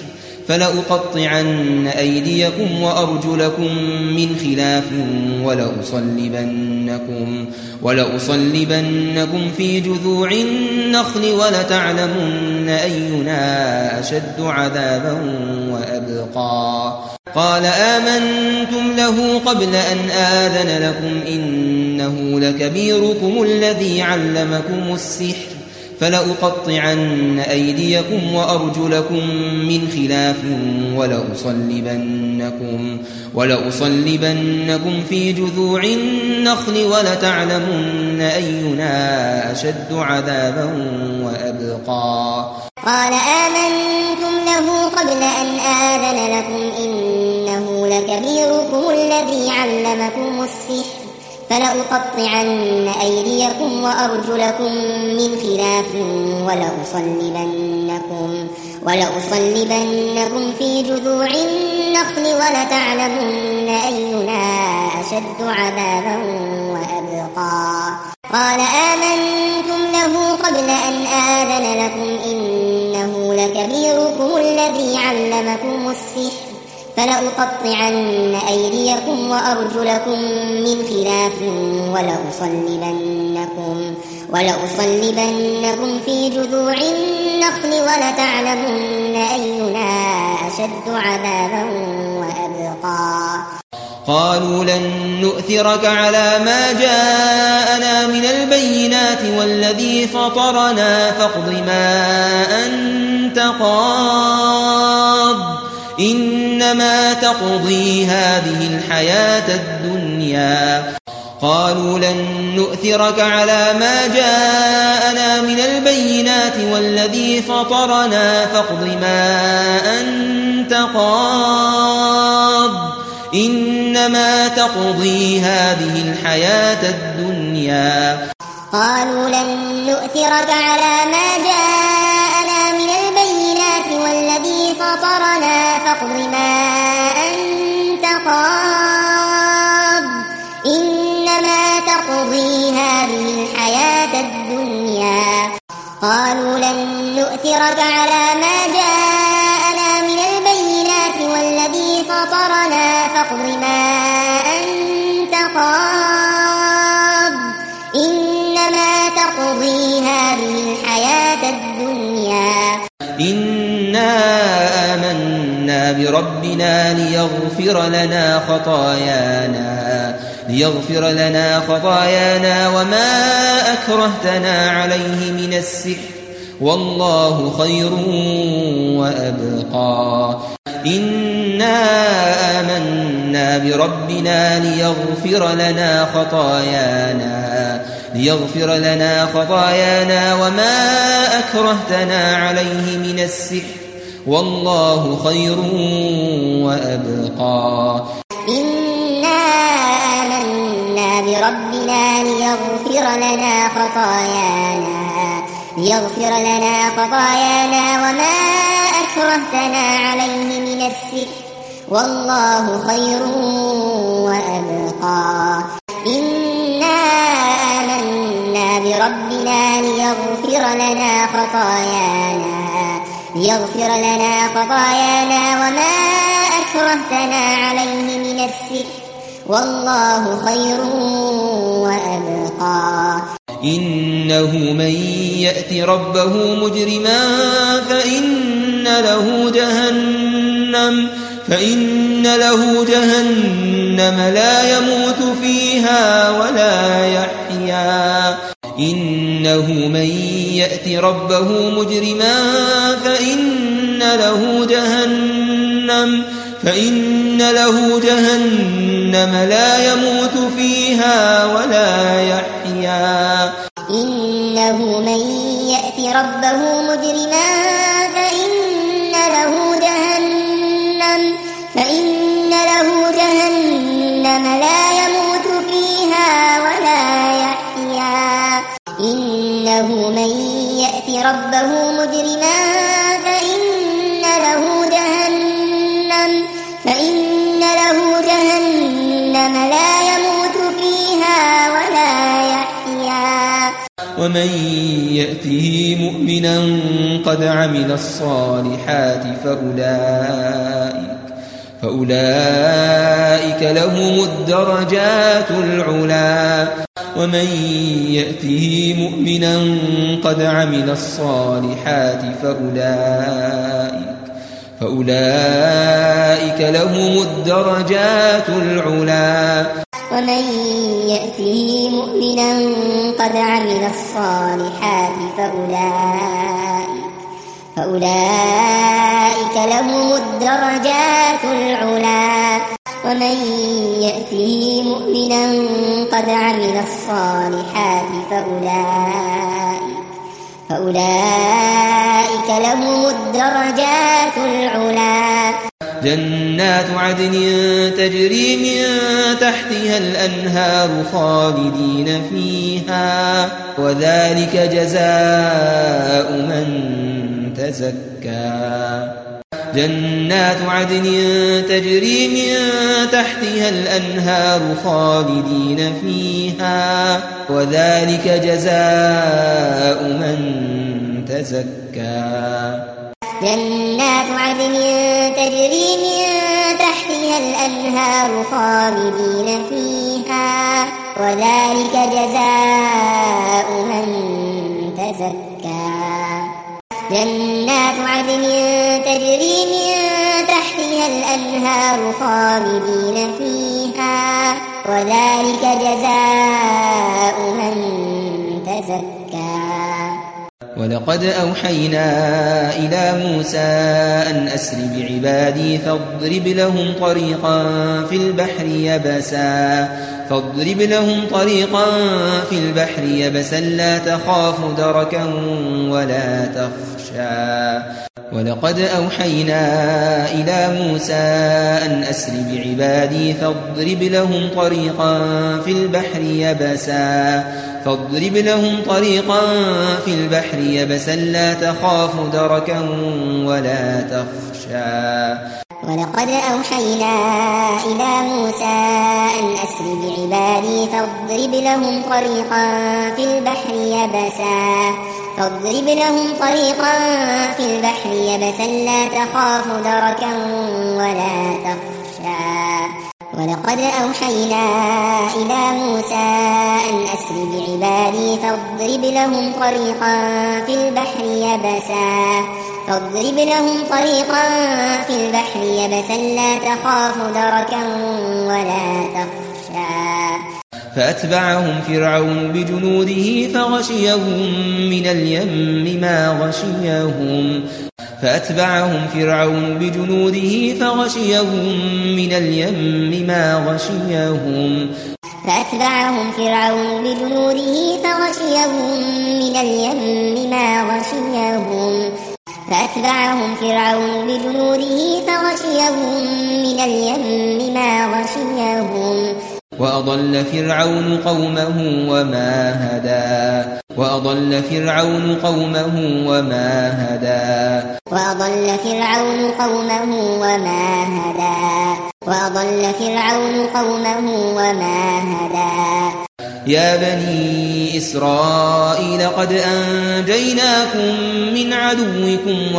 فلأقطعن أيديكم وأرجلكم من خلاف ولأصلبنكم, ولأصلبنكم في جذوع النخل ولتعلمن أينا أشد عذابا وأبقى قال آمنتم له قبل أن آذن لكم إنه لكبيركم الذي علمكم السحر فلأقطعن أيديكم وأرجلكم من خلاف ولأصلبنكم, ولأصلبنكم في جذوع النخل ولتعلمن أينا أشد عذابا وأبقى قال آمنتم له قبل أن آذن لكم إنه لكبيركم الذي علمكم السحر فلأقطعن أيديكم وأرجلكم من خلاف ولأصلبنكم, ولأصلبنكم في جذوع النخل ولتعلمن أينا أشد عذابا وأبقى قال آمنتم له قبل أن آذن لكم إنه لكبيركم الذي علمكم السحر فلأقطعن أيديكم وأرجلكم من خلاف ولأصلبنكم, ولأصلبنكم في جذوع النخل ولتعلمن أينا أشد عذابا وأبقى. قالوا لن نؤثرك على ما جاءنا من البينات والذي فطرنا فاقض ما أنت قاض إنما تقضي هذه الحياة الدنيا. قالوا لن نؤثرك على ما جاءنا من البينات والذي فطرنا فاقض ما أنت قاض إنما تقضي هذه الحياة الدنيا. قالوا لن نؤثرك على ما جاءنا من البينات والذي فطرنا فاقض ما أنت قاض إنما تقضي هذه الحياة الدنيا. قالوا لن نؤثرك على ما جاءنا من البينات والذي فطرنا فاقض ما أنت قاض إنما تقضي هذه الحياة الدنيا. إنا آمنا بربنا ليغفر لنا خطايانا ليغفر لنا خطايانا وما أكرهتنا عليه من السحر والله خير وأبقى. إنا آمنا بربنا ليغفر لنا خطايانا ليغفر لنا خطايانا وما أكرهتنا عليه من السحر والله خير وأبقى. إنا آمنا بربنا ليغفر لنا خطايانا ليغفر لنا خطايانا وما أكرهتنا عليه من السحر والله خير وأبقى. إنا آمنا بربنا ليغفر لنا خطايانا ليغفر لنا خطايانا وما أكرهتنا عليه من السحر والله خير وأبقى. إنه من يأت ربه مجرما فإن له جهنم فإن له جهنم لا يموت فيها ولا يحيا. إنه من يأت ربه مجرما فإن له جهنم فإن له جهنم لا يموت فيها ولا يحيا. إنه من يأت ربه مجرما فإن له جهنم فإن له جهنم لا يموت فيها ولا يحيا. إنه من يأت ربه مجرما فإن له جهنم فإن له جهنم لا يموت فيها ولا يحيا. ومن يأته مؤمنا قد عمل الصالحات فأولئك فأولئك لهم الدرجات العلا. ومن يأته مؤمنا قد عمل الصالحات فأولئك فأولئك لهم الدرجات العلا. ومن يأته مؤمنا قد عمل الصالحات فأولئك فأولئك لهم الدرجات العلا. ومن يأته مؤمنا قد عمل الصالحات فأولئك فأولئك لهم الدرجات العلا. جنات عدن تجري من تحتها الأنهار خالدين فيها وذلك جزاء من تزكى. جنات عدن تجري من تحتها الأنهار خالدين فيها وذلك جزاء من تزكى. جنات عدن تجري من تحتها الأنهار خالدين فيها وذلك جزاء من تزكى جنات عدن تجري من تحتها الأنهار خالدين فيها وذلك جزاء من تزكى ولقد أوحينا إلى موسى أن أسر بعبادي فاضرب لهم طريقا في البحر يبسا فاضرب لهم طريقا في البحر يبسا لا تخاف دركا ولا تخشى ولقد أوحينا إلى موسى أن أسر بعبادي فاضرب لهم طريقا في البحر يبسا فاضرب لهم طريقا في البحر يبسا لا تخاف دركا ولا تخشى ولقد أوحينا إلى موسى أن أسر بعبادي فاضرب لهم طريقا في البحر يبسا فاضرب لهم طريقا في البحر يبسا لا تخاف دركا ولا تخشى ولقد أوحينا إلى موسى أن أسر بعبادي فاضرب لهم طريقا في البحر يبسا فاضرب لهم طريقا في البحر يبسا لا تخاف دركا ولا تخشى فأتبعهم فرعون بجنوده فغشيهم من اليم ما غشيهم فأتبعهم فرعون بجنوده فغشيهم من اليم ما غشيهم فأتبعهم فرعون بجنوده فغشيهم من اليم ما غشيهم فأتبعهم فرعون بجنوده فغشيهم من اليم ما غشيهم وأضل فرعون قومه وما هدى وأضل فرعون قومه وما هدى وأضل فرعون قومه وما هدى وأضل فرعون قومه وما هدى يا بني إسرائيل قد أنجيناكم من عدوكم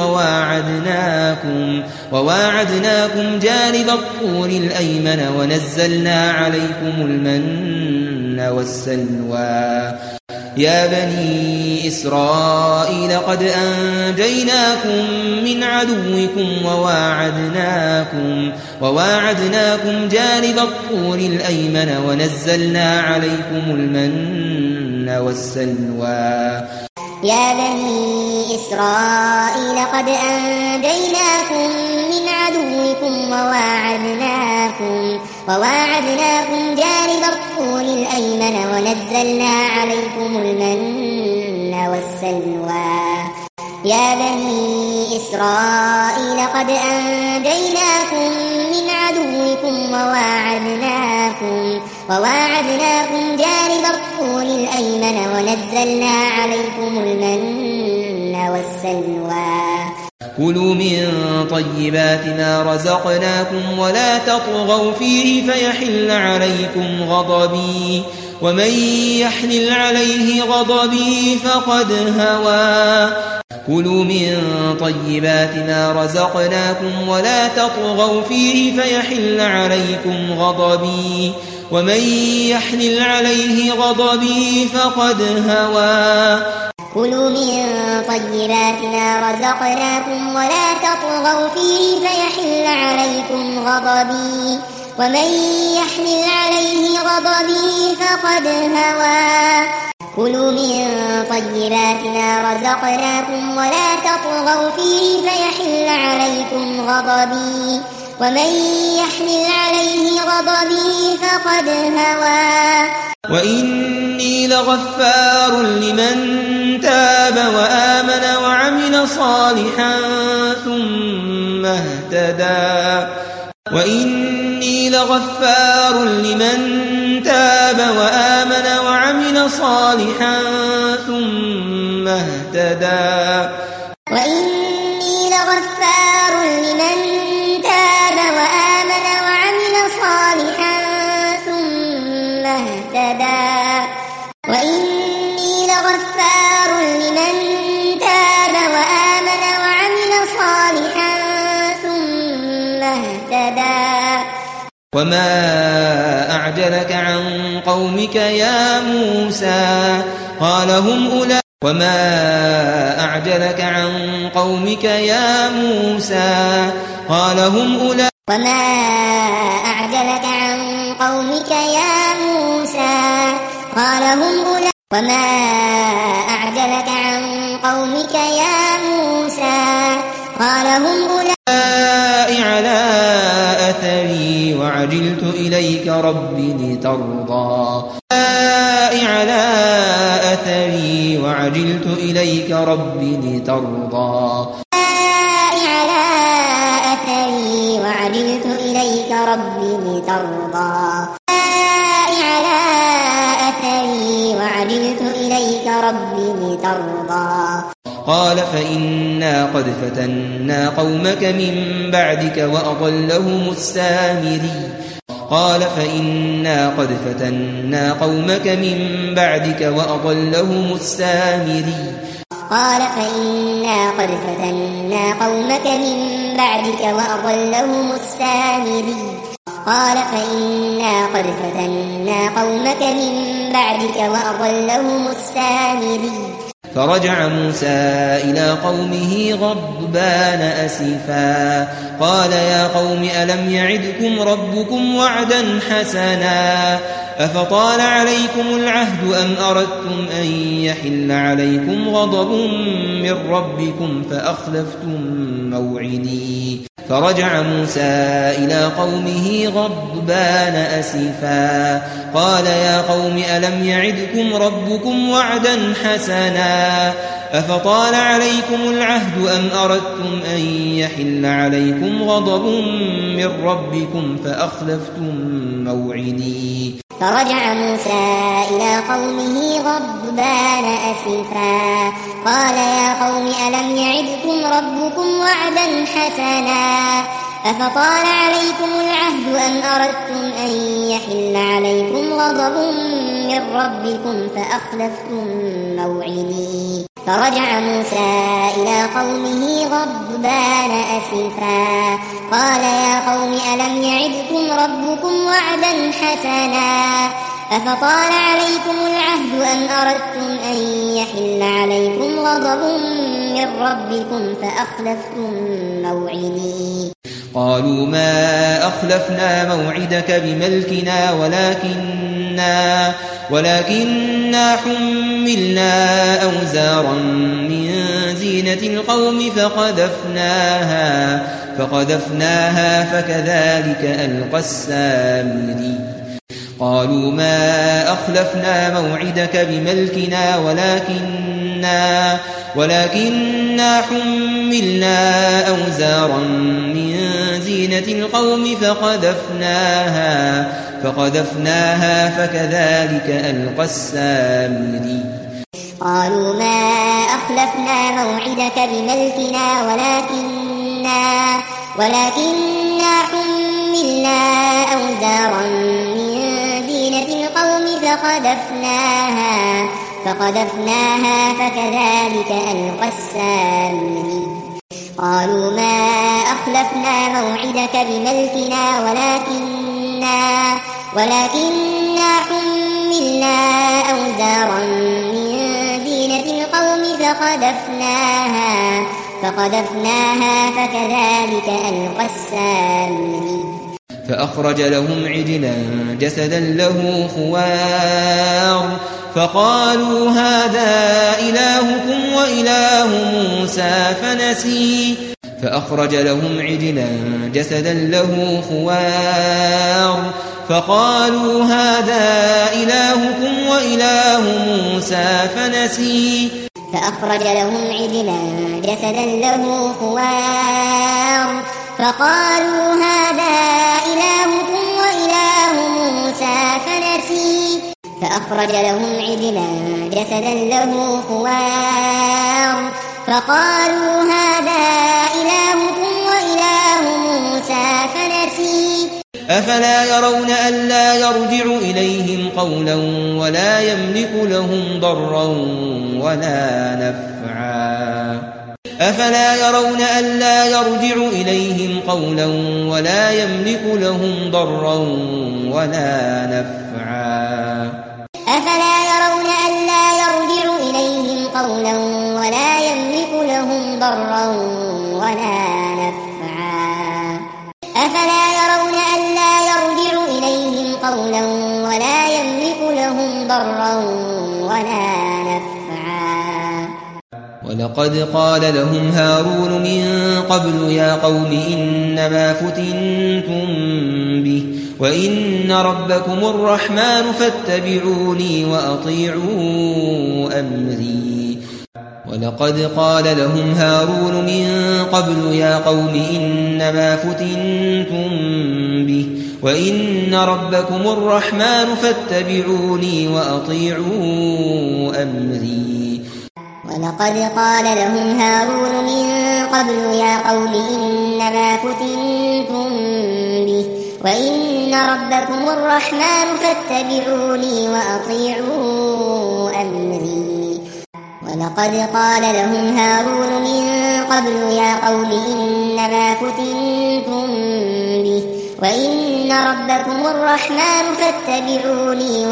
وواعدناكم وواعدناكم جانب الطور الأيمن ونزلنا عليكم المن والسلوى يا بني إسرائيل قد أنجيناكم من عدوكم وواعدناكم وواعدناكم جانب الطور الأيمن ونزلنا عليكم المن والسلوى يا بني إسرائيل قد أنجيناكم من عدوكم وواعدناكم وواعدناكم جانب الطور الأيمن ونزلنا عليكم المن والسلوى يا بني إسرائيل قد أنجيناكم من عدوكم وواعدناكم وواعدناكم جانب الطور الأيمن ونزلنا عليكم المن والسلوى كلوا من طيبات ما رزقناكم ولا تطغوا فيه فيحل عليكم غضبي ومن يحلل عليه غضبي فقد هوى كلوا من طيبات ما رزقناكم ولا تطغوا فيه فيحل عليكم غضبي ومن يحلل عليه غضبي فقد هوى كلوا من طيبات ما رزقناكم ولا تطغوا فيه فيحل عليكم غضبي ومن يحلل عليه غضبي فقد هوى كلوا من طيبات ما رزقناكم ولا تطغوا فيه فيحل عليكم غضبي ومن يحلل عليه غضبي فقد هوى وإني لغفار لمن تاب وآمن وعمل صالحا ثم اهتدى وإني لغفار لمن تاب وآمن وعمل صالحا ثم اهتدى وإني لغفار لمن تاب وآمن وعمل صالحا ثم اهتدى وإني لغفار لمن تاب وآمن وعمل صالحا ثم اهتدى وما أعجلك عن قومك يا موسى قال هم أولئك وما أعجلك عن قومك يا موسى قال هم أولئك وما أعجلك عن قومك يا موسى قال هم أولئك وما أعجلك عن قومك يا موسى قال هم أولئك على أثري وعجلت إليك رب لترضى على أثري وعجلت إليك رب لترضى على أثري وعجلت إليك رب لترضى على أثري وعجلت إليك رب لترضى قال فإنا قد فتنا قومك من بعدك وأضلهم السامري قال فإنا قد فتنا قومك من بعدك وأضلهم السامري قال فإنا قد فتنا قومك من بعدك وأضلهم السامري قال فإنا قد فتنا قومك من بعدك وأضلهم السامري فرجع موسى إلى قومه غضبان أسفا قال يا قوم ألم يعدكم ربكم وعدا حسنا أفطال عليكم العهد أم أردتم أن يحل عليكم غضب من ربكم فأخلفتم موعدي فرجع موسى إلى قومه غضبان أسفا قال يا قوم ألم يعدكم ربكم وعدا حسنا أفطال عليكم العهد أم أردتم أن يحل عليكم غضب من ربكم فأخلفتم موعدي فرجع موسى إلى قومه غضبان أسفا قال يا قوم ألم يعدكم ربكم وعدا حسنا أفطال عليكم العهد أم أردتم أن يحل عليكم غضب من ربكم فأخلفتم موعدي فرجع موسى إلى قومه غضبان أسفا قال يا قوم ألم يعدكم ربكم وعدا حسنا أفطال عليكم العهد أم أردتم أن يحل عليكم غضب من ربكم فأخلفتم موعدي قالوا ما أخلفنا موعدك بملكنا ولكننا ولكننا حملنا أوزارا من زينة القوم فقذفناها فقذفناها فكذلك ألقى السامري قالوا ما أخلفنا موعدك بملكنا ولكننا ولكننا حملنا أوزارا من زينة القوم فقذفناها فقذفناها فكذلك ألقى السامري قالوا ما أخلفنا موعدك بملكنا ولكننا ولكننا حملنا أوزارا من زينة القوم فقذفناها فقذفناها فكذلك ألقى السامري قالوا ما أخلفنا موعدك بملكنا ولكننا ولكننا حملنا أوزارا من زينة القوم فقذفناها فقذفناها فكذلك ألقى السامري فأخرج لهم عجلا جسدا له خوار فقالوا هذا إلهكم وإله موسى فنسي فأخرج لهم عجلا جسدا له خوار فقالوا هذا إلهكم وإله موسى فنسي فأخرج لهم عجلا جسدا له خوار فقالوا هذا إلهكم وإله موسى فنسي فأخرج لهم عجلا جسدا له خوار فقالوا هذا إلهكم وإله موسى فنسي أفلا يرون ألا يرجع إليهم قولا ولا يملك لهم ضرا ولا نفعا أفلا يرون ألا يرجع إليهم قولا ولا يملك لهم ضرا ولا نفعا أفلا يرون ألا يرجع إليهم قولا ولا يملك لهم ضرا ولا نفعا أفلا يرون ألا يرجع إليهم قولا ولا يملك لهم ضرا ولا نفعا ولقد قال لهم هارون من قبل يا قوم إنما فتنتم به وإن ربكم الرحمن فاتبعوني وأطيعوا أمري ولقد قال لهم هارون من قبل يا قوم إنما فتنتم به وإن ربكم الرحمن فاتبعوني وأطيعوا أمري ولقد قال لهم هارون من قبل يا قوم إنما فتنتم به وإن ربكم الرحمن فاتبعوني وأطيعوا أمري ولقد قال لهم هارون من قبل يا قوم إنما فتنتم به وإن ربكم الرحمن فاتبعوني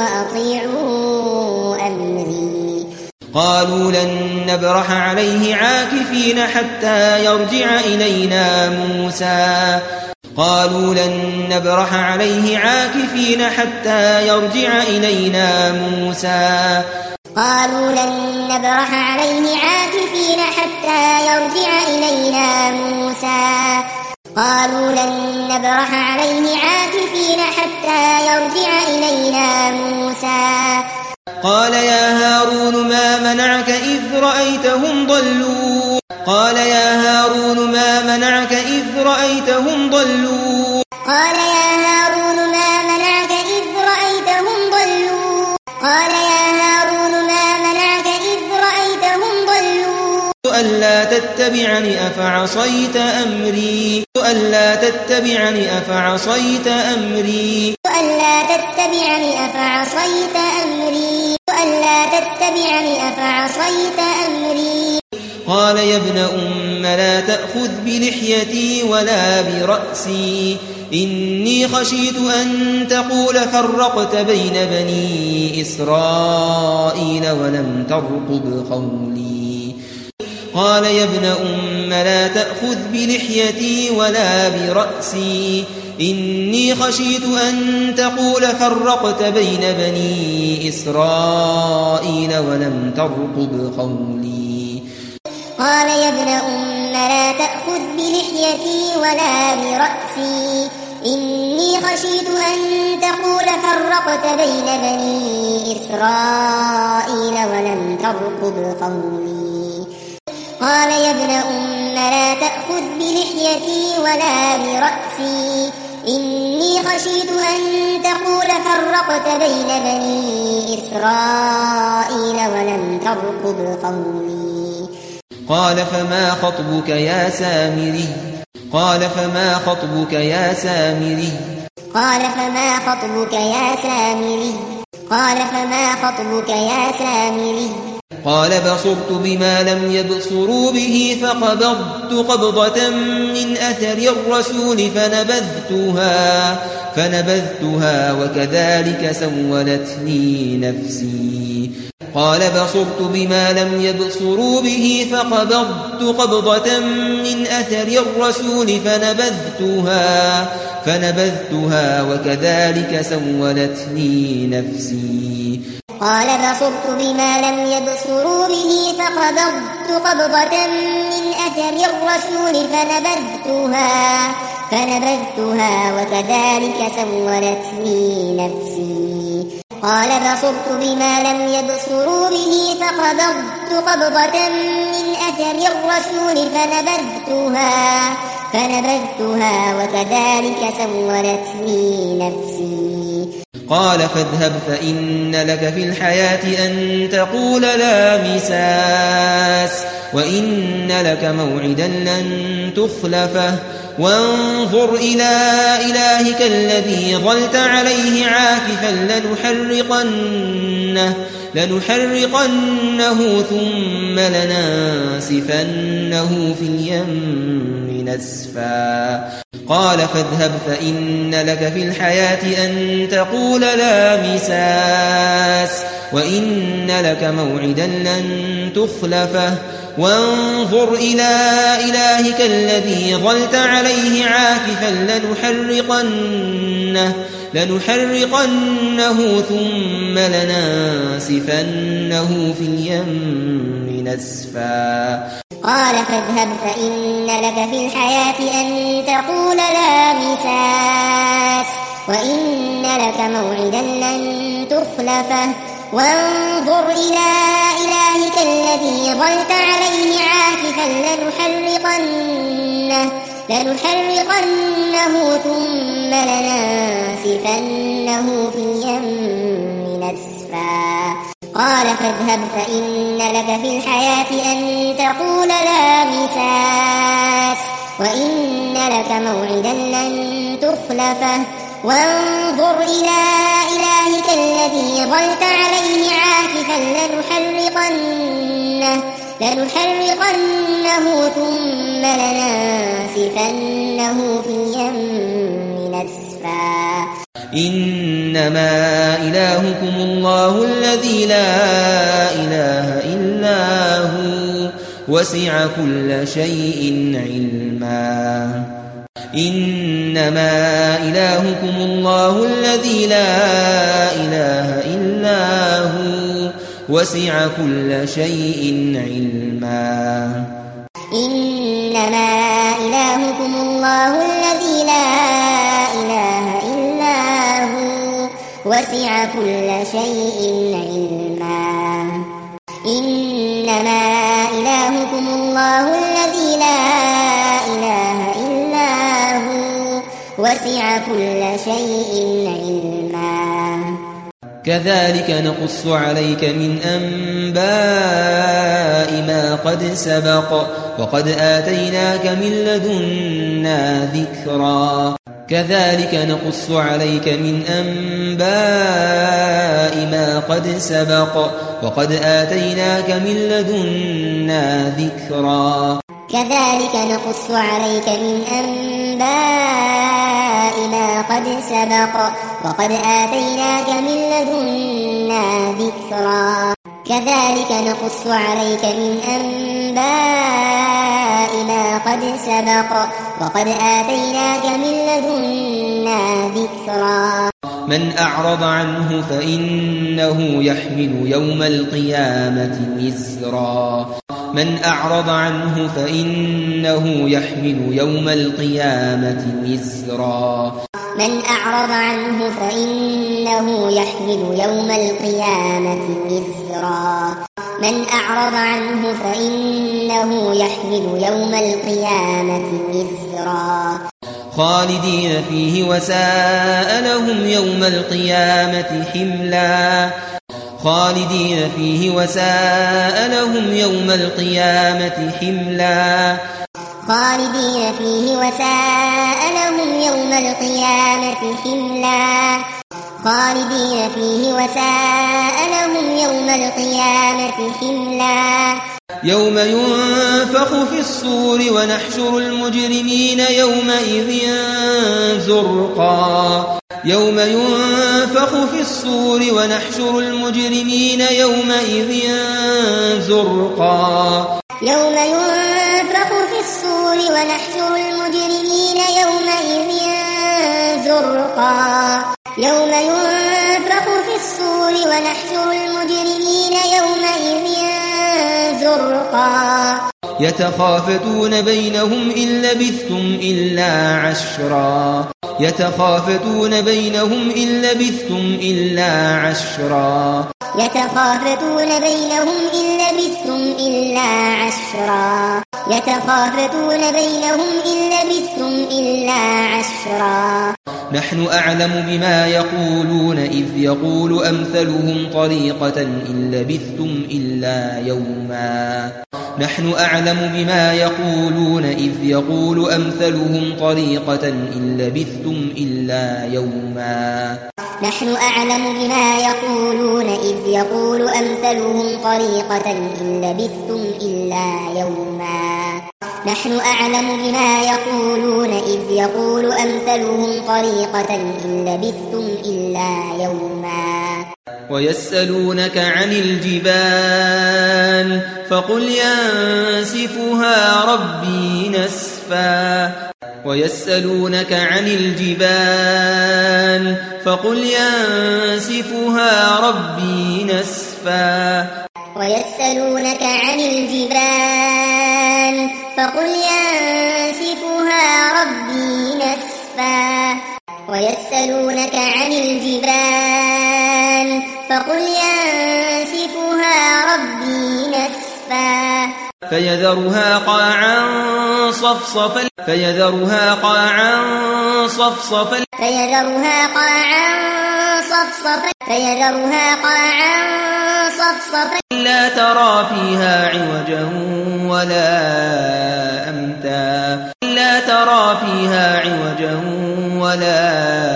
وأطيعوا أمري قالوا لن نبرح عليه عاكفين حتى يرجع إلينا موسى قالوا لن نبرح عليه عاكفين حتى يرجع إلينا موسى قالوا لن نبرح عليه عاكفين حتى يرجع إلينا موسى قالوا لن نبرح عليه عاكفين حتى يرجع إلينا موسى قال يا هارون ما منعك إذ رأيتهم ضلوا قال يا هارون ما منعك إذ رأيتهم ضلوا قال يا هارون ما منعك إذ رأيتهم ضلوا قال يا هارون ما منعك إذ رأيتهم ضلوا ألا تتبعني أفعصيت أمري ألا تتبعني أفعصيت أمري ألا تتبعني أفعصيت أمري ألا تتبعني أفعصيت أمري قال يا ابن أم لا تأخذ بلحيتي ولا برأسي إني خشيت أن تقول فرقت بين بني إسرائيل ولم ترقب قولي قال يا ابن أم لا تأخذ بلحيتي ولا برأسي إني خشيت أن تقول فرقت بين بني إسرائيل ولم ترقب قولي قال يا ابن أم لا تأخذ بلحيتي ولا برأسي إني خشيت أن تقول فرقت بين بني إسرائيل ولم ترقب قولي قال يا ابن أم لا تأخذ بلحيتي ولا برأسي إني خشيت أن تقول فرقت بين بني إسرائيل ولم ترقب قولي قال فما خطبك يا سامري قال فما خطبك يا سامري قال فما خطبك يا سامري قال فما خطبك يا سامري قال بصرت بما لم يبصروا به فقبضت قبضة من أثر الرسول فنبذتها فنبذتها وكذلك سولت لي نفسي قال بصرت بما لم يبصروا به فقبضت قبضة من أثر الرسول فنبذتها فنبذتها وكذلك سولت لي نفسي قال بصرت بما لم يبصروا به فقبضت قبضة من أثر الرسول فنبذتها فنبذتها وكذلك سولت لي نفسي قال بصرت بما لم يبصروا به فقبضت قبضة من أثر الرسول فنبذتها فنبذتها وكذلك سولت لي نفسي قال فاذهب فإن لك في الحياة أن تقول لا مساس وإن لك موعدا لن تخلفه وانظر إلى إلهك الذي ظلت عليه عاكفا لنحرقنه لنحرقنه ثم لننسفنه في اليم نسفا قال فاذهب فإن لك في الحياة أن تقول لا مساس وإن لك موعدا لن تخلفه وانظر إلى إلهك الذي ظلت عليه عاكفا لنحرقنه, لنحرقنه ثم لننسفنه في اليم نسفا قال فاذهب فإن لك في الحياة أن تقول لا مساس وإن لك موعدا لن تخلفه وانظر إلى إلهك الذي ظلت عليه عاكفا لنحرقنه, لنحرقنه ثم لننسفنه في اليم نسفا قال فاذهب فإن لك في الحياة أن تقول لا مساس وإن لك موعدا لن تخلفه وانظر إلى إلهك الذي ظلت عليه عاكفا لنحرقنه, لنحرقنه ثم لننسفنه في اليم نسفا إنما إلهكم الله الذي لا إله إلا هو وسع كل شيء علما إنما إلهكم الله الذي لا إله إلا هو وسع كل شيء علما إنما إلهكم الله الذي لا إله إلا هو وسع كل شيء علما إنما إلهكم الله الذي لا إله إلا هو وسع كل شيء علما كذلك نقص عليك من أنباء ما قد سبق وقد آتيناك من لدنا ذكرا كذلك نقص عليك من أنباء ما قد سبق وقد آتيناك من لدنا ذكرا كذلك نقص عليك من أنباء ما قد سبق وقد آتيناك من لدنا ذكرا كذلك نقص عليك من أنباء ما قد سبق وقد آتيناك من لدنا ذكرا من أعرض عنه فإنه يحمل يوم القيامة وزرا من أعرض عنه فإنه يحمل يوم القيامة وزرا من أعرض عنه فإنه يحمل يوم القيامة وزرا من أعرض عنه فإنه يحمل يوم القيامة وزرا خالدين فيه وساء لهم يوم القيامة حملا خالدين فيه وساء لهم يوم القيامة حملا خالدين فيه وساء لهم يوم القيامة حملا خالدين فيه وساء لهم يوم القيامة حملا يوم ينفخ في الصور ونحشر المجرمين يومئذ زرقا يوم ينفخ في الصور ونحشر المجرمين يومئذ زرقا يوم ينفخ في الصور ونحشر المجرمين يومئذ زرقا يوم ينفخ في الصور ونحشر المجرمين يومئذ زرقا يتخافتون بينهم إن لبثتم إلا عشرا يتخافتون بينهم إن لبثتم إلا عشرا يتخافتون بينهم إن لبثتم إلا عشرا يتخافتون بينهم إن لبثتم إلا عشرا نحن أعلم بما يقولون إذ يقول أمثلهم طريقة إن لبثتم إلا يوما نحن أعلم بما يقولون إذ يقول أمثلهم طريقة إن لبثتم إلا يوما نحن أعلم بما يقولون إذ يقول أمثلهم طريقة إن لبثتم إلا يوما نحن أعلم بما يقولون إذ يقول أمثلهم طريقة إن لبثتم إلا يوما ويسألونك عن الجبال فقل ينسفها ربي نسفا ويسألونك عن الجبال فقل ينسفها ربي نسفا ويسألونك عن الجبال فقل ينسفها ربي نسفا ويسألونك عن الجبال فقل ينسفها ربي نسفا فيذرها قاعا صفصفا فيذرها قاعا صفصفا فيذرها قاعا صفصفا فيذرها قاعا صفصفا لا ترى فيها عوجا ولا أمتا لا ترى فيها عوجا ولا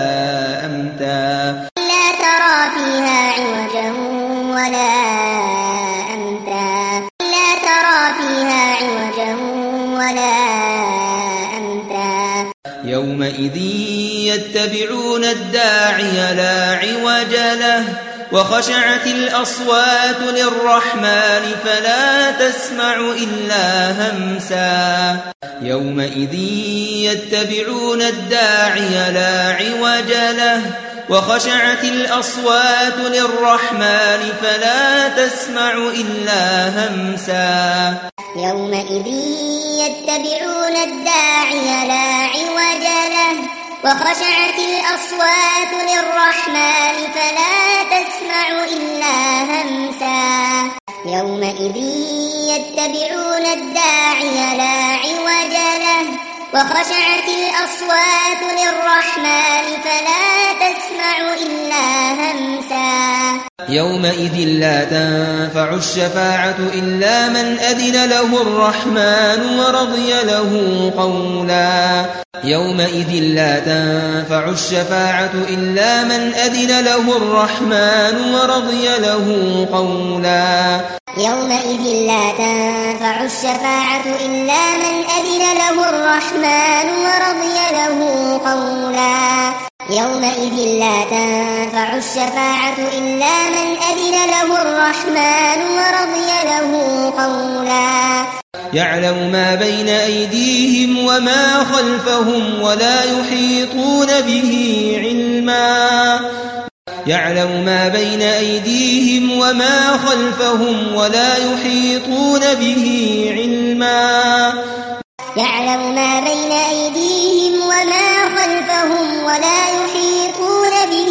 أمتا لا ترى فيها عوجا ولا أمتا لا ترى فيها عوجا ولا أمتا يومئذ يتبعون الداعي لا عوج له وخشعت الأصوات للرحمن فلا تسمع إلا همسا يومئذ يتبعون الداعي لا عوج له وخشعت الأصوات للرحمن فلا تسمع إلا همسا يومئذ يتبعون الداعي لا عوج له وخشعت الأصوات للرحمن فلا تسمع إلا همسا يومئذ يتبعون الداعي لا عوج له وخشعت الأصوات للرحمن فلا تسمع إلا همسا يومئذ لا تنفع الشفاعة إلا من أذن له الرحمن ورضي له قولا يومئذ لا تنفع الشفاعة إلا من أذن له الرحمن ورضي له قولا يومئذ لا تنفع الشفاعة إلا من أذن له الرحمن ورضي له قولا يومئذ لا تنفع الشفاعة إلا من أذن له الرحمن ورضي له قولا يعلم ما بين أيديهم وما خلفهم ولا يحيطون به علما يعلم ما بين أيديهم وما خلفهم ولا يحيطون به علما يعلم ما بين أيديهم وما خلفهم ولا يحيطون به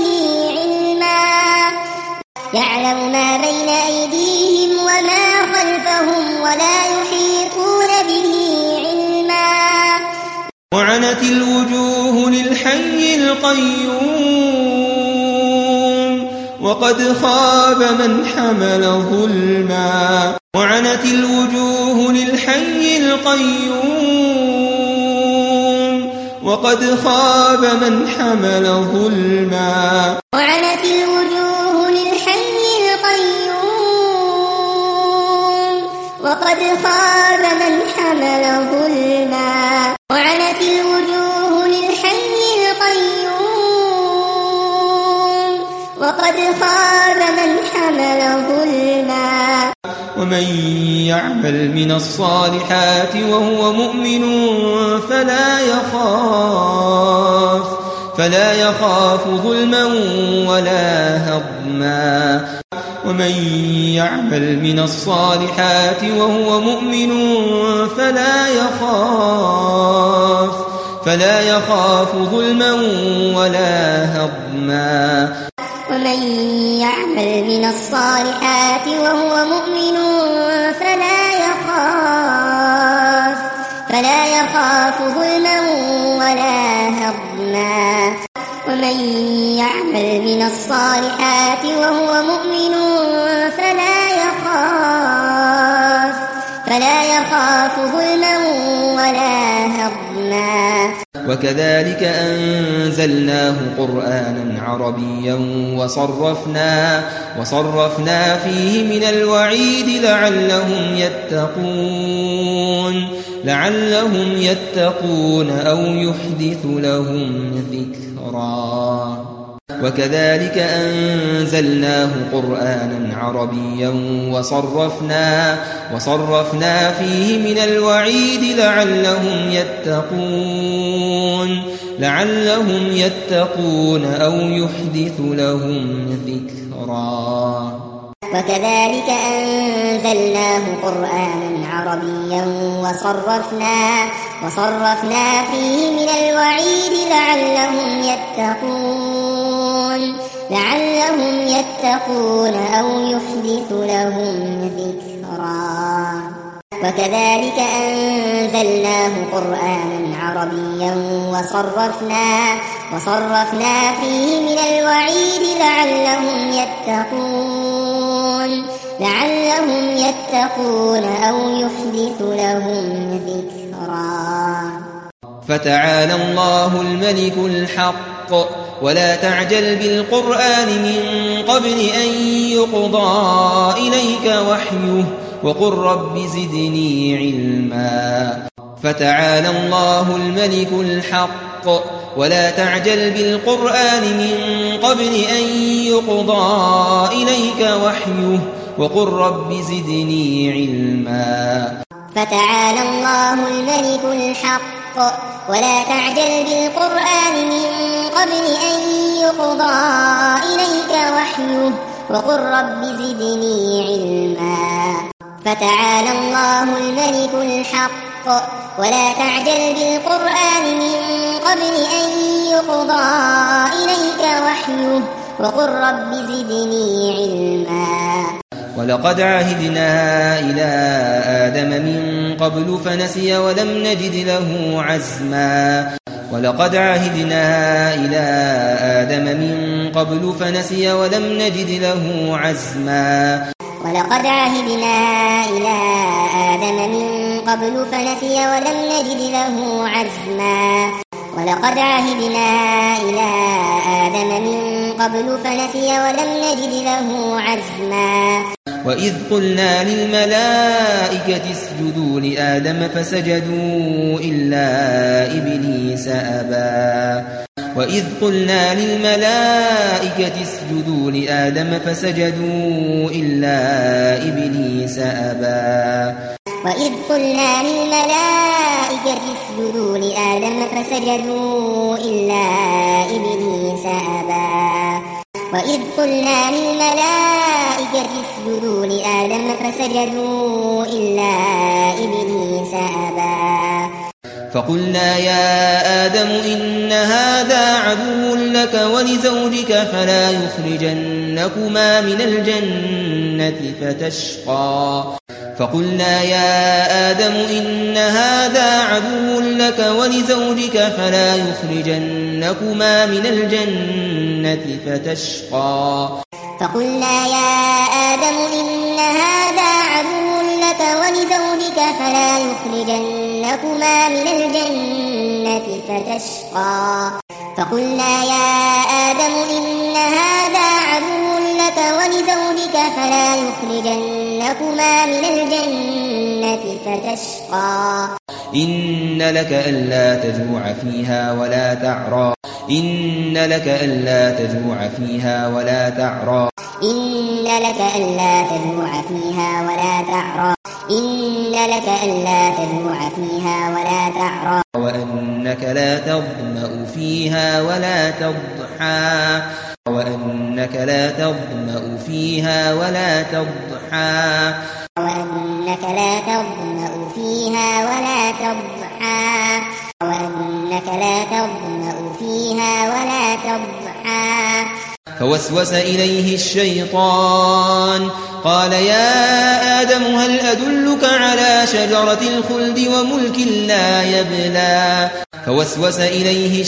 علما يعلم ما بين أيديهم وما خلفهم ولا يحيطون به علما وعنت الوجوه للحي القيوم وقد خاب من حمل ظلما وعنت الوجوه للحي القيوم وقد خاب من حمل ظلما وعنت الوجوه للحي القيوم وقد خاب من حمل ظلما وعنت الوجوه للحي القيوم وقد خاب من حمل ظلما ومن يعمل من الصالحات وهو مؤمن فلا يخاف فلا يخاف ظلما ولا هضما ومن يعمل من الصالحات وهو مؤمن فلا يخاف فلا يخاف ظلما ولا هضما ومن يعمل من الصالحات وهو مؤمن فلا يخاف فلا يخاف ظلما ولا هضما ومن يعمل من الصالحات وهو مؤمن فلا يخاف فلا يخاف ظلما ولا هضما وكذلك أنزلناه قرآنا عربيا وصرفنا, وصرفنا فيه من الوعيد لعلهم يتقون لعلهم يتقون أو يحدث لهم ذكرا وكذلك أنزلناه قرآنا عربيا وصرفنا, وصرفنا فيه من الوعيد لعلهم يتقون لعلهم يتقون أو يحدث لهم ذكرا وكذلك أنزلناه قرآنا عربيا وصرفنا, وصرفنا فيه من الوعيد لعلهم يتقون لعلهم يتقون أو يحدث لهم ذكرا وكذلك أنزلناه قرآنا عربيا وصرفنا, وصرفنا فيه من الوعيد لعلهم يتقون لعلهم يتقون أو يحدث لهم ذكرا فتعالى الله الملك الحق ولا تعجل بالقرآن من قبل أن يقضى إليك وحيه وقل رب زدني علما فتعالى الله الملك الحق ولا تعجل بالقرآن من قبل أن يقضى إليك وحيه وقل رب زدني علما فتعالى الله الملك الحق ولا تعجل بالقرآن من قبل أن يقضى إليك وحيه وقل رب زدني علما فتعالى الله الملك الحق ولا تعجل بالقرآن من قبل أن يقضى إليك وحيه وقل رب زدني علما ولقد عهدنا إلى آدم من قبل فنسي ولم نجد له عزما ولقد عهدنا إلى آدم من قبل فنسي ولم نجد له عزما ولقد عهدنا إلى آدم من قبل فنسي ولم نجد له عزما ولقد عهدنا إلى آدم من قبل فنسي ولم نجد له عزما وإذ قلنا للملائكة اسجدوا لآدم فسجدوا إلا إبليس أبى وإذ قلنا للملائكة اسجدوا لآدم فسجدوا إلا إبليس أبى وإذ قلنا للملائكة اسجدوا لآدم فسجدوا إلا إبليس أبى وإذ قلنا للملائكة اسجدوا لآدم فسجدوا إلا إبليس أبى فقلنا يا آدم إن هذا عدو لك ولزوجك فلا يخرجنكما من الجنة فتشقى فقلنا يا آدم إن هذا عدو لك ولزوجك فلا يخرجنكما من الجنة فتشقى فقلنا يا آدم إن هذا عدو لك ولزوجك فلا يخرجنكما من الجنة فتشقى فقلنا يا آدم إن هذا عدو لك ولزوجك فلا يخرجنكما من الجنة فتشقى إن لك ألا تجوع فيها ولا تعرى إن لك ألا تجوع فيها ولا تعرى إن لك ألا تجوع فيها ولا تعرى إن لك ألا تجوع فيها ولا تعرى وأنك لا تظمأ فيها ولا تضحى وأنك لا تظمأ فيها ولا تضحى وأنك لا تظمأ فيها ولا تضحى وأنك لا تظمأ فيها ولا تضحى فوسوس إليه الشيطان قال يا آدم هل أدلك على شجرة الخلد وملك لا يبلى فوسوس إليه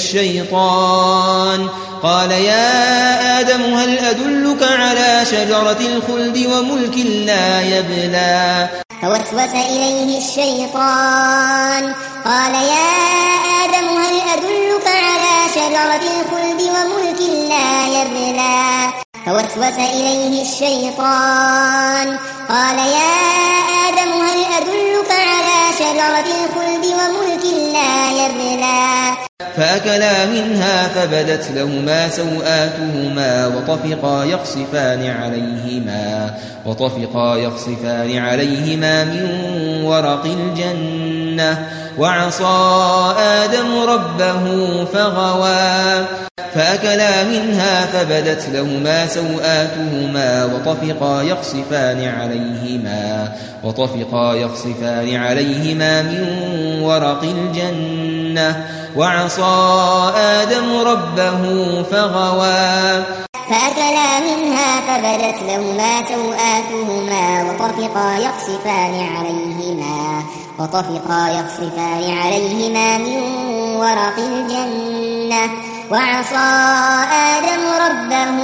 الشيطان قال يا آدم هل أدلك على شجرة الخلد وملك لا يبلى فوسوس إليه الشيطان قال يا آدم هل أدلك على شجرة الخلد وملك لا يبلى فوسوس إليه الشيطان قال يا آدم هل أدلك على شجرة الخلد وملك لا يبلى فأكلا منها فبدت لهما سوآتهما وطفقا يخصفان عليهما وطفقا يخصفان عليهما من ورق الجنة وعصى آدم ربه فغوى فأكلا منها فبدت لهما سوآتهما وطفقا يخصفان عليهما وطفقا يخصفان عليهما من ورق الجنة وعصى آدم ربه فغوى فأكلا منها فبدت لهما سوآتهما وطفقا يخصفان عليهما وطفقا يخصفان عليهما من ورق الجنة وعصى آدم ربه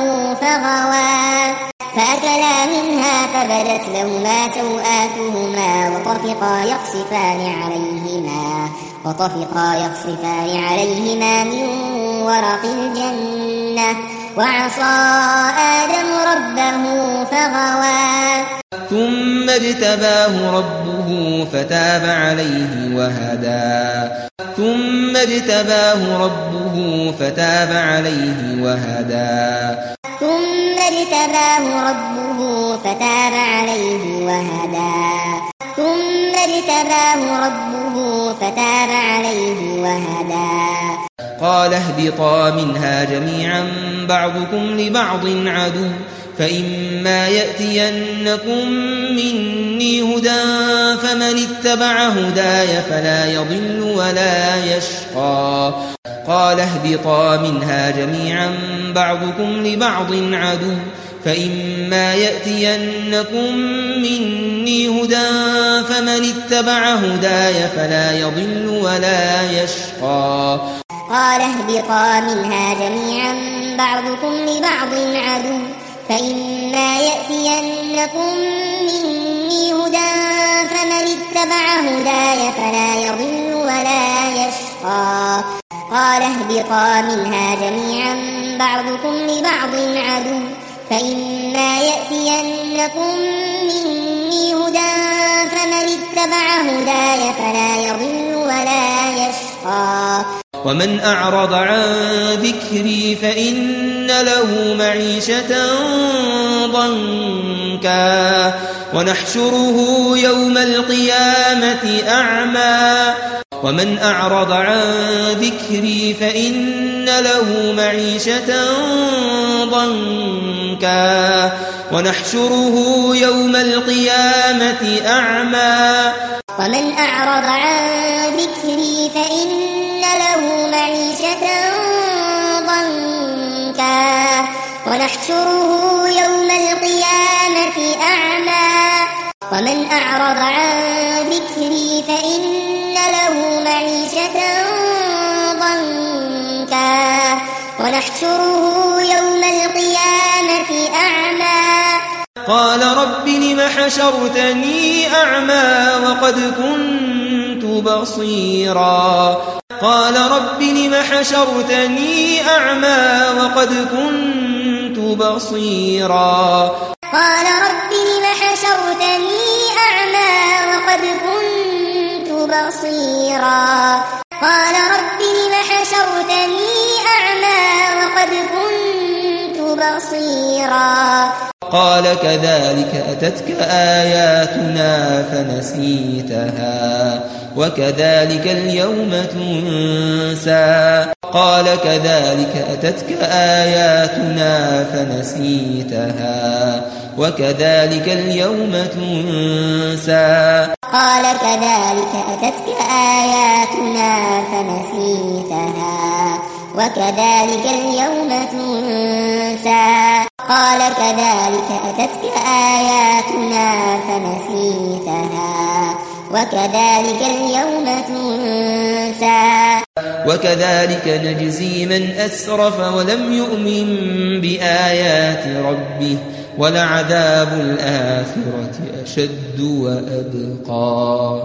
فغوى فأكلا منها فبدت لهما سوآتهما وطفقا يخصفان عليهما وطفقا يخصفان عليهما من ورق الجنة وعصى آدم ربه فغوى ثم اجتباه ربه فتاب عليه وهدى ثم اجتباه ربه فتاب عليه وهدى ثم اجتباه ربه فتاب عليه وهدى ثم اجتباه ربه فتاب عليه وهدى قال اهبطا منها جميعا بعضكم لبعض عدو فإما يأتينكم مني هدى فمن اتبع هداي فلا يضل ولا يشقى قال اهبطا منها جميعا بعضكم لبعض عدو فإما يأتينكم مني هدى فمن اتبع هداي فلا يضل ولا يشقى قال اهبطا منها جميعا بعضكم لبعض عدو فإما يأتينكم مني هدى فمن اتبع هداي فلا يضل ولا يشقى قال اهبطا منها جميعا بعضكم لبعض عدو فإما يأتينكم مني هدى فمن اتبع هداي فلا يضل ولا يشقى ومن أعرض عن ذكري فإن له معيشة ضنكا ونحشره يوم القيامة أعمى ومن أعرض عن ذكري فإن له معيشة ضنكا ونحشره يوم القيامة أعمى ومن أعرض عن ذكري فإن له معيشة ضنكا ونحشره يوم القيامة أعمى ومن أعرض عن ذكري فإن له معيشة ضنكا ونحشره يوم القيامة أعمى قال رب لم حشرتني أعمى وقد كنت بصيرا قال رب لم حشرتني أعمى وقد كنت بصيرا قال رب لم حشرتني أعمى وقد كنت بصيرا قال رب لم حشرتني أعمى وقد كنت بصيرا قال كذلك أتتك آياتنا فنسيتها وكذلك اليوم تنسى قال كذلك أتتك آياتنا فنسيتها وكذلك اليوم تنسى قال كذلك أتتك آياتنا فنسيتها وكذلك اليوم تنسى قال كذلك أتتك آياتنا فنسيتها وكذلك اليوم تنسى وكذلك نجزي من أسرف ولم يؤمن بآيات ربه ولعذاب الآخرة أشد وأبقى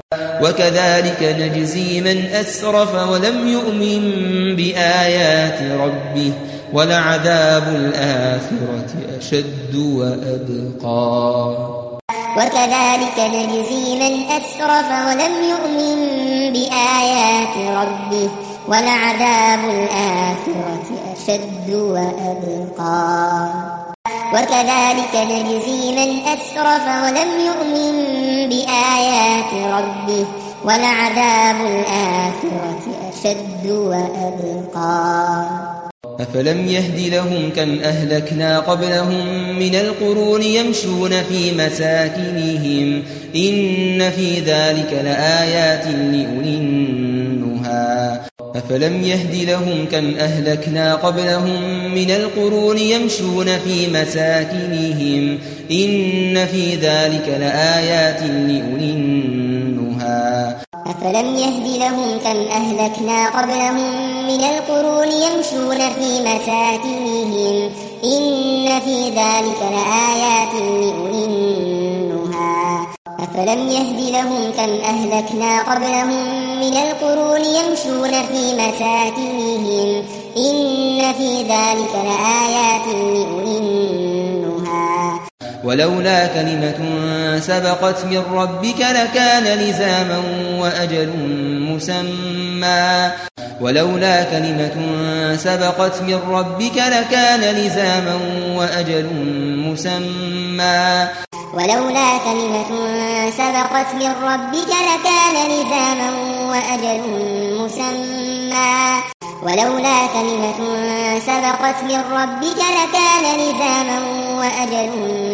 وكذلك نجزي من أسرف ولم يؤمن بآيات ربه ولعذاب الآخرة أشد وأبقى وكذلك نجزي من أسرف ولم يؤمن بآيات ربه ولعذاب الآخرة أشد وأبقى وكذلك نجزي من أسرف ولم يؤمن بآيات ربه ولعذاب الآخرة أشد وأبقى أفلم يهد لهم كم أهلكنا قبلهم من القرون يمشون في مساكنهم إن في ذلك لآيات لأولي النهى أفلم يهد لهم كم أهلكنا قبلهم من القرون يمشون في مساكنهم إن في ذلك لآيات لأولي النهى أفلم يهد لهم كم أهلكنا قبلهم من القرون يمشون في مساكنهم إن في ذلك لآيات لأولي النهى أفلم يهد لهم كم أهلكنا قبلهم من القرون يمشون في مساكنهم إن في ذلك لآيات لأولي النهى ولولا كلمة سبقت من ربك لكان لزاما وأجل مسمى ولولا كلمة سبقت من ربك لكان لزاما وأجل مسمى ولولا كلمة سبقت من ربك لكان لزاما وأجل مسمى ولولا كلمة سبقت من ربك لكان لزاما وأجل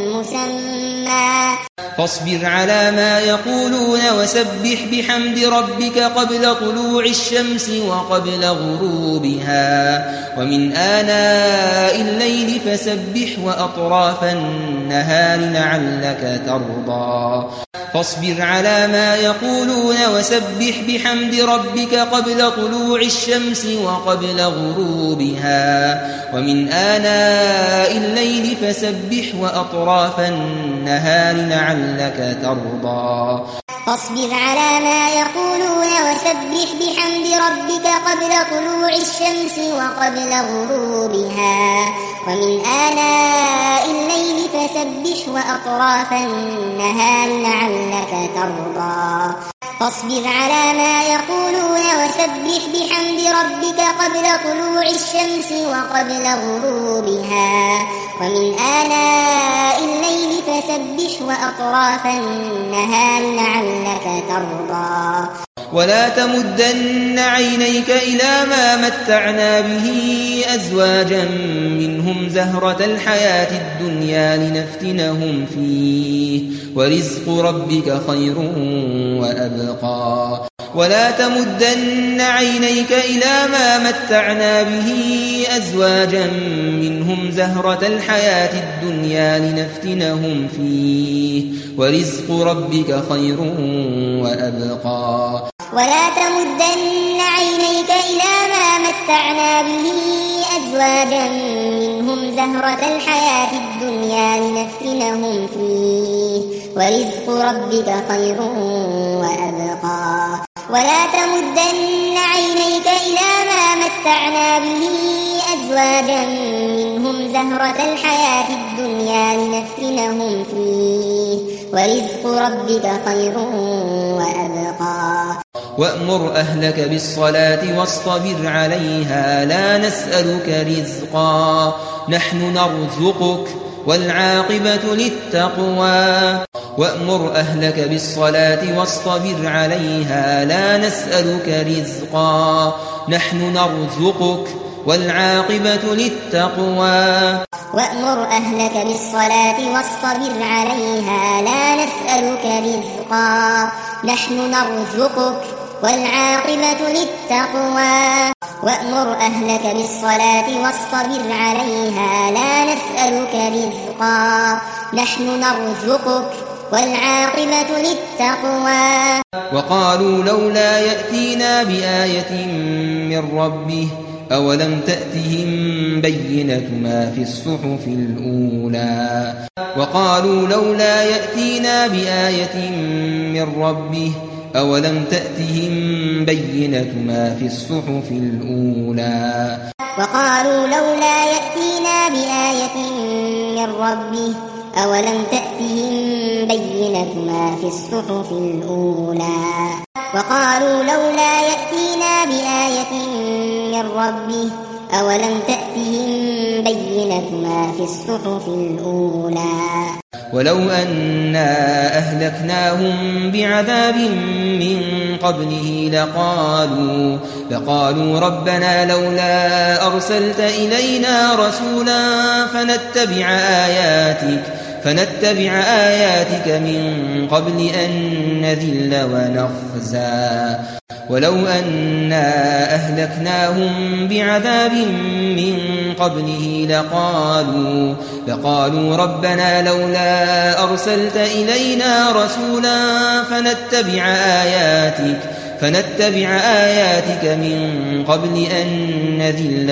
مسمى فاصبر على ما يقولون وسبح بحمد ربك قبل طلوع الشمس وقبل غروبها ومن آناء الليل فسبح وأطراف النهار لعلك ترضى فاصبر على ما يقولون وسبح بحمد ربك قبل طلوع الشمس وقبل غروبها ومن آناء الليل فسبح وأطراف النهار لعلك ترضى فاصبر على ما يقولون وسبح بحمد ربك قبل طلوع الشمس وقبل غروبها ومن آناء الليل فسبح وأطراف النهار لعلك ترضى فاصبر على ما يقولون وسبح بحمد ربك قبل طلوع الشمس وقبل غروبها ومن آناء الليل فسبح وأطراف النهار لعلك ترضى ولا تمدن عينيك إلى ما متعنا به أزواجا منهم زهرة الحياة الدنيا لنفتنهم فيه ورزق ربك خير وأبقى ولا تمدن عينيك إلى ما متعنا به أزواجا منهم زهرة الحياة الدنيا لنفتنهم فيه ورزق ربك خير وأبقى ولا تمدن عينيك إلى ما متعنا به أزواجا منهم زهرة الحياة الدنيا لنفتنهم فيه ورزق ربك خير وأبقى ولا تمدن عينيك إلى ما متعنا به أزواجا منهم زهرة الحياة الدنيا لنفتنهم فيه ورزق ربك خير وأبقى وأمر أهلك بالصلاة واصطبر عليها لا نسألك رزقا نحن نرزقك والعاقبة للتقوى وأمر أهلك بالصلاة واصطبر عليها لا نسألك رزقا نحن نرزقك والعاقبة للتقوى وأمر أهلك بالصلاة واصطبر عليها لا نسألك رزقا نحن نرزقك والعاقبة للتقوى وأمر أهلك بالصلاة واصطبر عليها لا نسألك رزقا نحن نرزقك والعاقبة للتقوى وقالوا لولا يأتينا بآية من ربه أولم تأتهم بينة ما في الصحف الأولى وقالوا لولا يأتينا بآية من ربه أولم تأتهم بينة ما في الصحف الأولى وقالوا لولا يأتينا بآية من ربه أولم تأتهم بينة ما في الصحف الأولى وقالوا لولا يأتينا بآية من ربه أولم تأتهم بينة ما في الصحف الأولى ولو أنا أهلكناهم بعذاب من قبله لقالوا لقالوا ربنا لولا أرسلت إلينا رسولا فنتبع آياتك فنتبع آياتك من قبل أن نذل ونخزى ولو أنا أهلكناهم بعذاب من قبله لقالوا لقالوا ربنا لولا أرسلت إلينا رسولا فنتبع آياتك فنتبع آياتك من قبل أن نذل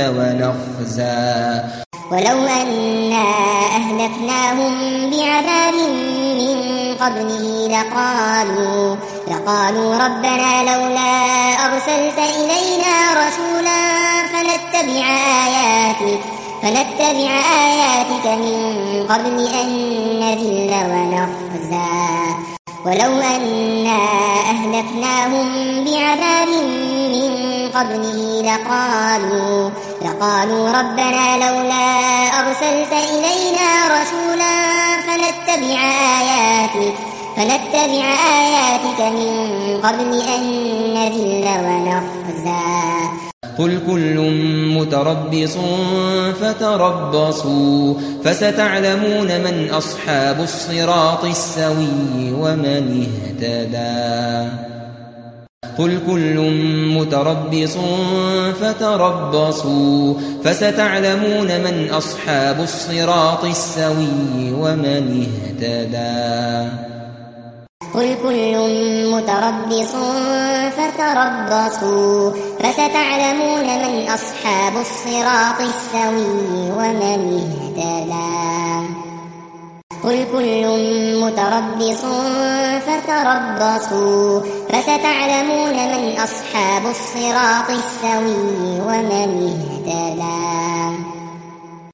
ونخزى ولو أنا أهلكناهم بعذاب من قبله لقالوا لقالوا ربنا لولا أرسلت إلينا رسولا فنتبع آياتك فنتبع آياتك من قبل أن نذل ونخزى ولو أنا أهلكناهم بعذاب من قبله لقالوا لقالوا ربنا لولا أرسلت إلينا رسولا فنتبع آياتك فنتبع آياتك من قبل أن نذل ونخزى قل كل متربص فتربصوا فستعلمون من أصحاب الصراط السوي ومن اهتدى قل كل متربص فتربصوا فستعلمون من أصحاب الصراط السوي ومن اهتدى قل كل متربص فتربصوا فستعلمون من أصحاب الصراط السوي ومن اهتدى قل كل متربص فتربصوا فستعلمون من أصحاب الصراط السوي ومن اهتدى